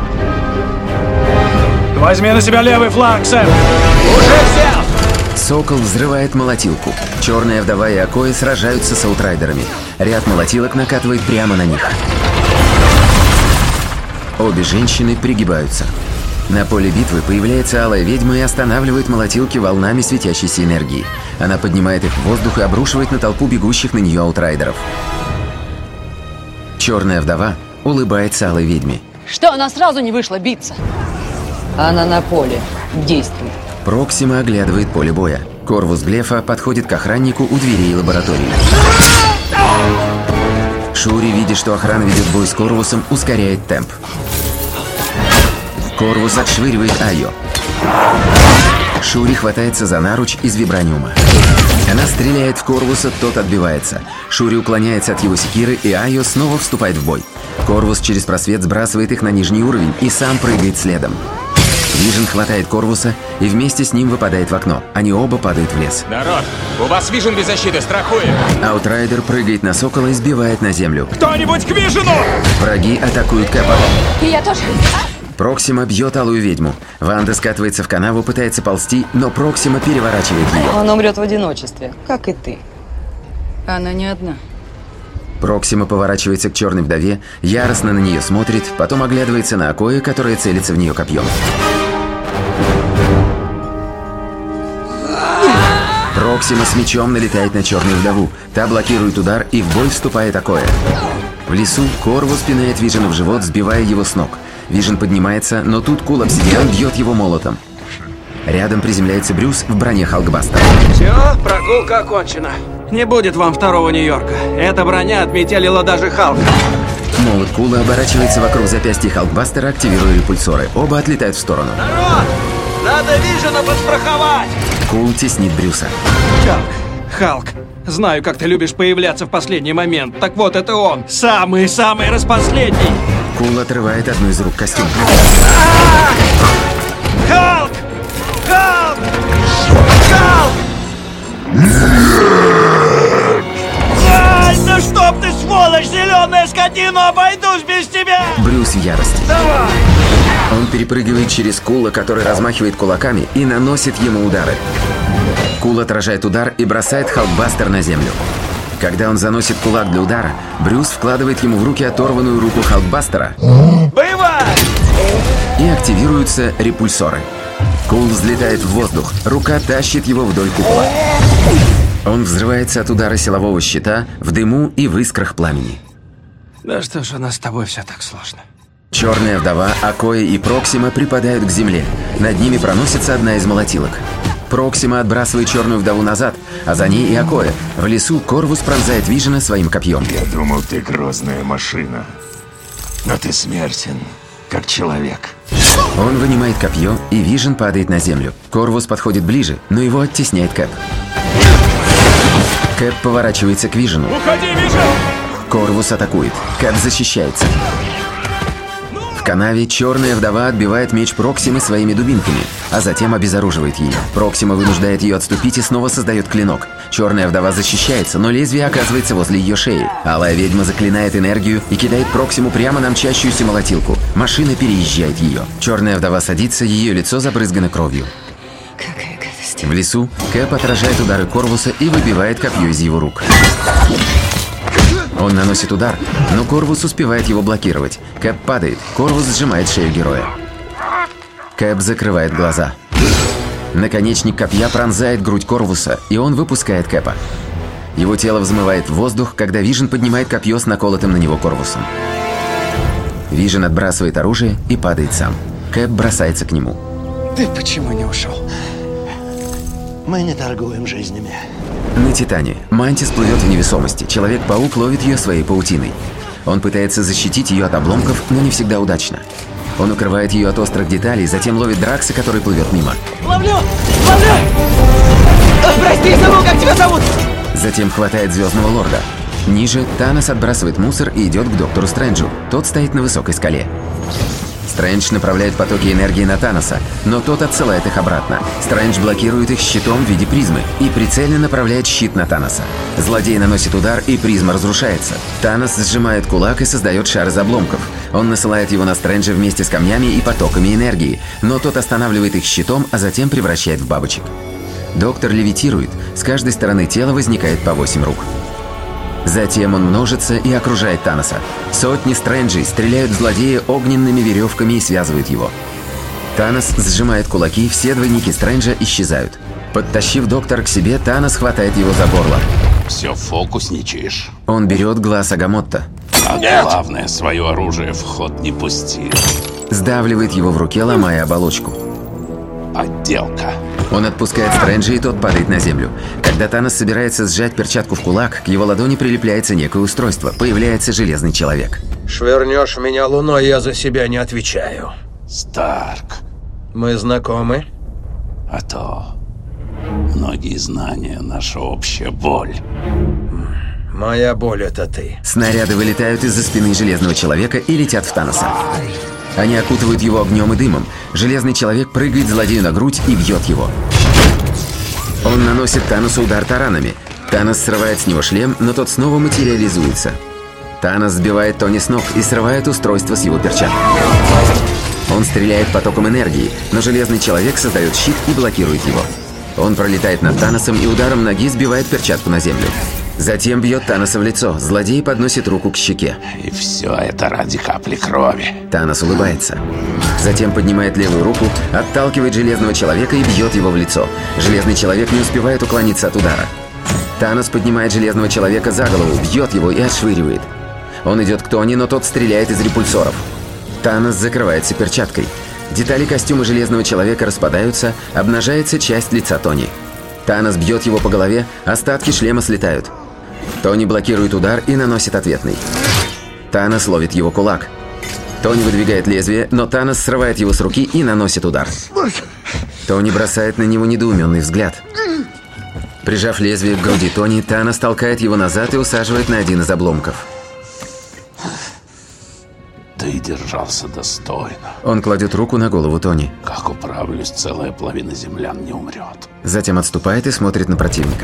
Возьми на себя левый фланг, Сэм! Уже взял! Сокол взрывает молотилку. Черная вдова и Акоя сражаются с аутрайдерами. Ряд молотилок накатывает прямо на них. Обе женщины пригибаются. На поле битвы появляется алая ведьма и останавливает молотилки волнами светящейся энергии. Она поднимает их в воздух и обрушивает на толпу бегущих на нее аутрайдеров. Черная вдова улыбается алой ведьме. Что она сразу не вышла биться? Она на поле. Действует. Проксима оглядывает поле боя. Корвус Глефа подходит к охраннику у дверей лаборатории. Шури, видя, что охрана ведет бой с Корвусом, ускоряет темп. Корвус отшвыривает Айо. Шури хватается за наруч из вибраниума. Она стреляет в Корвуса, тот отбивается. Шури уклоняется от его секиры, и Айо снова вступает в бой. Корвус через просвет сбрасывает их на нижний уровень и сам прыгает следом. Вижен хватает Корвуса и вместе с ним выпадает в окно. Они оба падают в лес. Народ, у вас Вижен без защиты, страхуем! Аутрайдер прыгает на Сокола и сбивает на землю. Кто-нибудь к Вижену! Враги атакуют Кэпа. И я тоже. Проксима бьет алую ведьму. Ванда скатывается в канаву, пытается ползти, но Проксима переворачивает ее. Он умрет в одиночестве, как и ты. Она не одна. Проксима поворачивается к черной вдове, яростно на нее смотрит, потом оглядывается на Акоя, которая целится в нее копьем. Проксима с мечом налетает на черную вдову. Та блокирует удар, и в бой вступает Акоя. В лесу Корвус пинает Вижена в живот, сбивая его с ног. Вижен поднимается, но тут Кул Обсидиан бьет его молотом. Рядом приземляется Брюс в броне Халкбастера. Все, прогулка окончена. Не будет вам второго Нью-Йорка. Эта броня отметелила даже Халка. Молот Кула оборачивается вокруг запястья Халкбастера, активируя репульсоры. Оба отлетают в сторону. Народ! Надо Вижена подстраховать! Кул теснит Брюса. Халк, знаю, как ты любишь появляться в последний момент. Так вот, это он. Самый-самый распоследний. Кул отрывает одну из рук костюма. Халк! Халк! Халк! Ай, да чтоб ты, сволочь, зеленая скотина, обойдусь без тебя! Брюс в ярости. Давай! Он перепрыгивает через Кула, который размахивает кулаками, и наносит ему удары. Кул отражает удар и бросает Халкбастер на землю. Когда он заносит кулак для удара, Брюс вкладывает ему в руки оторванную руку Халкбастера. Боевая! И активируются репульсоры. Кул взлетает в воздух, рука тащит его вдоль купола. Он взрывается от удара силового щита в дыму и в искрах пламени. Да что ж у нас с тобой все так сложно. Черная вдова, Акоя и Проксима припадают к земле. Над ними проносится одна из молотилок. Проксима отбрасывает черную вдову назад, а за ней и Акоя. В лесу Корвус пронзает Вижена своим копьем. Я думал, ты грозная машина. Но ты смертен, как человек. Он вынимает копье, и Вижен падает на землю. Корвус подходит ближе, но его оттесняет Кэп. Кэп поворачивается к Вижену. Уходи, Вижен! Корвус атакует. Кэп защищается. В канаве черная вдова отбивает меч Проксимы своими дубинками, а затем обезоруживает ее. Проксима вынуждает ее отступить и снова создает клинок. Черная вдова защищается, но лезвие оказывается возле ее шеи. Алая ведьма заклинает энергию и кидает Проксиму прямо на мчащуюся молотилку. Машина переезжает ее. Черная вдова садится, ее лицо забрызгано кровью. Какая гадость. В лесу Кэп отражает удары Корвуса и выбивает копье из его рук. Он наносит удар, но Корвус успевает его блокировать. Кэп падает, Корвус сжимает шею героя. Кэп закрывает глаза. Наконечник копья пронзает грудь Корвуса, и он выпускает Кэпа. Его тело взмывает в воздух, когда Вижен поднимает копье с наколотым на него Корвусом. Вижен отбрасывает оружие и падает сам. Кэп бросается к нему. Ты почему не ушел? Мы не торгуем жизнями. На Титане Мантис плывет в невесомости. Человек-паук ловит ее своей паутиной. Он пытается защитить ее от обломков, но не всегда удачно. Он укрывает ее от острых деталей, затем ловит Дракса, который плывет мимо. Ловлю! Ловлю! Прости, забыл, как тебя зовут! Затем хватает Звездного Лорда. Ниже Танос отбрасывает мусор и идет к Доктору Стрэнджу. Тот стоит на высокой скале. Стрэндж направляет потоки энергии на Таноса, но тот отсылает их обратно. Стрэндж блокирует их щитом в виде призмы и прицельно направляет щит на Таноса. Злодей наносит удар, и призма разрушается. Танос сжимает кулак и создает шар из обломков. Он насылает его на Стрэнджа вместе с камнями и потоками энергии, но тот останавливает их щитом, а затем превращает в бабочек. Доктор левитирует, с каждой стороны тела возникает по 8 рук. Затем он множится и окружает Таноса. Сотни Стрэнджей стреляют в злодея огненными веревками и связывают его. Танос сжимает кулаки, все двойники Стрэнджа исчезают. Подтащив доктора к себе, Танос хватает его за горло. Все фокусничаешь. Он берет глаз Агамотта. А главное, свое оружие в ход не пусти. Сдавливает его в руке, ломая оболочку. Подделка. Он отпускает Стрэнджа, и тот падает на землю. Когда Танос собирается сжать перчатку в кулак, к его ладони прилепляется некое устройство. Появляется Железный Человек. Швырнешь меня луной, я за себя не отвечаю. Старк. Мы знакомы? А то многие знания — наша общая боль. Моя боль — это ты. Снаряды вылетают из-за спины Железного Человека и летят в Таноса. Они окутывают его огнем и дымом. Железный Человек прыгает злодею на грудь и бьет его. Он наносит Таносу удар таранами. Танос срывает с него шлем, но тот снова материализуется. Танос сбивает Тони с ног и срывает устройство с его перчатки. Он стреляет потоком энергии, но Железный Человек создает щит и блокирует его. Он пролетает над Таносом и ударом ноги сбивает перчатку на землю. Затем бьет Таноса в лицо. Злодей подносит руку к щеке. И все это ради капли крови. Танос улыбается. Затем поднимает левую руку, отталкивает Железного Человека и бьет его в лицо. Железный Человек не успевает уклониться от удара. Танос поднимает Железного Человека за голову, бьет его и отшвыривает. Он идет к Тони, но тот стреляет из репульсоров. Танос закрывается перчаткой. Детали костюма Железного Человека распадаются, обнажается часть лица Тони. Танос бьет его по голове, остатки шлема слетают. Тони блокирует удар и наносит ответный. Танос ловит его кулак. Тони выдвигает лезвие, но Танос срывает его с руки и наносит удар. Тони бросает на него недоуменный взгляд. Прижав лезвие к груди Тони, Танос толкает его назад и усаживает на один из обломков. Ты держался достойно. Он кладет руку на голову Тони. Как управлюсь, целая половина землян не умрет. Затем отступает и смотрит на противника.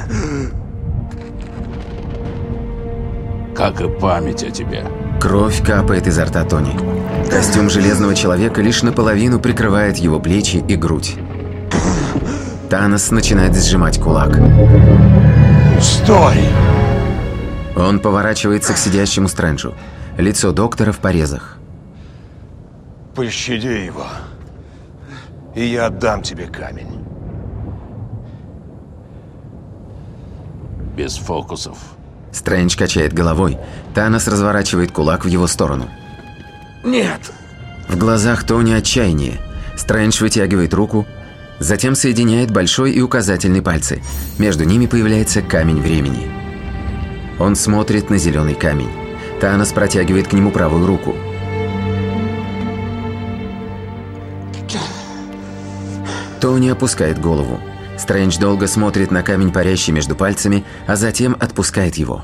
Как и память о тебе. Кровь капает изо рта Тони. Костюм Железного Человека лишь наполовину прикрывает его плечи и грудь. Танос начинает сжимать кулак. Стой! Он поворачивается к сидящему Стрэнджу. Лицо доктора в порезах. Пощади его, и я отдам тебе камень. Без фокусов. Стрэндж качает головой. Танос разворачивает кулак в его сторону. Нет! В глазах Тони отчаяние. Стрэндж вытягивает руку, затем соединяет большой и указательный пальцы. Между ними появляется камень времени. Он смотрит на зеленый камень. Танос протягивает к нему правую руку. Тони опускает голову. Стрэндж долго смотрит на камень, парящий между пальцами, а затем отпускает его.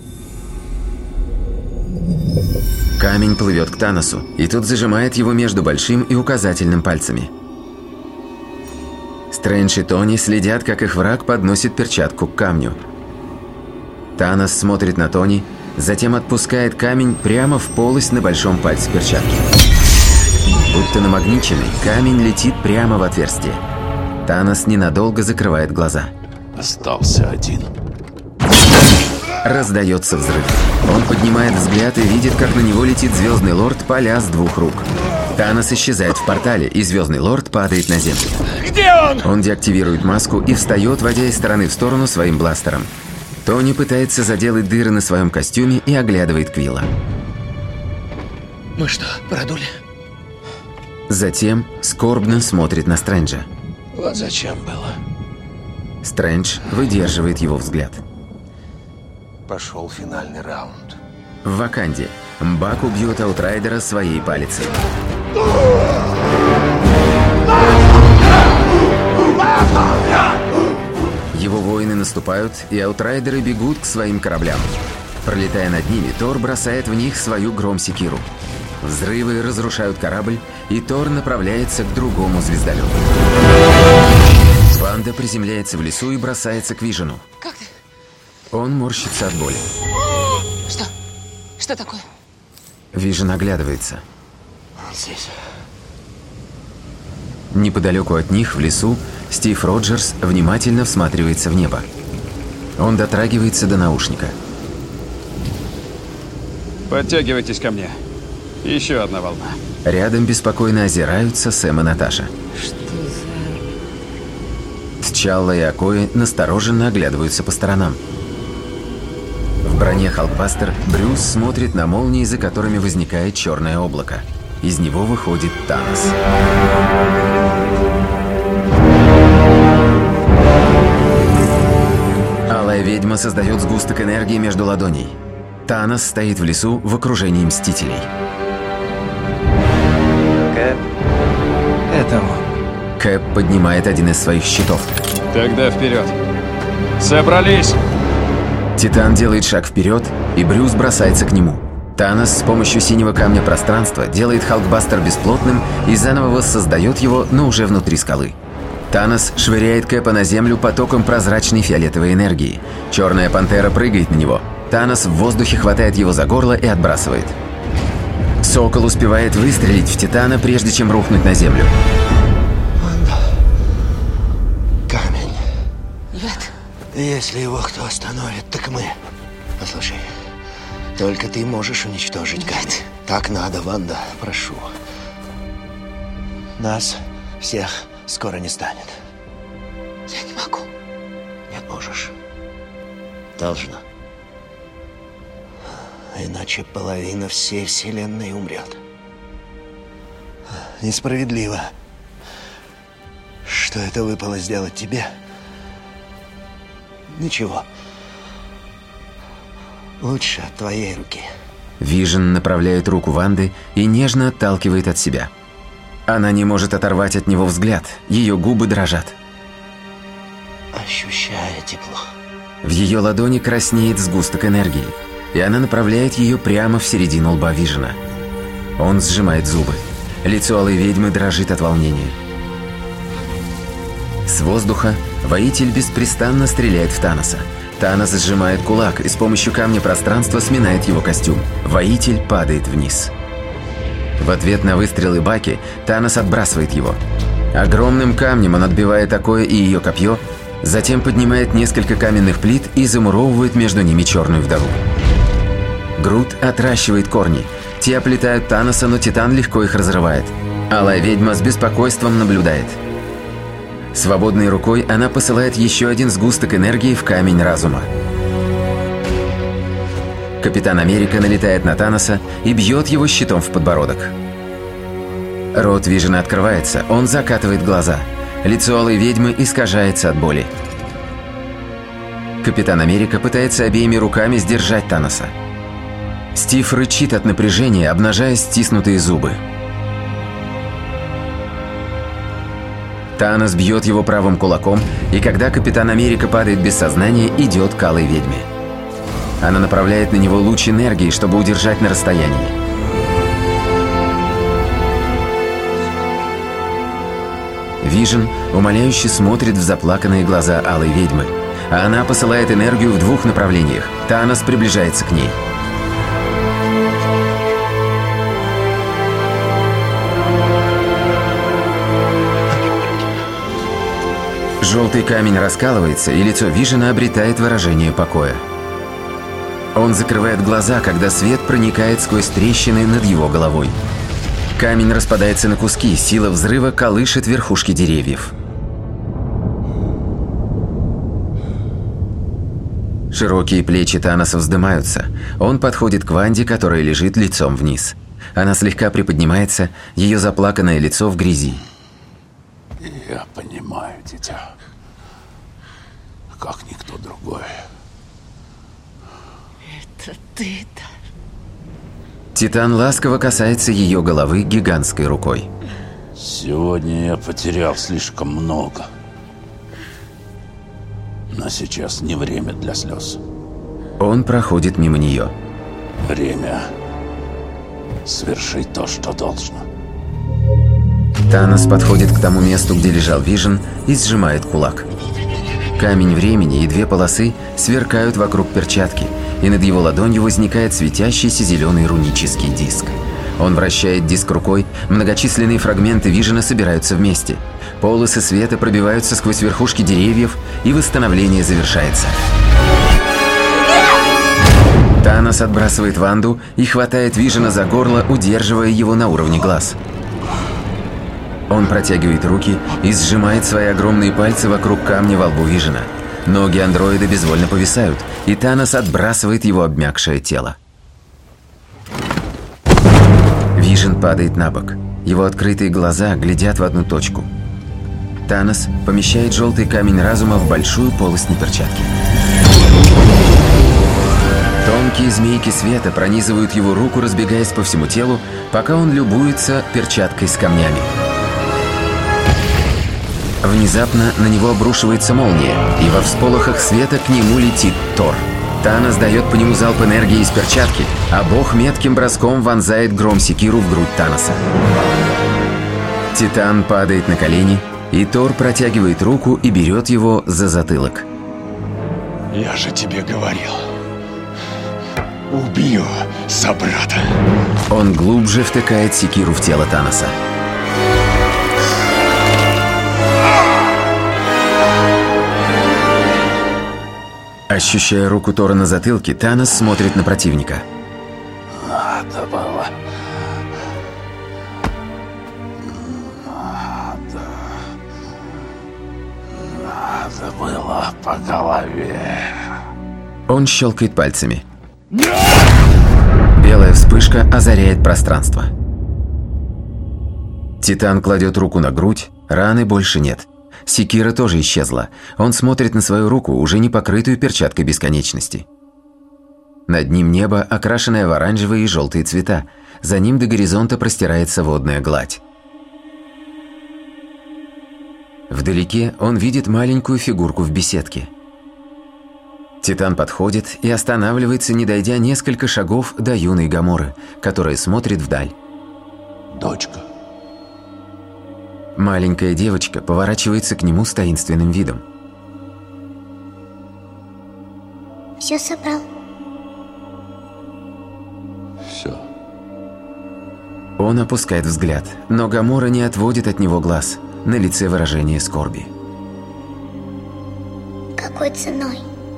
Камень плывет к Таносу, и тот зажимает его между большим и указательным пальцами. Стрэндж и Тони следят, как их враг подносит перчатку к камню. Танос смотрит на Тони, затем отпускает камень прямо в полость на большом пальце перчатки. Будто намагниченный, камень летит прямо в отверстие. Танос ненадолго закрывает глаза. Остался один. Раздается взрыв. Он поднимает взгляд и видит, как на него летит Звездный Лорд, паля с двух рук. Танос исчезает в портале, и Звездный Лорд падает на землю. Где он? Он деактивирует маску и встает, водя из стороны в сторону своим бластером. Тони пытается заделать дыры на своем костюме и оглядывает Квилла. Мы что, продули? Затем скорбно смотрит на Стрэнджа. Вот зачем было. Стрэндж выдерживает его взгляд. Пошел финальный раунд. В Ваканде Мбаку бьет Аутрайдера своей палицей. Его воины наступают, и Аутрайдеры бегут к своим кораблям. Пролетая над ними, Тор бросает в них свою гром-секиру. Взрывы разрушают корабль, и Тор направляется к другому звездолету. Ванда приземляется в лесу и бросается к Вижену. Как ты? Он морщится от боли. Что? Что такое? Вижен оглядывается. Он здесь. Неподалеку от них, в лесу, Стив Роджерс внимательно всматривается в небо. Он дотрагивается до наушника. Подтягивайтесь ко мне. Еще одна волна. Рядом беспокойно озираются Сэм и Наташа. Что за... Тчалла и Окои настороженно оглядываются по сторонам. В броне Халкбастер Брюс смотрит на молнии, за которыми возникает черное облако. Из него выходит Танос. Алая ведьма создает сгусток энергии между ладоней. Танос стоит в лесу в окружении мстителей. Кэп, это он. Кэп поднимает один из своих щитов. Тогда вперед. Собрались! Титан делает шаг вперед, и Брюс бросается к нему. Танос с помощью синего камня пространства делает Халкбастер бесплотным и заново воссоздает его, но уже внутри скалы. Танос швыряет Кэпа на землю потоком прозрачной фиолетовой энергии. Черная пантера прыгает на него. Танос в воздухе хватает его за горло и отбрасывает. Сокол успевает выстрелить в Титана, прежде чем рухнуть на землю. Камень. Нет. Если его кто остановит, так мы. Послушай, только ты можешь уничтожить камень. Так надо, Ванда, прошу. Нас всех скоро не станет. Я не могу. Нет, можешь. Должна. Иначе половина всей вселенной умрет. Несправедливо, что это выпало сделать тебе. Ничего. Лучше от твоей руки. Вижен направляет руку Ванды и нежно отталкивает от себя. Она не может оторвать от него взгляд, ее губы дрожат. Ощущая тепло. В ее ладони краснеет сгусток энергии, и она направляет ее прямо в середину лба Вижена. Он сжимает зубы. Лицо алой ведьмы дрожит от волнения. С воздуха воитель беспрестанно стреляет в Таноса. Танос сжимает кулак и с помощью камня пространства сминает его костюм. Воитель падает вниз. В ответ на выстрелы Баки Танос отбрасывает его. Огромным камнем он отбивает Окоя и ее копье, затем поднимает несколько каменных плит и замуровывает между ними черную вдову. Грут отращивает корни. Те оплетают Таноса, но Титан легко их разрывает. Алая ведьма с беспокойством наблюдает. Свободной рукой она посылает еще один сгусток энергии в камень разума. Капитан Америка налетает на Таноса и бьет его щитом в подбородок. Рот Вижена открывается, он закатывает глаза. Лицо алой ведьмы искажается от боли. Капитан Америка пытается обеими руками сдержать Таноса. Стив рычит от напряжения, обнажая стиснутые зубы. Танос бьет его правым кулаком, и когда Капитан Америка падает без сознания, идет к алой ведьме. Она направляет на него луч энергии, чтобы удержать на расстоянии. Вижен умоляюще смотрит в заплаканные глаза алой ведьмы, а она посылает энергию в двух направлениях. Танос приближается к ней. Желтый камень раскалывается, и лицо Вижена обретает выражение покоя. Он закрывает глаза, когда свет проникает сквозь трещины над его головой. Камень распадается на куски, сила взрыва колышет верхушки деревьев. Широкие плечи Таноса вздымаются. Он подходит к Ванде, которая лежит лицом вниз. Она слегка приподнимается, ее заплаканное лицо в грязи. Я понимаю, дитя. Как никто другой. Это ты-то. Титан ласково касается ее головы гигантской рукой. Сегодня я потерял слишком много. Но сейчас не время для слез. Он проходит мимо нее. Время свершить то, что должно. Танос подходит к тому месту, где лежал Вижен, и сжимает кулак. Камень времени и две полосы сверкают вокруг перчатки, и над его ладонью возникает светящийся зеленый рунический диск. Он вращает диск рукой, многочисленные фрагменты Вижена собираются вместе. Полосы света пробиваются сквозь верхушки деревьев, и восстановление завершается. Танос отбрасывает Ванду и хватает Вижена за горло, удерживая его на уровне глаз. Он протягивает руки и сжимает свои огромные пальцы вокруг камня во лбу Вижена. Ноги андроида безвольно повисают, и Танос отбрасывает его обмякшее тело. Вижен падает на бок. Его открытые глаза глядят в одну точку. Танос помещает желтый камень разума в большую полость на перчатке. Тонкие змейки света пронизывают его руку, разбегаясь по всему телу, пока он любуется перчаткой с камнями. Внезапно на него обрушивается молния, и во всполохах света к нему летит Тор. Танос дает по нему залп энергии из перчатки, а бог метким броском вонзает гром-секиру в грудь Таноса. Титан падает на колени, и Тор протягивает руку и берет его за затылок. Я же тебе говорил. Убью собрата. Он глубже втыкает секиру в тело Таноса. Ощущая руку Тора на затылке, Танос смотрит на противника. Надо было. Надо было по голове. Он щелкает пальцами. Белая вспышка озаряет пространство. Титан кладет руку на грудь, раны больше нет. Секира тоже исчезла. Он смотрит на свою руку, уже не покрытую перчаткой бесконечности. Над ним небо, окрашенное в оранжевые и желтые цвета. За ним до горизонта простирается водная гладь. Вдалеке он видит маленькую фигурку в беседке. Титан подходит и останавливается, не дойдя несколько шагов до юной Гаморы, которая смотрит вдаль. Дочка. Маленькая девочка поворачивается к нему с таинственным видом. Все собрал. Все. Он опускает взгляд, но Гамора не отводит от него глаз. На лице выражение скорби. Какой ценой?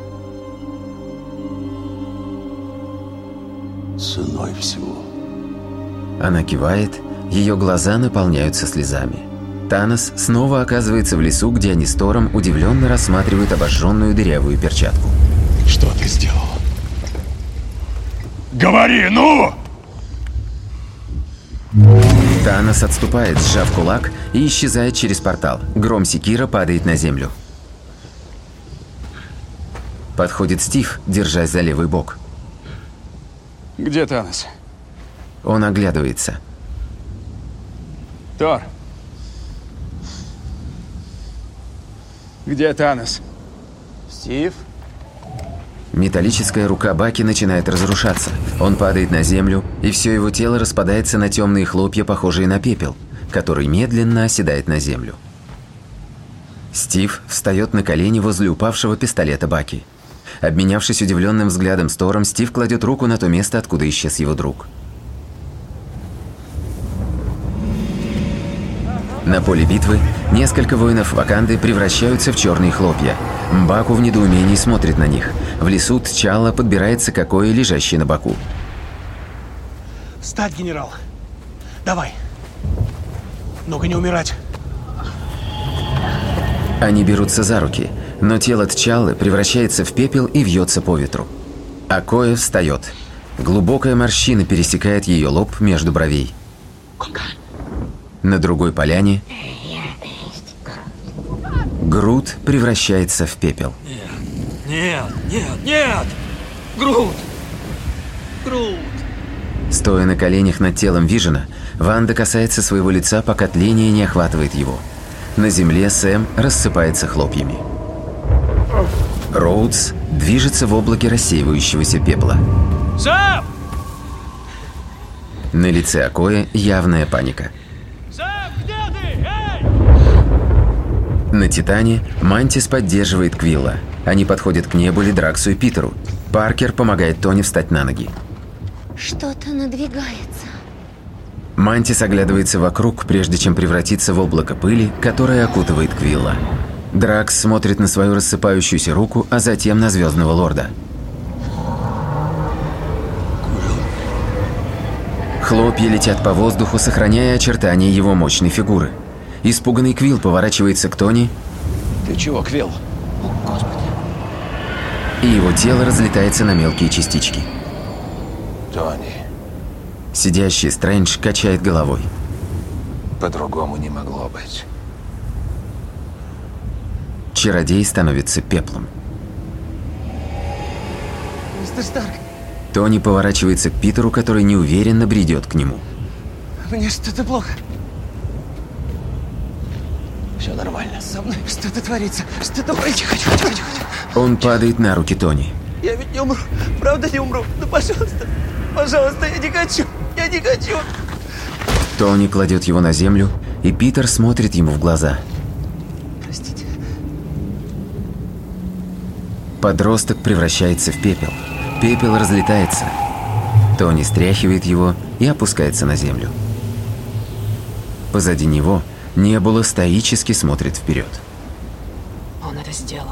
Ценой всего. Она кивает, ее глаза наполняются слезами. Танос снова оказывается в лесу, где они с Тором удивленно рассматривают обожженную дырявую перчатку. Что ты сделал? Говори, ну! Танос отступает, сжав кулак, и исчезает через портал. Гром секира падает на землю. Подходит Стив, держась за левый бок. Где Танос? Он оглядывается. Тор. Где Танос? Стив? Металлическая рука Баки начинает разрушаться. Он падает на землю, и все его тело распадается на темные хлопья, похожие на пепел, который медленно оседает на землю. Стив встает на колени возле упавшего пистолета Баки. Обменявшись удивленным взглядом с Тором, Стив кладет руку на то место, откуда исчез его друг. На поле битвы несколько воинов Ваканды превращаются в черные хлопья. Мбаку в недоумении смотрит на них. В лесу Тчалла подбирается к Акое, лежащей на боку. Встать, генерал. Давай. Ну-ка не умирать. Они берутся за руки, но тело Тчаллы превращается в пепел и вьется по ветру. Акое встает. Глубокая морщина пересекает ее лоб между бровей. На другой поляне Грут превращается в пепел. Нет, нет, нет! Грут! Грут! Стоя на коленях над телом Вижена, Ванда касается своего лица, пока тление не охватывает его. На земле Сэм рассыпается хлопьями. Роудс движется в облаке рассеивающегося пепла. Сэм! На лице Акоя явная паника. На Титане Мантис поддерживает Квилла. Они подходят к Небуле, Драксу и Питеру. Паркер помогает Тони встать на ноги. Что-то надвигается. Мантис оглядывается вокруг, прежде чем превратиться в облако пыли, которое окутывает Квилла. Дракс смотрит на свою рассыпающуюся руку, а затем на Звездного Лорда. Хлопья летят по воздуху, сохраняя очертания его мощной фигуры. Испуганный Квилл поворачивается к Тони. Ты чего, Квилл? О, Господи. И его тело разлетается на мелкие частички. Тони. Сидящий Стрэндж качает головой. По-другому не могло быть. Чародей становится пеплом. Мистер Старк, Тони поворачивается к Питеру, который неуверенно бредет к нему. мне что-то плохо. Все нормально. Со мной что-то творится. Что-то... Тихо. Он падает на руки Тони. Я ведь не умру. Правда не умру? Ну, пожалуйста. Пожалуйста, я не хочу. Я не хочу. Тони кладет его на землю, и Питер смотрит ему в глаза. Простите. Подросток превращается в пепел. Пепел разлетается. Тони стряхивает его и опускается на землю. Позади него Небула стоически смотрит вперед. Он это сделал.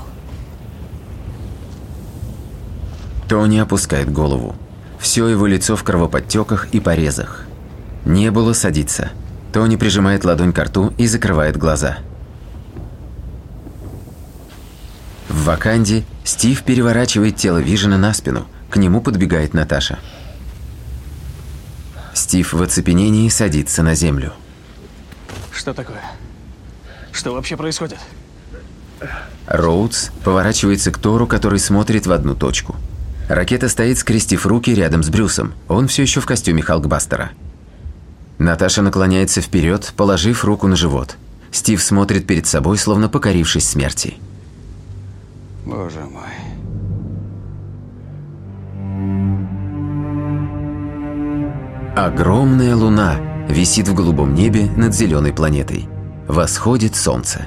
Тони опускает голову. Все его лицо в кровоподтеках и порезах. Небула садится. Тони прижимает ладонь к рту и закрывает глаза. В Ваканде Стив переворачивает тело Вижена на спину. К нему подбегает Наташа. Стив в оцепенении садится на землю. Что такое? Что вообще происходит? Роудс поворачивается к Тору, который смотрит в одну точку. Ракета стоит, скрестив руки рядом с Брюсом. Он все еще в костюме Халкбастера. Наташа наклоняется вперед, положив руку на живот. Стив смотрит перед собой, словно покорившись смерти. Боже мой. Огромная луна висит в голубом небе над зеленой планетой. Восходит солнце.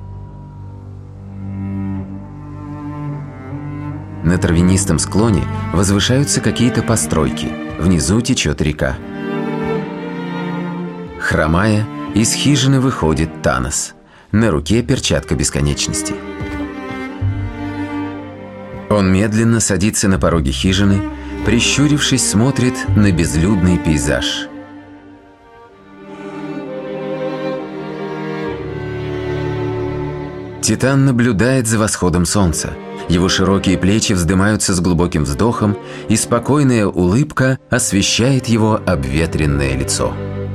На травянистом склоне возвышаются какие-то постройки. Внизу течет река. Хромая, из хижины выходит Танос. На руке перчатка бесконечности. Он медленно садится на пороге хижины, прищурившись, смотрит на безлюдный пейзаж. Титан наблюдает за восходом солнца. Его широкие плечи вздымаются с глубоким вздохом, и спокойная улыбка освещает его обветренное лицо.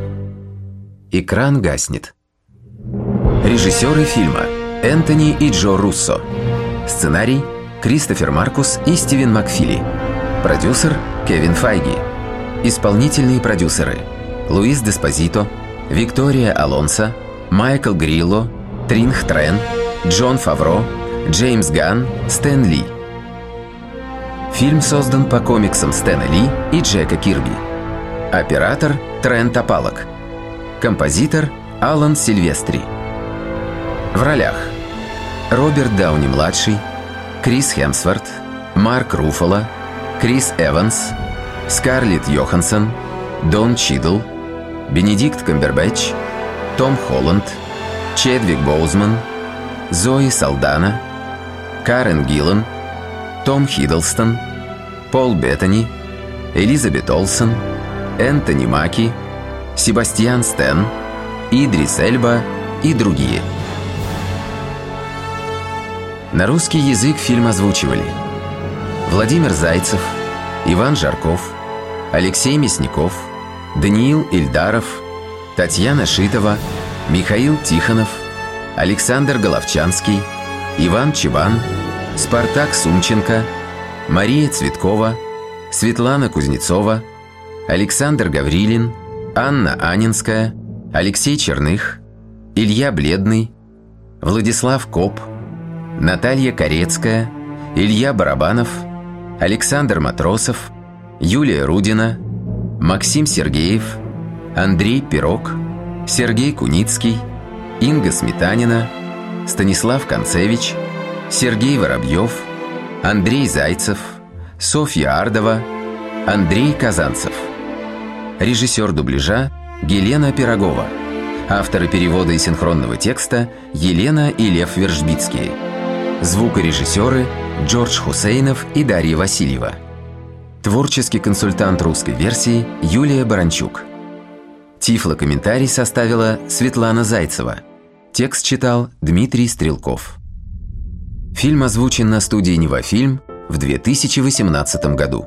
Экран гаснет. Режиссеры фильма – Энтони и Джо Руссо. Сценарий – Кристофер Маркус и Стивен Макфили. Продюсер – Кевин Файги. Исполнительные продюсеры – Луис Деспозито, Виктория Алонсо, Майкл Грилло, Тринг Трен, Джон Фавро, Джеймс Ганн, Стэн Ли. Фильм создан по комиксам Стэна Ли и Джека Кирби. Оператор – Трент Апалок. Композитор – Алан Сильвестри. В ролях: Роберт Дауни-младший, Крис Хемсворт, Марк Руффало, Крис Эванс, Скарлетт Йоханссон, Дон Чидл, Бенедикт Камбербэтч, Том Холланд, Чедвик Боузман, Зои Салдана, Карен Гиллан, Том Хиддлстон, Пол Беттани, Элизабет Олсен, Энтони Маки, Себастьян Стэн, Идрис Эльба и другие. На русский язык фильм озвучивали Владимир Зайцев, Иван Жарков, Алексей Мясников, Даниил Ильдаров, Татьяна Шитова, Михаил Тихонов, Александр Головчанский, Иван Чебан, Спартак Сумченко, Мария Цветкова, Светлана Кузнецова, Александр Гаврилин, Анна Анинская, Алексей Черных, Илья Бледный, Владислав Коп, Наталья Корецкая, Илья Барабанов, Александр Матросов, Юлия Рудина, Максим Сергеев, Андрей Пирог, Сергей Куницкий, Инга Сметанина, Станислав Концевич, Сергей Воробьев, Андрей Зайцев, Софья Ардова, Андрей Казанцев. Режиссер дубляжа Елена Пирогова. Авторы перевода и синхронного текста Елена и Лев Вержбицкие. Звукорежиссеры Джордж Хусейнов и Дарья Васильева. Творческий консультант русской версии Юлия Баранчук. Тифлокомментарий составила Светлана Зайцева. Текст читал Дмитрий Стрелков. Фильм озвучен на студии «Невафильм» в 2018 году.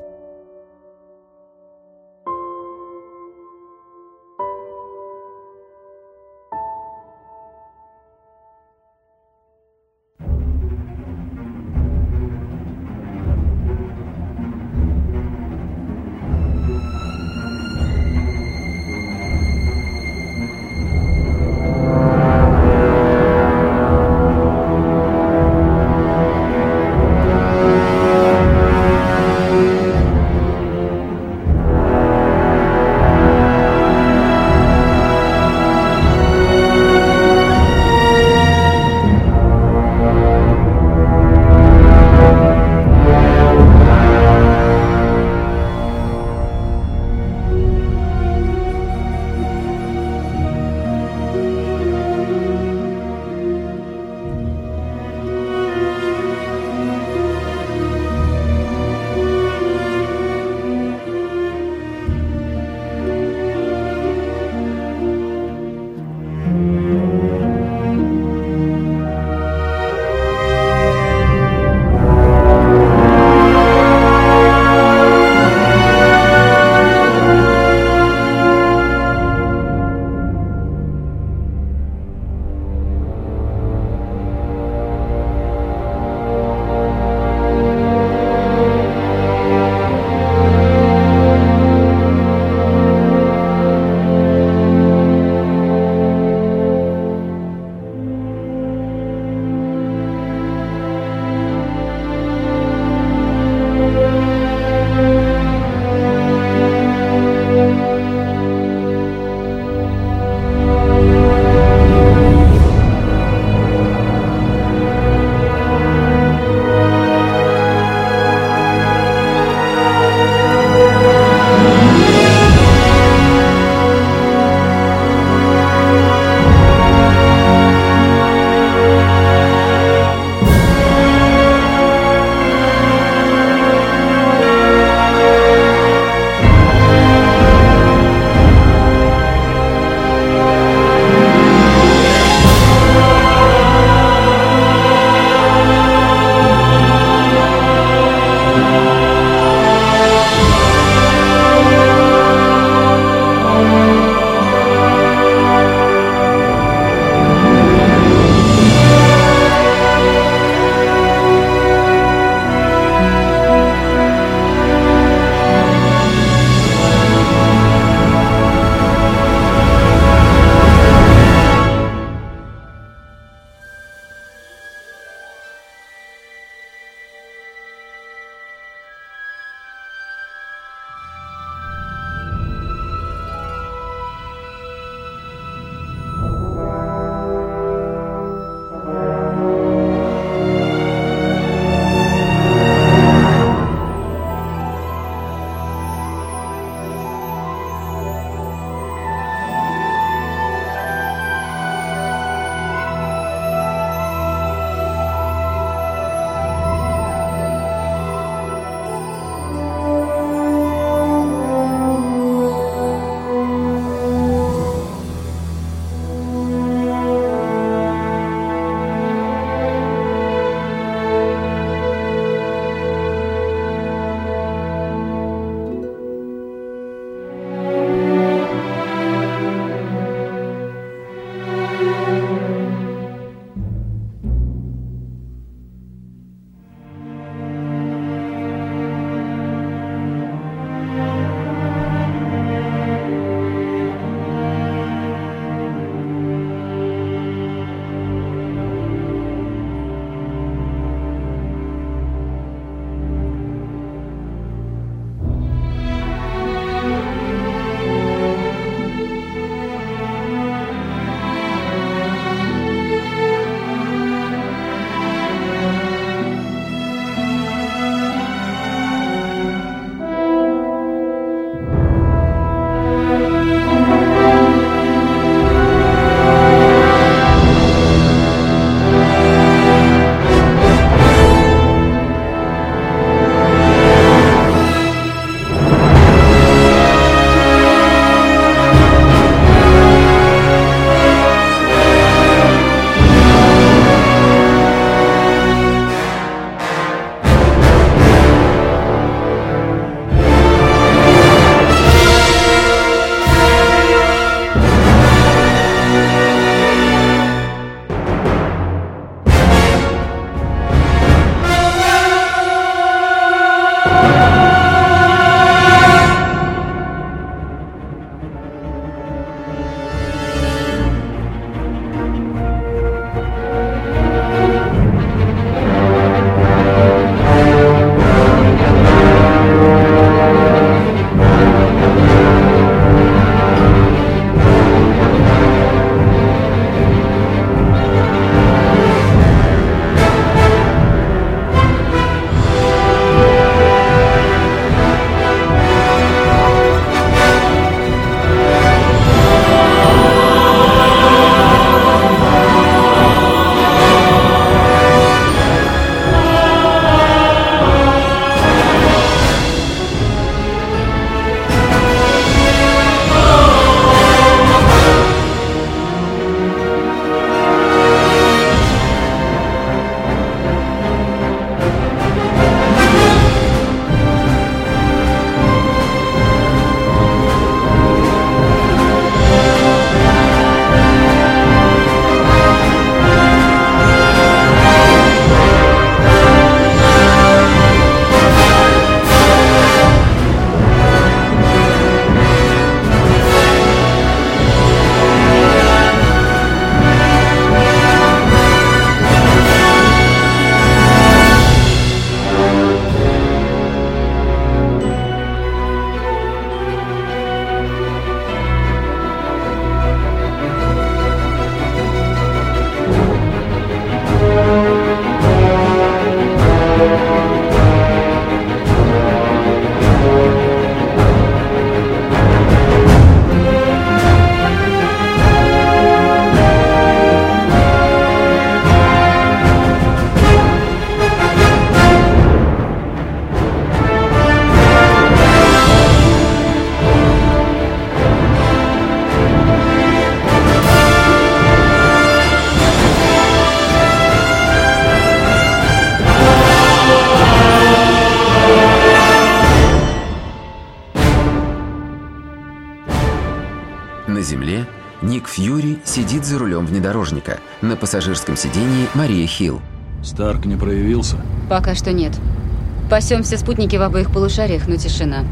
сидит за рулем внедорожника. На пассажирском сидении Мария Хилл. Старк не проявился? Пока что нет. Пасем все спутники в обоих полушариях, но тишина.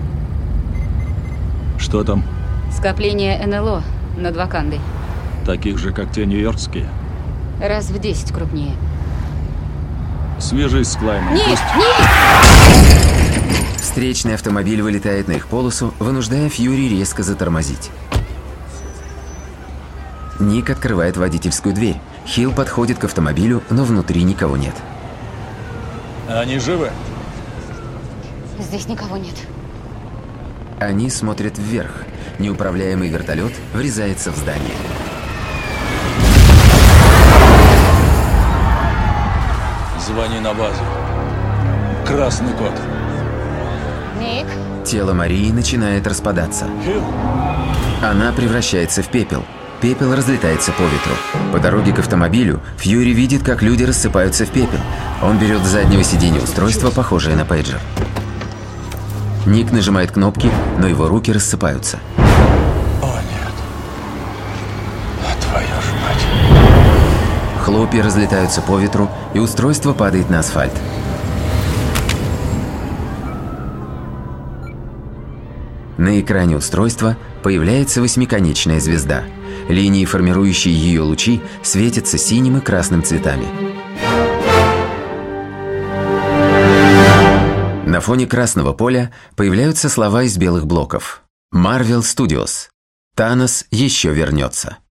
Что там? Скопление НЛО над Вакандой. Таких же, как те нью-йоркские? Раз в 10 крупнее. Свяжись с Клаймом. Нет, Встречный автомобиль вылетает на их полосу, вынуждая Фьюри резко затормозить. Ник открывает водительскую дверь. Хилл подходит к автомобилю, но внутри никого нет. Они живы? Здесь никого нет. Они смотрят вверх. Неуправляемый вертолет врезается в здание. Звони на базу. Красный код. Ник? Тело Марии начинает распадаться. Хилл? Она превращается в пепел. Пепел разлетается по ветру. По дороге к автомобилю Фьюри видит, как люди рассыпаются в пепел. Он берет с заднего сиденья устройство, похожее на пейджер. Ник нажимает кнопки, но его руки рассыпаются. О, нет. Твою ж мать. Хлопья разлетаются по ветру, и устройство падает на асфальт. На экране устройства появляется восьмиконечная звезда. Линии, формирующие ее лучи, светятся синим и красным цветами. На фоне красного поля появляются слова из белых блоков. Marvel Studios. Танос еще вернется.